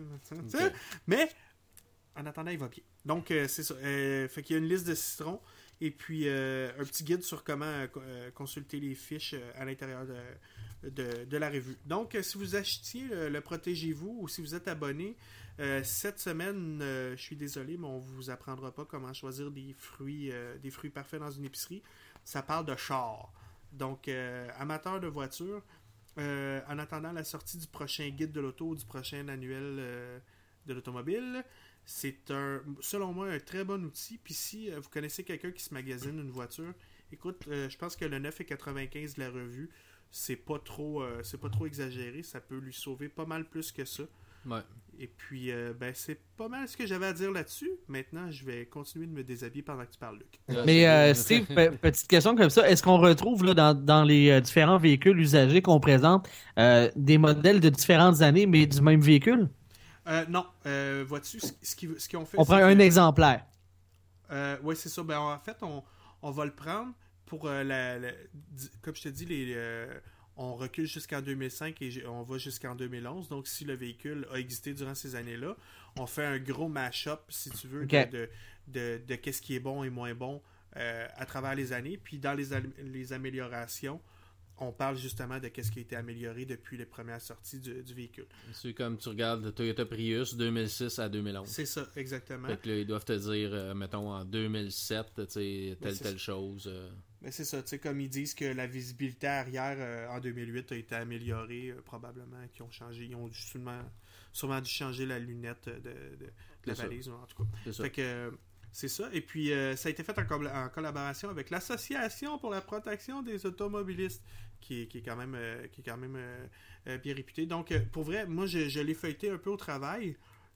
ça. Okay. Mais, en attendant, il va bien. Donc, euh, c'est ça. Euh, fait qu'il y a une liste de citrons et puis euh, un petit guide sur comment euh, consulter les fiches euh, à l'intérieur de, de, de la revue. Donc, euh, si vous achetiez le, le Protégez-vous ou si vous êtes abonné, euh, cette semaine, euh, je suis désolé, mais on ne vous apprendra pas comment choisir des fruits, euh, des fruits parfaits dans une épicerie. Ça parle de char. Donc, euh, amateur de voiture, Euh, en attendant la sortie du prochain guide de l'auto ou du prochain annuel euh, de l'automobile, c'est un, selon moi, un très bon outil. Puis si euh, vous connaissez quelqu'un qui se magasine une voiture, écoute, euh, je pense que le neuf virgule quatre-vingt-quinze de la revue, c'est pas trop, euh, c'est pas trop exagéré. Ça peut lui sauver pas mal plus que ça. Ouais. Et puis, euh, ben, c'est pas mal ce que j'avais à dire là-dessus. Maintenant, je vais continuer de me déshabiller pendant que tu parles, Luc. Mais euh, Steve, pe- petite question comme ça, est-ce qu'on retrouve là, dans, dans les euh, différents véhicules usagés qu'on présente euh, des modèles de différentes années, mais du même véhicule? Euh, non. Euh, vois-tu, ce, ce, qu'ils, ce qu'ils ont fait... On prend un que... exemplaire. Euh, oui, c'est ça. Ben, en fait, on, on va le prendre pour, euh, la, la, comme je te dis, les... Euh, on recule jusqu'en deux mille cinq et on va jusqu'en deux mille onze. Donc, si le véhicule a existé durant ces années-là, on fait un gros mash-up, si tu veux, okay. de, de, de, de qu'est-ce qui est bon et moins bon euh, à travers les années. Puis, dans les, les améliorations, on parle justement de qu'est-ce qui a été amélioré depuis les premières sorties du, du véhicule. C'est comme tu regardes le Toyota Prius deux mille six à deux mille onze. C'est ça, exactement. Fait que là, ils doivent te dire, euh, mettons, en deux mille sept, tu sais, telle, telle ça. chose... Euh... Mais c'est ça, tu sais, comme ils disent que la visibilité arrière euh, en deux mille huit a été améliorée, euh, probablement, qu'ils ont changé, ils ont sûrement, sûrement dû changer la lunette de, de, de la valise, en tout cas. C'est ça. Fait que euh, c'est ça, et puis euh, ça a été fait en, co- en collaboration avec l'Association pour la protection des automobilistes, qui est, qui est quand même, euh, qui est quand même euh, euh, bien réputée. Donc, euh, pour vrai, moi, je, je l'ai feuilleté un peu au travail.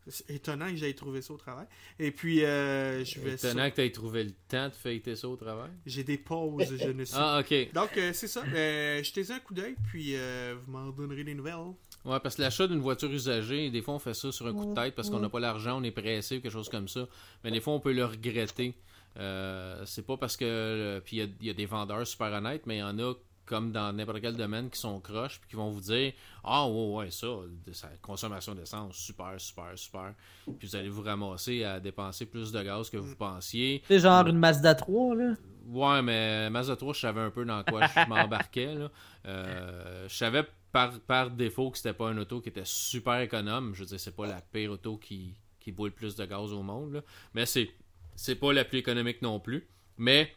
C'est étonnant que j'aille trouvé ça au travail. Et puis, euh, je vais... Étonnant que tu aies trouvé le temps de feuilleter ça au travail. J'ai des pauses, je ne sais. Ah, ok. Donc, euh, c'est ça. Euh, jetez un coup d'œil, puis euh, vous m'en donnerez des nouvelles. Ouais, parce que l'achat d'une voiture usagée, des fois on fait ça sur un coup de tête parce qu'on n'a pas l'argent, on est pressé ou quelque chose comme ça. Mais des fois on peut le regretter. Euh, c'est pas parce que... Puis il y, y a des vendeurs super honnêtes, mais il y en a comme dans n'importe quel domaine qui sont croches puis qui vont vous dire « Ah ouais, ouais, ça, ça, consommation d'essence, super, super, super. » Puis vous allez vous ramasser à dépenser plus de gaz que vous pensiez. C'est genre une Mazda trois, là. Ouais, mais Mazda trois, je savais un peu dans quoi je m'embarquais. Là. Euh, je savais par, par défaut que c'était pas une auto qui était super économe. Je veux dire, c'est pas la pire auto qui, qui boit le plus de gaz au monde. Là. Mais c'est, c'est pas la plus économique non plus. Mais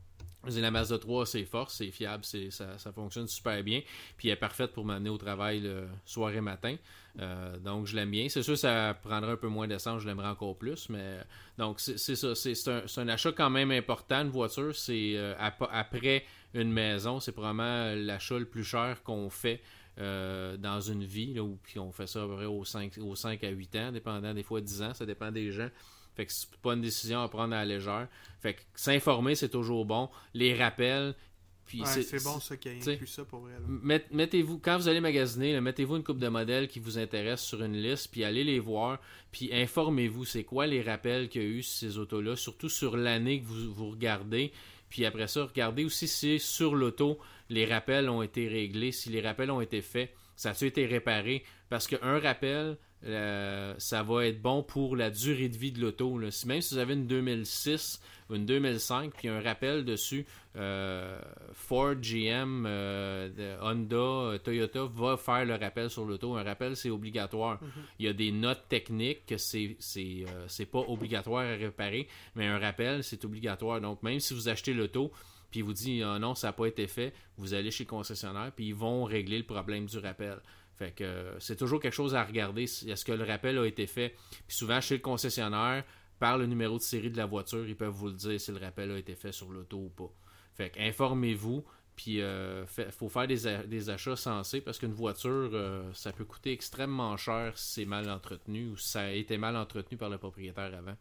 la Mazda trois, c'est fort, c'est fiable, c'est, ça, ça fonctionne super bien. Puis elle est parfaite pour m'amener au travail le soir et matin. Euh, donc je l'aime bien. C'est sûr que ça prendrait un peu moins d'essence, je l'aimerais encore plus. Mais donc c'est, c'est ça, c'est, c'est, un, c'est un achat quand même important, une voiture. C'est euh, ap- après une maison, c'est probablement l'achat le plus cher qu'on fait euh, dans une vie. Là, où, puis on fait ça à peu près aux cinq, aux cinq à huit ans, dépendant des fois dix ans, ça dépend des gens. Fait que c'est pas une décision à prendre à la légère. Fait que s'informer, c'est toujours bon. Les rappels. Puis ouais, c'est, c'est bon ça qu'il y ait inclus ça pour vrai. Là. Met, mettez-vous, quand vous allez magasiner, là, mettez-vous une coupe de modèles qui vous intéressent sur une liste, puis allez les voir, puis informez-vous, c'est quoi les rappels qu'il y a eu sur ces autos-là, surtout sur l'année que vous, vous regardez. Puis après ça, regardez aussi si sur l'auto, les rappels ont été réglés, si les rappels ont été faits, ça a-tu été réparé? Parce qu'un rappel, euh, ça va être bon pour la durée de vie de l'auto. Là. Si, même si vous avez une deux mille six ou une deux mille cinq, puis un rappel dessus, euh, Ford, G M, euh, Honda, Toyota va faire le rappel sur l'auto. Un rappel, c'est obligatoire. Mm-hmm. Il y a des notes techniques que c'est, c'est, euh, c'est pas obligatoire à réparer, mais un rappel, c'est obligatoire. Donc, même si vous achetez l'auto, puis vous dites oh non, ça n'a pas été fait, vous allez chez le concessionnaire, puis ils vont régler le problème du rappel. Fait que euh, c'est toujours quelque chose à regarder. Est-ce que le rappel a été fait? Puis souvent, chez le concessionnaire, par le numéro de série de la voiture, ils peuvent vous le dire si le rappel a été fait sur l'auto ou pas. Fait que informez-vous, puis il euh, faut faire des, a- des achats sensés parce qu'une voiture, euh, ça peut coûter extrêmement cher si c'est mal entretenu ou si ça a été mal entretenu par le propriétaire avant.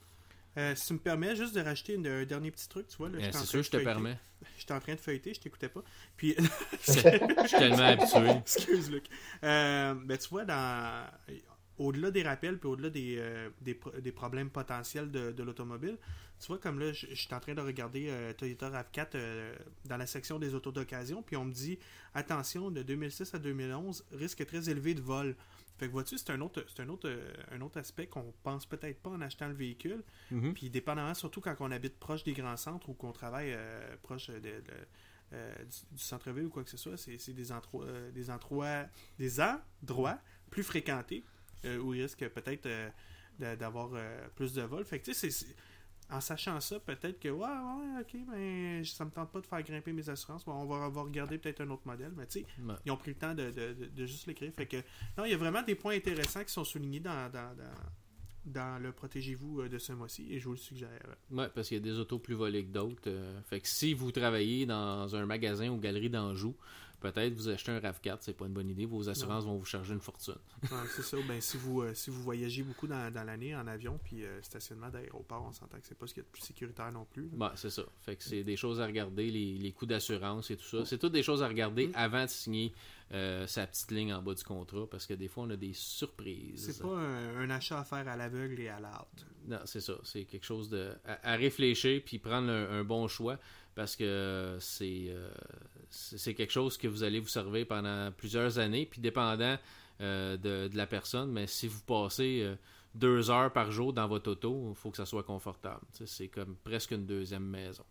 Euh, si tu me permets juste de rajouter une, un dernier petit truc, tu vois. Là, euh, c'est sûr, je te permets. J'étais en train de feuilleter, je t'écoutais pas. Puis... je suis tellement habitué. Excuse, Luc. Euh, ben, tu vois, dans... au-delà des rappels puis au-delà des, euh, des, pro- des problèmes potentiels de, de l'automobile, tu vois, comme là, je, je suis en train de regarder euh, Toyota RAV quatre euh, dans la section des autos d'occasion, puis on me dit, attention, de deux mille six à deux mille onze, risque très élevé de vol. Fait que vois-tu, c'est un autre, c'est un autre, euh, un autre aspect qu'on pense peut-être pas en achetant le véhicule. Mm-hmm. Puis dépendamment, surtout quand on habite proche des grands centres ou qu'on travaille euh, proche de, de, euh, du, du centre-ville ou quoi que ce soit, c'est, c'est des, endroits, euh, des endroits des endroits plus fréquentés euh, où il risque peut-être euh, de, d'avoir euh, plus de vols. Fait que tu sais, c'est, c'est, en sachant ça, peut-être que ouais, ouais, ok, ben ça me tente pas de faire grimper mes assurances. Bon, on va, on va regarder peut-être un autre modèle, mais tu sais, ouais. Ils ont pris le temps de, de, de, de juste l'écrire. Fait que non, il y a vraiment des points intéressants qui sont soulignés dans, dans, dans, dans le Protégez-vous de ce mois-ci, et je vous le suggère. Oui, parce qu'il y a des autos plus volées que d'autres. Euh, fait que si vous travaillez dans un magasin ou galerie d'Anjou, peut-être vous achetez un RAV quatre, c'est pas une bonne idée, vos assurances non. vont vous charger une fortune. Ouais, c'est ça. Ben, si vous euh, si vous voyagez beaucoup dans, dans l'année en avion, puis euh, stationnement d'aéroport, on s'entend que c'est pas ce qu'il y a de plus sécuritaire non plus. Ben, c'est ça. Fait que c'est des choses à regarder, les, les coûts d'assurance et tout ça. C'est toutes des choses à regarder mmh. avant de signer euh, sa petite ligne en bas du contrat, parce que des fois, on a des surprises. C'est pas un, un achat à faire à l'aveugle et à la hâte. Non, c'est ça. C'est quelque chose de à, à réfléchir puis prendre un, un bon choix, parce que c'est, euh, c'est quelque chose que vous allez vous servir pendant plusieurs années, puis dépendant euh, de, de la personne, mais si vous passez euh, deux heures par jour dans votre auto, il faut que ça soit confortable. T'sais, c'est comme presque une deuxième maison.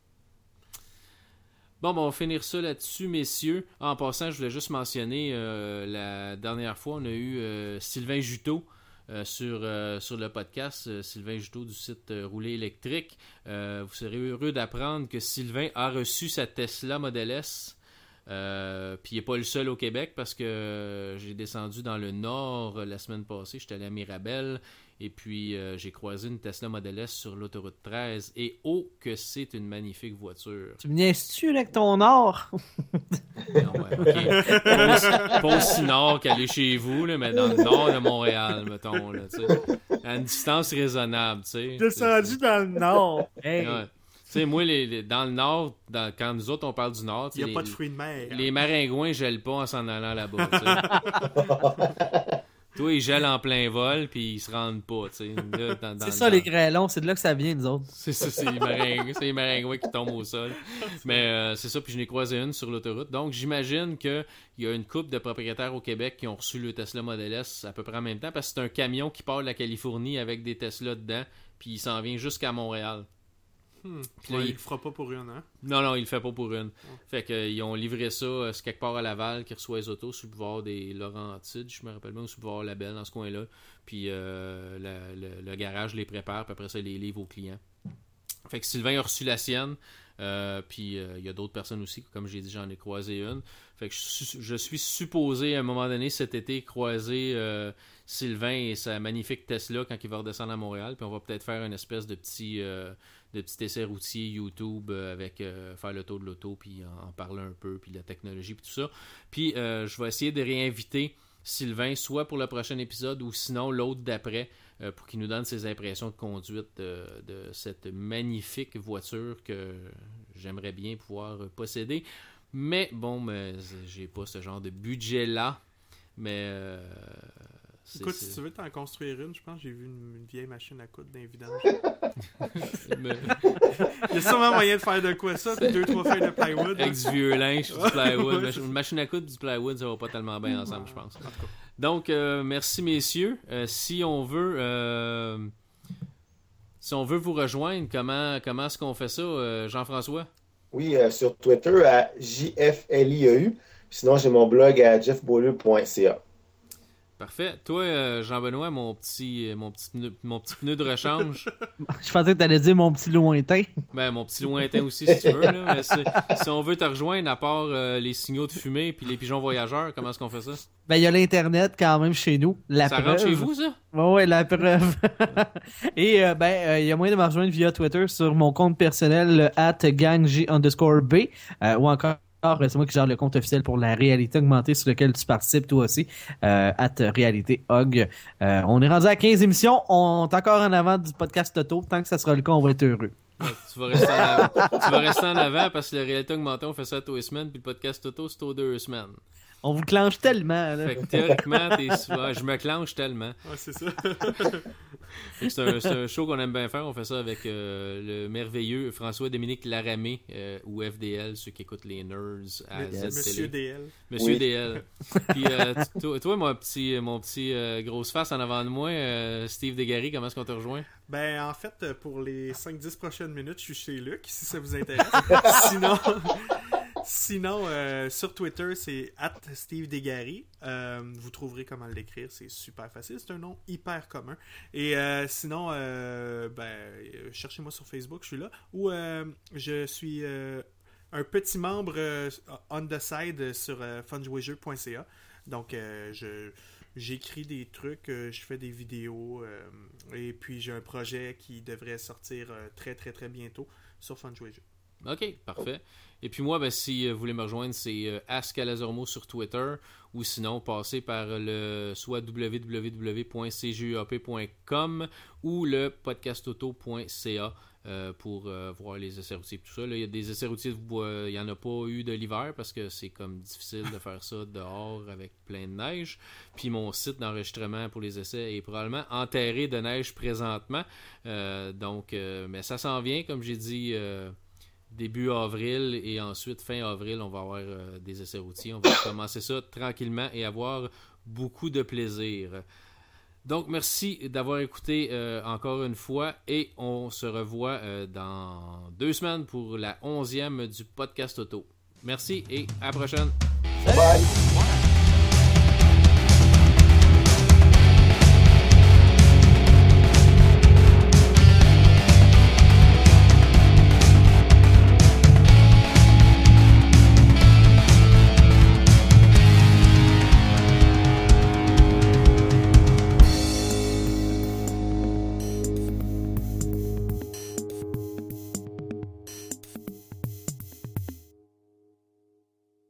Bon, ben, on va finir ça là-dessus, messieurs. En passant, je voulais juste mentionner, euh, la dernière fois, on a eu euh, Sylvain Juteau, Euh, sur, euh, sur le podcast, euh, Sylvain Juteau du site euh, Rouler électrique. Euh, vous serez heureux d'apprendre que Sylvain a reçu sa Tesla Model S Euh, puis il n'est pas le seul au Québec parce que euh, j'ai descendu dans le nord euh, la semaine passée. J'étais allé à Mirabel et puis euh, j'ai croisé une Tesla Model S sur l'autoroute treize. Et oh, que c'est une magnifique voiture. Tu me niaises-tu avec ton or? Non, ouais, ok. Pas aussi, pas aussi nord qu'aller chez vous, là, mais dans le nord de Montréal, mettons. Là, à une distance raisonnable. T'sais. Descendu dans le nord. Hey. Ouais. Tu sais, moi, les, les, dans le nord, dans, quand nous autres, on parle du nord... Il n'y a les, pas de fruits de mer. Les maringouins gèlent pas en s'en allant là-bas, toi, ils gèlent en plein vol, puis ils se rendent pas, tu sais. C'est ça, les grêlons, c'est de là que ça vient, nous autres. C'est ça, c'est les, maringouins, c'est les maringouins qui tombent au sol. Mais euh, c'est ça, puis je n'ai croisé une sur l'autoroute. Donc, j'imagine qu'il y a une couple de propriétaires au Québec qui ont reçu le Tesla Model S à peu près en même temps, parce que c'est un camion qui part de la Californie avec des Tesla dedans, puis il s'en vient jusqu'à Montréal. Hmm. Puis là, ouais, il... il le fera pas pour une, hein? Non, non, il le fait pas pour une. Fait qu'ils ont livré ça, euh, c'est quelque part à Laval, qui reçoit les autos, sous le pouvoir des Laurentides, je me rappelle bien, ou sous le pouvoir Label, dans ce coin-là. Puis euh, le, le, le garage les prépare, puis après ça, il les livre aux clients. Fait que Sylvain a reçu la sienne, euh, puis il euh, y a d'autres personnes aussi, comme j'ai dit, j'en ai croisé une. Fait que je, je suis supposé, à un moment donné, cet été, croiser euh, Sylvain et sa magnifique Tesla quand il va redescendre à Montréal, puis on va peut-être faire une espèce de petit... Euh, de petits essais routiers YouTube euh, avec euh, faire le tour de l'auto puis en, en parler un peu puis la technologie puis tout ça. Puis euh, je vais essayer de réinviter Sylvain soit pour le prochain épisode ou sinon l'autre d'après euh, pour qu'il nous donne ses impressions de conduite de, de cette magnifique voiture que j'aimerais bien pouvoir posséder. Mais bon, mais j'ai pas ce genre de budget là. Mais euh, c'est, écoute, c'est... si tu veux t'en construire une, je pense que j'ai vu une, une vieille machine à coudre dans les vidanges. Mais... Il y a sûrement moyen de faire de quoi ça, puis deux, trois feuilles de plywood. Avec du vieux linge, du plywood. Ouais, Une machine à coudre et du plywood, ça va pas tellement bien ensemble, je pense. Donc, euh, merci messieurs. Euh, si on veut... Euh... Si on veut vous rejoindre, comment, comment est-ce qu'on fait ça, euh, Jean-François? Oui, euh, sur Twitter à J F L I E U. Sinon, j'ai mon blog à jeff beaulieu point c a. Parfait. Toi, euh, Jean-Benoît, mon petit, mon, petit pneu, mon petit pneu de rechange. Je pensais que tu allais dire mon petit lointain. Ben, mon petit lointain aussi, si tu veux. Là. Mais si, si on veut te rejoindre, à part euh, les signaux de fumée puis les pigeons voyageurs, comment est-ce qu'on fait ça? Ben, il y a l'Internet quand même chez nous. La ça preuve. rentre chez vous, ça? Ouais, ouais, la preuve. Et euh, ben, il euh, y a moyen de me rejoindre via Twitter sur mon compte personnel, at gangj underscore B, euh, ou encore c'est moi qui gère le compte officiel pour la réalité augmentée sur lequel tu participes toi aussi, euh, at réalité aug. Euh, on est rendu à quinze émissions, on est encore en avant du podcast Toto. Tant que ça sera le cas, on va être heureux. Ouais, tu, vas rester en avant. tu vas rester en avant parce que la réalité augmentée, on fait ça tous les semaines, puis le podcast Toto, c'est aux deux semaines. On vous clenche tellement. Là. Fait que théoriquement, t'es souvent... je me clenche tellement. Ouais, c'est ça. c'est, un, c'est un show qu'on aime bien faire. On fait ça avec euh, le merveilleux François-Dominique Laramé, euh, ou F D L, ceux qui écoutent les nerds à Yes. Z Monsieur Télé. D L. Monsieur Oui. D L. Puis euh, toi, toi, mon petit, mon petit euh, grosse face en avant de moi, euh, Steve Desgaris, comment est-ce qu'on te rejoint? Ben, en fait, pour les cinq dix prochaines minutes, je suis chez Luc, si ça vous intéresse. Sinon... Sinon, euh, sur Twitter, c'est at Steve Desgaris. Euh, vous trouverez comment l'écrire, c'est super facile. C'est un nom hyper commun. Et euh, sinon, euh, ben, cherchez-moi sur Facebook, je suis là. Ou euh, je suis euh, un petit membre euh, on the side sur euh, fun jouer jeu point c a. Donc, euh, je... J'écris des trucs, euh, je fais des vidéos, euh, et puis j'ai un projet qui devrait sortir euh, très très très bientôt sur Fun Jouer Jeu. Ok, parfait. Et puis moi, ben, si vous voulez me rejoindre, c'est euh, Ascalazormo sur Twitter, ou sinon passez par le soit w w w point c g u a p point com ou le podcastauto point c a euh, pour euh, voir les essais routiers et tout ça. Là, il y a des essais routiers, euh, il n'y en a pas eu de l'hiver parce que c'est comme difficile de faire ça dehors avec plein de neige. Puis mon site d'enregistrement pour les essais est probablement enterré de neige présentement. Euh, donc, euh, mais ça s'en vient, comme j'ai dit... Euh, début avril et ensuite fin avril, on va avoir euh, des essais routiers. On va commencer ça tranquillement et avoir beaucoup de plaisir. Donc, merci d'avoir écouté euh, encore une fois et on se revoit euh, dans deux semaines pour la onzième du podcast auto. Merci et à la prochaine. Bye!